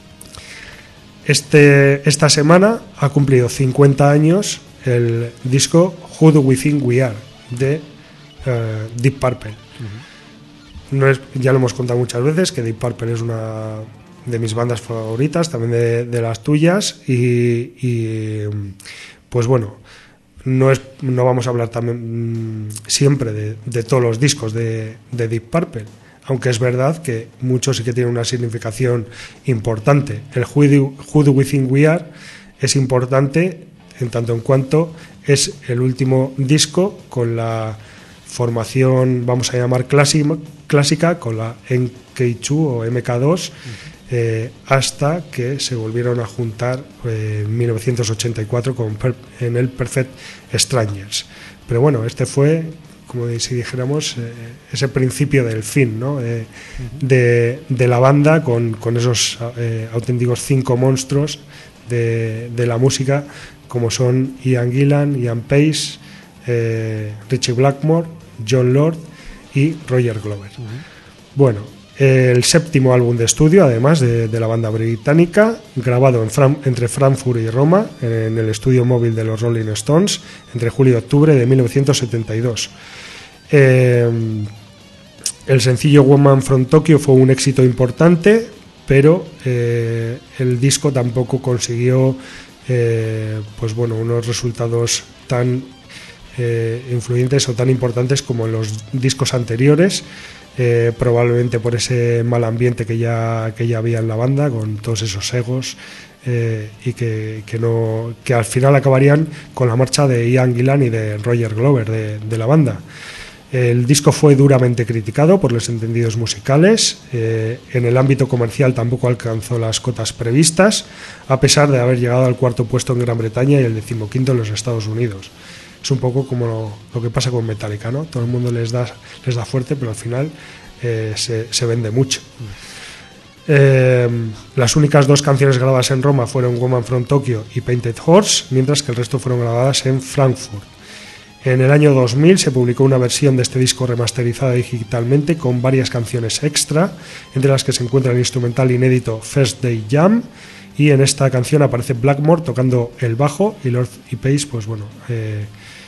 Este, esta semana ha cumplido cincuenta años el disco Who Do We Think We Are de eh, Deep Purple. Uh-huh. No es, ya lo hemos contado muchas veces que Deep Purple es una de mis bandas favoritas, también de, de las tuyas, y, y pues bueno, no es no vamos a hablar también siempre de, de todos los discos de, de Deep Purple, aunque es verdad que muchos sí que tienen una significación importante. El Who Do, Who Do We Think We Are es importante en tanto en cuanto es el último disco con la formación, vamos a llamar clásica, clásica con la M K dos o M K dos, eh, hasta que se volvieron a juntar eh, en mil novecientos ochenta y cuatro con per, en el Perfect Strangers. Pero bueno, este fue, como si dijéramos, eh, ese principio del fin, ¿no? eh, uh-huh. de, de la banda con, con esos eh, auténticos cinco monstruos de, de la música, como son Ian Gillan, Ian Pace, eh, Ritchie Blackmore, Jon Lord y Roger Glover. Uh-huh. Bueno, el séptimo álbum de estudio, además de, de la banda británica, grabado en Fran- entre Frankfurt y Roma, en el estudio móvil de los Rolling Stones, entre julio y octubre de mil novecientos setenta y dos. Eh, el sencillo One Man from Tokyo fue un éxito importante, pero eh, el disco tampoco consiguió eh, pues bueno, unos resultados tan eh, influyentes o tan importantes como en los discos anteriores. Eh, probablemente por ese mal ambiente que ya, que ya había en la banda, con todos esos egos, eh, y que, que, no, que al final acabarían con la marcha de Ian Gillan y de Roger Glover de, de la banda. El disco fue duramente criticado por los entendidos musicales. Eh, en el ámbito comercial tampoco alcanzó las cotas previstas, a pesar de haber llegado al cuarto puesto en Gran Bretaña y el decimoquinto en los Estados Unidos. Es un poco como lo, lo que pasa con Metallica, ¿no? Todo el mundo les da, les da fuerte, pero al final eh, se, se vende mucho. Eh, las únicas dos canciones grabadas en Roma fueron Woman from Tokyo y Painted Horse, mientras que el resto fueron grabadas en Frankfurt. En el año dos mil se publicó una versión de este disco remasterizada digitalmente con varias canciones extra, entre las que se encuentra el instrumental inédito First Day Jam, y en esta canción aparece Blackmore tocando el bajo y Lord y Pace, pues bueno, eh,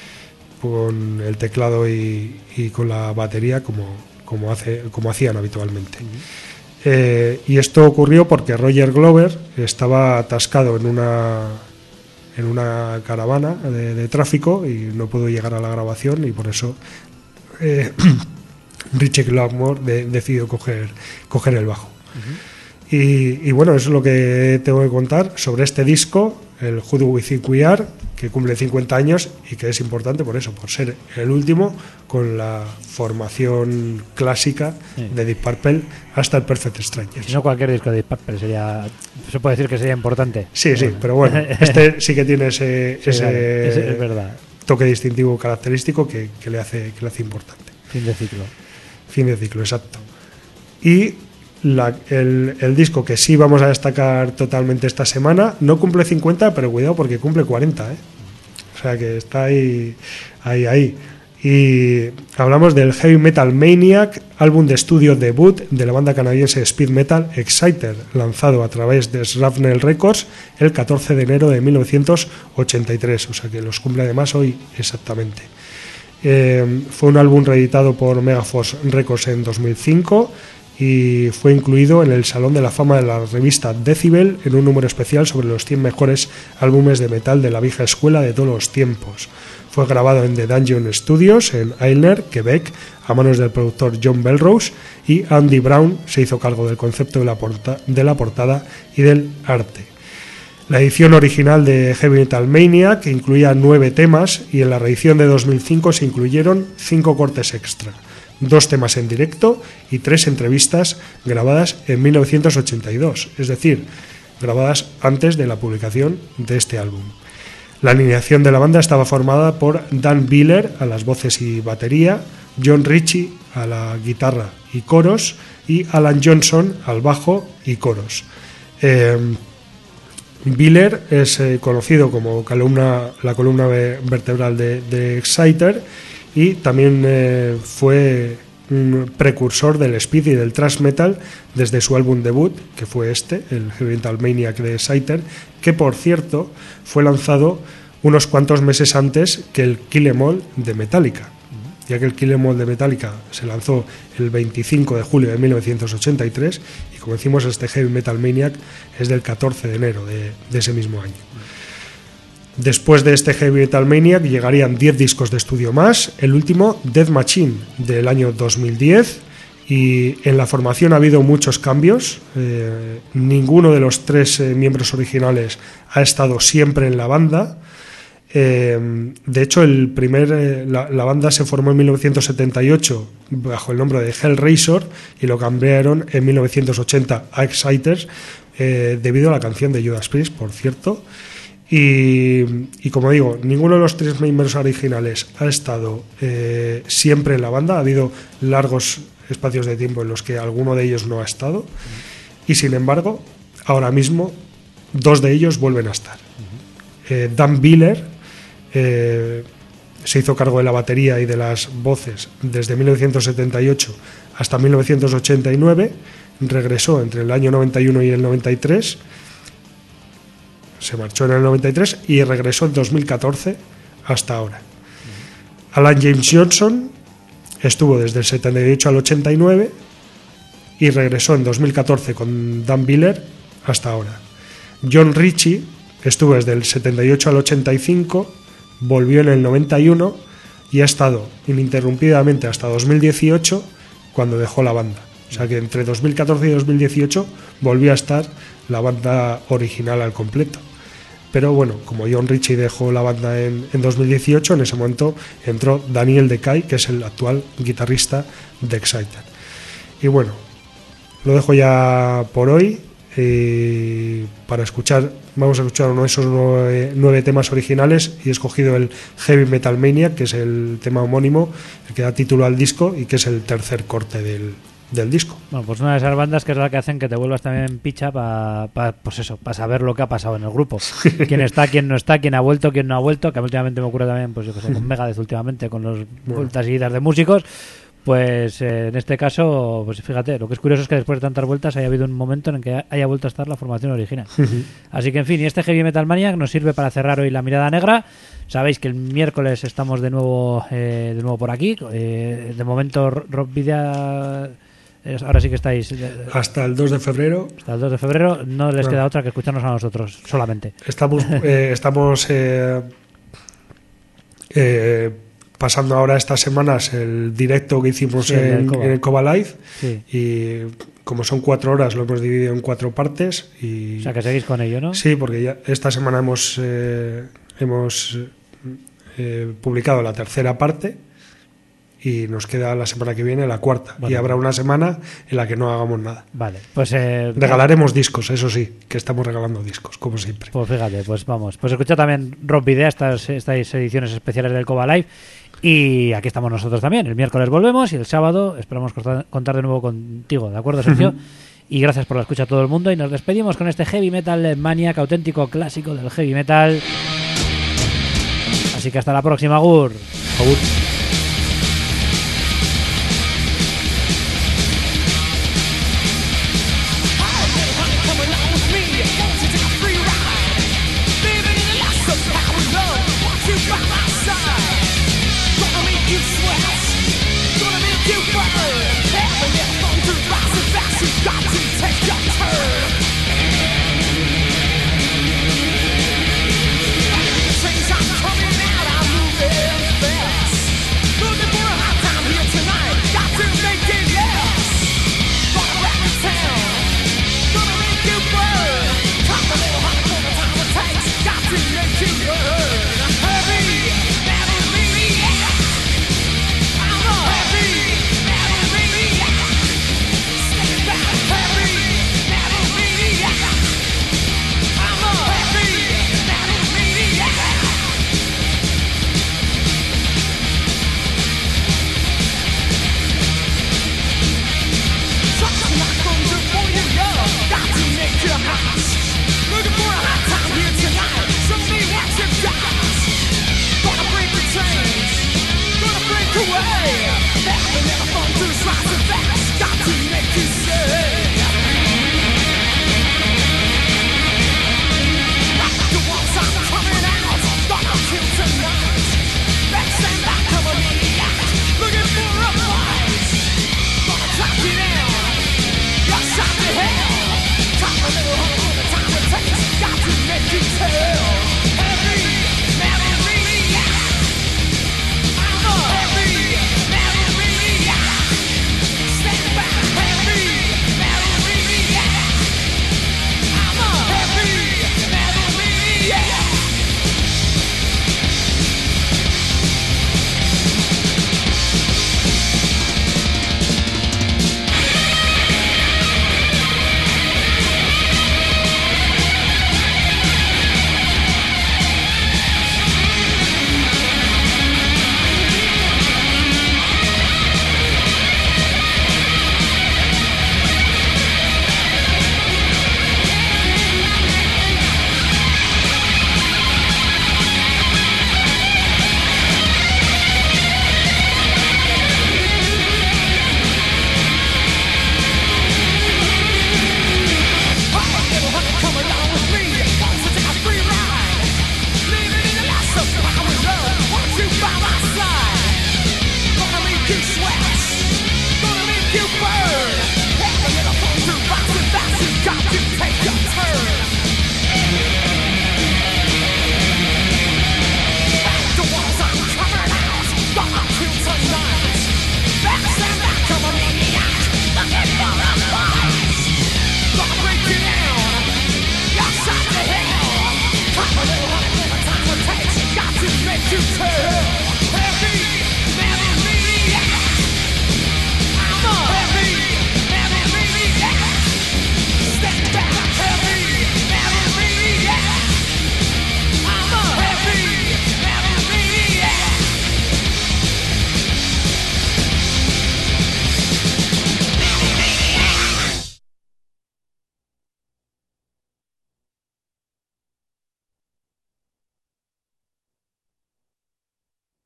con el teclado y, y con la batería como, como, hace, como hacían habitualmente. Uh-huh. Eh, y esto ocurrió porque Roger Glover estaba atascado en una, en una caravana de, de tráfico y no pudo llegar a la grabación, y por eso eh, Ritchie Blackmore de, decidió coger, coger el bajo. Uh-huh. Y, y bueno, eso es lo que tengo que contar sobre este disco, el Who Do We Think We Are, que cumple cincuenta años y que es importante por eso, por ser el último con la formación clásica, sí, de Deep Purple hasta el Perfect Strangers.
Si no, cualquier disco de Deep Purple sería, se puede decir que sería importante.
Sí, sí, bueno, pero bueno, este sí que tiene ese,
sí,
ese
claro, es, es verdad,
toque distintivo característico que, que, le hace, que le hace importante.
Fin de ciclo.
Fin de ciclo, exacto. Y La, el, el disco que sí vamos a destacar totalmente esta semana no cumple cincuenta, pero cuidado porque cumple cuarenta, ¿eh? O sea que está ahí, ahí, ahí. Y hablamos del Heavy Metal Maniac, álbum de estudio debut de la banda canadiense Speed Metal Exciter, lanzado a través de Shrapnel Records el catorce de enero de mil novecientos ochenta y tres, o sea que los cumple además hoy exactamente. Eh, fue un álbum reeditado por Megaforce Records en dos mil cinco y fue incluido en el Salón de la Fama de la revista Decibel en un número especial sobre los cien mejores álbumes de metal de la vieja escuela de todos los tiempos. Fue grabado en The Dungeon Studios en Aylmer, Quebec, a manos del productor John Belrose, y Andy Brown se hizo cargo del concepto de la, porta- de la portada y del arte. La edición original de Heavy Metal Maniac incluía nueve temas y en la reedición de dos mil cinco se incluyeron cinco cortes extra, dos temas en directo y tres entrevistas grabadas en mil novecientos ochenta y dos, es decir, grabadas antes de la publicación de este álbum. La alineación de la banda estaba formada por Dan Biller a las voces y batería, John Ritchie a la guitarra y coros y Alan Johnson al bajo y coros. Eh, Biller es eh, conocido como columna, la columna vertebral de, de Exciter, y también eh, fue un precursor del speed y del thrash metal desde su álbum debut, que fue este, el Heavy Metal Maniac de Exciter, que por cierto fue lanzado unos cuantos meses antes que el Kill 'Em All de Metallica. ya que el Kill 'Em All de Metallica se lanzó el veinticinco de julio de mil novecientos ochenta y tres y como decimos este Heavy Metal Maniac es del catorce de enero de, de ese mismo año. Después de este Heavy Metal Maniac llegarían diez discos de estudio más, el último Death Machine del año dos mil diez, y en la formación ha habido muchos cambios. Eh, ninguno de los tres eh, miembros originales ha estado siempre en la banda. Eh, de hecho, el primer, eh, la, la banda se formó en mil novecientos setenta y ocho bajo el nombre de Hellraiser y lo cambiaron en mil novecientos ochenta a Exciters, eh, debido a la canción de Judas Priest, por cierto. Y, y como digo, ninguno de los tres miembros originales ha estado eh, siempre en la banda. Ha habido largos espacios de tiempo en los que alguno de ellos no ha estado. Y sin embargo, ahora mismo, dos de ellos vuelven a estar. Eh, Dan Biller eh, se hizo cargo de la batería y de las voces desde mil novecientos setenta y ocho hasta mil novecientos ochenta y nueve. Regresó entre el año noventa y uno y el noventa y tres. Se marchó en el noventa y tres y regresó en dos mil catorce hasta ahora. Uh-huh. Alan James Johnson estuvo desde el setenta y ocho al ochenta y nueve y regresó en dos mil catorce con Dan Biller hasta ahora. John Ritchie estuvo desde el setenta y ocho al ochenta y cinco, volvió en el noventa y uno y ha estado ininterrumpidamente hasta dos mil dieciocho, cuando dejó la banda. O sea que entre dos mil catorce y dos mil dieciocho volvió a estar la banda original al completo. Pero bueno, como John Ritchie dejó la banda en, en dos mil dieciocho, en ese momento entró Daniel Decay, que es el actual guitarrista de Exciter. Y bueno, lo dejo ya por hoy. Eh, para escuchar, vamos a escuchar uno de esos nueve, nueve temas originales y he escogido el Heavy Metal Maniac, que es el tema homónimo, el que da título al disco y que es el tercer corte del del disco.
Bueno, pues una de esas bandas que es la que hacen que te vuelvas también picha para pa, pues eso, para saber lo que ha pasado en el grupo. Quién está, quién no está, quién ha vuelto, quién no ha vuelto, que últimamente me ocurre también, pues yo que sé, con Megadeth últimamente, con los bueno. vueltas y idas de músicos. Pues eh, en este caso, pues fíjate, lo que es curioso es que después de tantas vueltas haya habido un momento en el que haya vuelto a estar la formación original. Así que en fin, y este Heavy Metal Maniac nos sirve para cerrar hoy la mirada negra. Sabéis que el miércoles estamos de nuevo eh, de nuevo por aquí. Eh, de momento Rob Vida... Ahora sí que estáis...
Hasta el dos de febrero.
Hasta el dos de febrero no les
bueno,
queda otra que escucharnos a nosotros, solamente.
Estamos eh, estamos eh, eh, pasando ahora estas semanas el directo que hicimos sí, en, el Coba. en el Coba Live. Sí. Y como son cuatro horas, lo hemos dividido en cuatro partes. Y,
o sea, que seguís con ello, ¿no?
Sí, porque ya esta semana hemos, eh, hemos eh, publicado la tercera parte. Y nos queda la semana que viene la cuarta. Vale. Y habrá una semana en la que no hagamos nada.
Vale, pues... Eh,
Regalaremos discos, eso sí, que estamos regalando discos, como siempre.
Pues fíjate, pues vamos. Pues escucha también Rob Video, estas, estas ediciones especiales del Coba Live. Y aquí estamos nosotros también. El miércoles volvemos y el sábado esperamos contar de nuevo contigo, ¿de acuerdo, Sergio? Uh-huh. Y gracias por la escucha a todo el mundo. Y nos despedimos con este Heavy Metal Maniac, auténtico clásico del Heavy Metal. Así que hasta la próxima, Agur.
Agur.